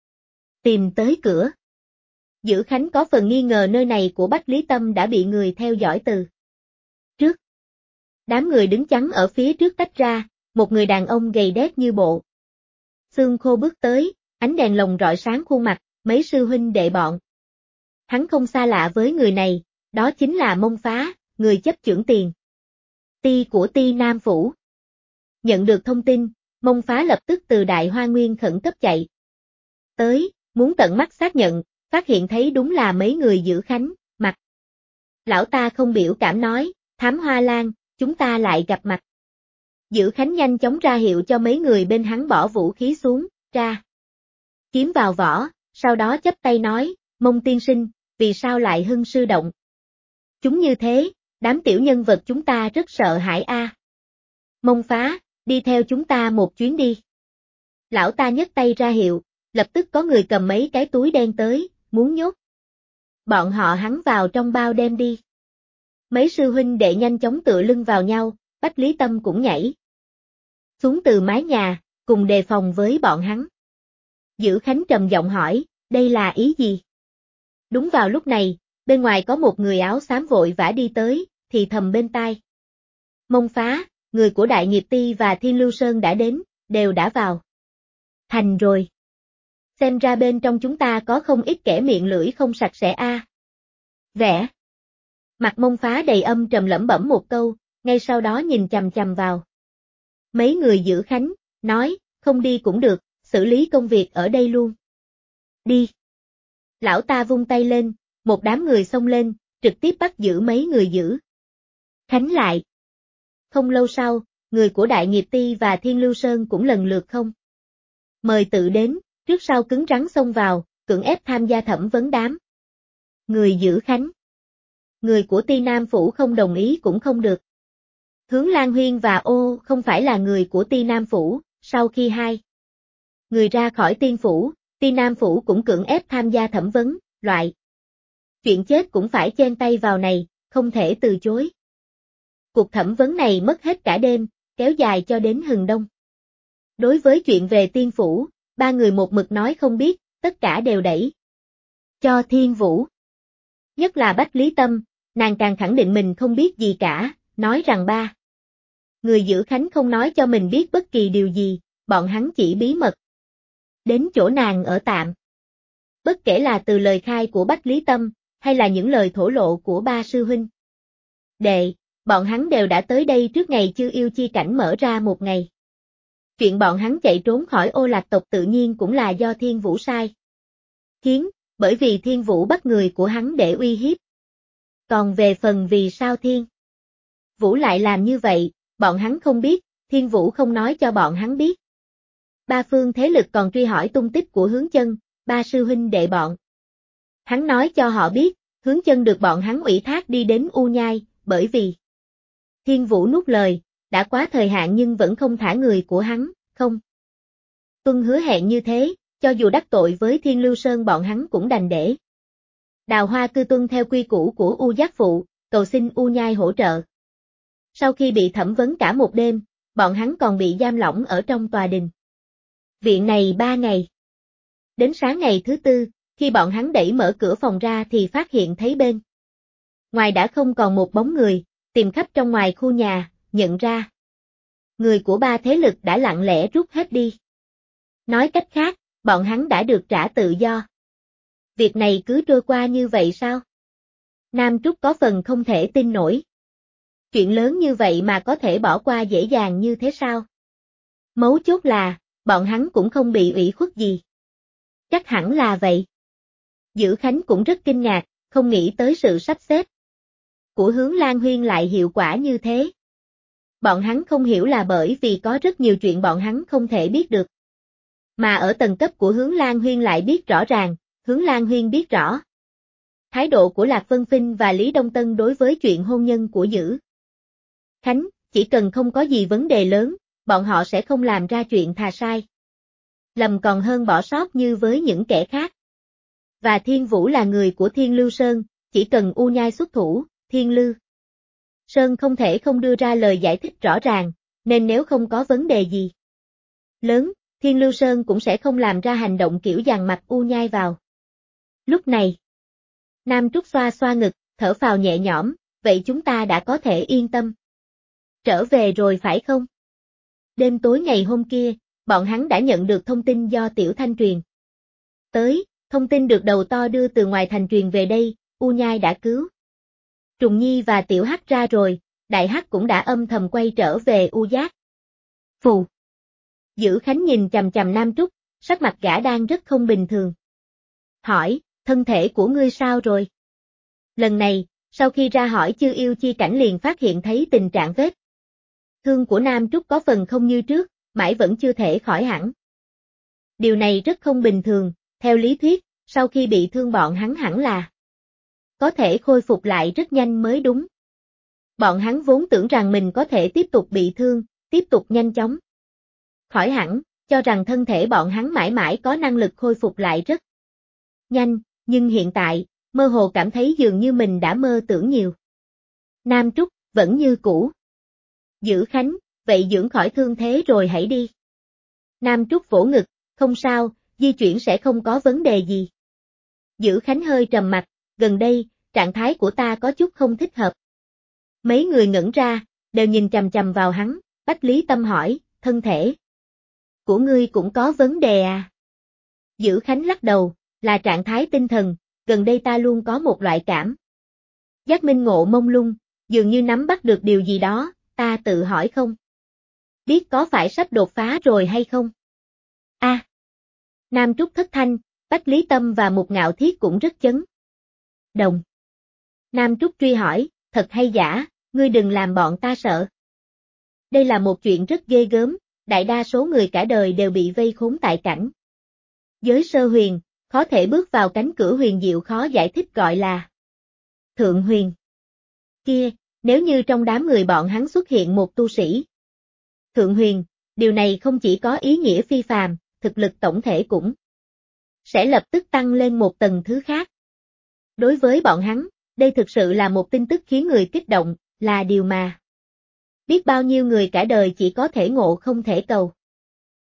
[SPEAKER 1] tìm tới cửa. Giữ Khánh có phần nghi ngờ nơi này của Bách Lý Tâm đã bị người theo dõi từ trước. Đám người đứng chắn ở phía trước tách ra, một người đàn ông gầy đét như bộ xương khô bước tới, ánh đèn lồng rọi sáng khuôn mặt, mấy sư huynh đệ bọn hắn không xa lạ với người này, đó chính là Mông Phá, người chấp chưởng tiền Ti của Ti Nam Phủ. Nhận được thông tin, Mông Phá lập tức từ Đại Hoa Nguyên khẩn cấp chạy tới, muốn tận mắt xác nhận, phát hiện thấy đúng là mấy người Giữ Khánh, mặt lão ta không biểu cảm nói, Thám Hoa Lan, chúng ta lại gặp mặt. Giữ Khánh nhanh chóng ra hiệu cho mấy người bên hắn bỏ vũ khí xuống, ra kiếm vào vỏ, sau đó chắp tay nói, Mông tiên sinh, vì sao lại hưng sư động chúng như thế, đám tiểu nhân vật chúng ta rất sợ hãi a. Mông Phá, đi theo chúng ta một chuyến đi. Lão ta nhấc tay ra hiệu, lập tức có người cầm mấy cái túi đen tới, muốn nhốt bọn họ hắn vào trong bao đem đi. Mấy sư huynh đệ nhanh chóng tựa lưng vào nhau, Bách Lý Tâm cũng nhảy xuống từ mái nhà, cùng đề phòng với bọn hắn. Giữ Khánh trầm giọng hỏi, đây là ý gì? Đúng vào lúc này, bên ngoài có một người áo xám vội vã đi tới, thì thầm bên tai. Mông Phá, người của Đại Nghiệp Ti và Thiên Lưu Sơn đã đến, đều đã vào thành rồi. Xem ra bên trong chúng ta có không ít kẻ miệng lưỡi không sạch sẽ a. Vẻ mặt Mông Phá đầy âm trầm lẩm bẩm một câu, ngay sau đó nhìn chằm chằm vào mấy người Giữ Khánh, nói, không đi cũng được, xử lý công việc ở đây luôn. Đi. Lão ta vung tay lên, một đám người xông lên, trực tiếp bắt giữ mấy người Giữ Khánh lại. Không lâu sau, người của Đại Nghiệp Ti và Thiên Lưu Sơn cũng lần lượt không mời tự đến, trước sau cứng rắn xông vào, cưỡng ép tham gia thẩm vấn đám người Giữ Khánh. Người của Ti Nam Phủ không đồng ý cũng không được. Hướng Lan Huyên và Ô không phải là người của Ti Nam Phủ, sau khi hai người ra khỏi Tiên Phủ, Ti Nam Phủ cũng cưỡng ép tham gia thẩm vấn, loại chuyện chết cũng phải chen tay vào này, không thể từ chối. Cuộc thẩm vấn này mất hết cả đêm, kéo dài cho đến hừng đông. Đối với chuyện về Tiên Phủ, ba người một mực nói không biết, tất cả đều đẩy cho Thiên Vũ. Nhất là Bách Lý Tâm, nàng càng khẳng định mình không biết gì cả, nói rằng ba người giữ Khánh không nói cho mình biết bất kỳ điều gì, bọn hắn chỉ bí mật đến chỗ nàng ở tạm. Bất kể là từ lời khai của Bách Lý Tâm, hay là những lời thổ lộ của ba sư huynh đệ, bọn hắn đều đã tới đây trước ngày Chư Yêu Chi Cảnh mở ra một ngày. Chuyện bọn hắn chạy trốn khỏi Ô Lạc tộc tự nhiên cũng là do Thiên Vũ sai khiến, bởi vì Thiên Vũ bắt người của hắn để uy hiếp. Còn về phần vì sao Thiên Vũ lại làm như vậy, bọn hắn không biết, Thiên Vũ không nói cho bọn hắn biết. Ba phương thế lực còn truy hỏi tung tích của Hướng Chân, ba sư huynh đệ bọn hắn nói cho họ biết, Hướng Chân được bọn hắn ủy thác đi đến U Nhai, bởi vì Thiên Vũ nuốt lời, đã quá thời hạn nhưng vẫn không thả người của hắn, không tuân hứa hẹn như thế, cho dù đắc tội với Thiên Lưu Sơn bọn hắn cũng đành để Đào Hoa Cư tuân theo quy củ của U Giác Phụ, cầu xin U Nhai hỗ trợ. Sau khi bị thẩm vấn cả một đêm, bọn hắn còn bị giam lỏng ở trong tòa đình viện này 3 ngày. Đến sáng ngày thứ tư, khi bọn hắn đẩy mở cửa phòng ra thì phát hiện thấy bên ngoài đã không còn một bóng người, tìm khắp trong ngoài khu nhà, nhận ra người của ba thế lực đã lặng lẽ rút hết đi. Nói cách khác, bọn hắn đã được trả tự do. Việc này cứ trôi qua như vậy sao? Nam Trúc có phần không thể tin nổi. Chuyện lớn như vậy mà có thể bỏ qua dễ dàng như thế sao? Mấu chốt là, bọn hắn cũng không bị ủy khuất gì. Chắc hẳn là vậy. Dữ Khánh cũng rất kinh ngạc, không nghĩ tới sự sắp xếp của Hướng Lan Huyên lại hiệu quả như thế. Bọn hắn không hiểu là bởi vì có rất nhiều chuyện bọn hắn không thể biết được. Mà ở tầng cấp của Hướng Lan Huyên lại biết rõ ràng, Hướng Lan Huyên biết rõ thái độ của Lạc Vân Phinh và Lý Đông Tân đối với chuyện hôn nhân của Dữ Khánh, chỉ cần không có gì vấn đề lớn, bọn họ sẽ không làm ra chuyện thà sai lầm còn hơn bỏ sót như với những kẻ khác. Và Thiên Vũ là người của Thiên Lưu Sơn, chỉ cần U Nhai xuất thủ, Thiên Lưu Sơn không thể không đưa ra lời giải thích rõ ràng, nên nếu không có vấn đề gì lớn, Thiên Lưu Sơn cũng sẽ không làm ra hành động kiểu dằn mặt U Nhai vào. Lúc này, Nam Trúc xoa xoa ngực, thở phào nhẹ nhõm, vậy chúng ta đã có thể yên tâm trở về rồi phải không? Đêm tối ngày hôm kia, bọn hắn đã nhận được thông tin do Tiểu Thanh truyền tới, thông tin được đầu to đưa từ ngoài thành truyền về đây, U Nhai đã cứu Trùng Nhi và Tiểu Hắc ra rồi, Đại Hắc cũng đã âm thầm quay trở về U Giác Phù. Dữ Khánh nhìn chằm chằm Nam Trúc, sắc mặt gã đang rất không bình thường. Hỏi, thân thể của ngươi sao rồi? Lần này, sau khi ra hỏi Chư Yêu Chi Cảnh liền phát hiện thấy tình trạng vết thương của Nam Trúc có phần không như trước, mãi vẫn chưa thể khỏi hẳn. Điều này rất không bình thường, theo lý thuyết, sau khi bị thương bọn hắn hẳn là có thể khôi phục lại rất nhanh mới đúng. Bọn hắn vốn tưởng rằng mình có thể tiếp tục bị thương, tiếp tục nhanh chóng khỏi hẳn, cho rằng thân thể bọn hắn mãi mãi có năng lực khôi phục lại rất nhanh, nhưng hiện tại, mơ hồ cảm thấy dường như mình đã mơ tưởng nhiều. Nam Trúc, vẫn như cũ. Dữ Khánh, vậy dưỡng khỏi thương thế rồi hãy đi. Nam Trúc vỗ ngực, không sao, di chuyển sẽ không có vấn đề gì. Dữ Khánh hơi trầm mặt, gần đây, trạng thái của ta có chút không thích hợp. Mấy người ngẩn ra, đều nhìn chằm chằm vào hắn, Bách Lý Tâm hỏi, thân thể của ngươi cũng có vấn đề à? Dữ Khánh lắc đầu, là trạng thái tinh thần, gần đây ta luôn có một loại cảm giác minh ngộ mông lung, dường như nắm bắt được điều gì đó, ta tự hỏi không biết có phải sắp đột phá rồi hay không? Nam Trúc thất thanh, Bách Lý Tâm và Mục Ngạo Thiết cũng rất chấn động. Nam Trúc truy hỏi, thật hay giả, ngươi đừng làm bọn ta sợ. Đây là một chuyện rất ghê gớm, đại đa số người cả đời đều bị vây khốn tại cảnh giới sơ huyền, khó thể bước vào cánh cửa huyền diệu khó giải thích gọi là thượng huyền. Kia, nếu như trong đám người bọn hắn xuất hiện một tu sĩ thượng huyền, điều này không chỉ có ý nghĩa phi phàm, thực lực tổng thể cũng sẽ lập tức tăng lên một tầng thứ khác. Đối với bọn hắn, đây thực sự là một tin tức khiến người kích động, là điều mà biết bao nhiêu người cả đời chỉ có thể ngộ không thể cầu.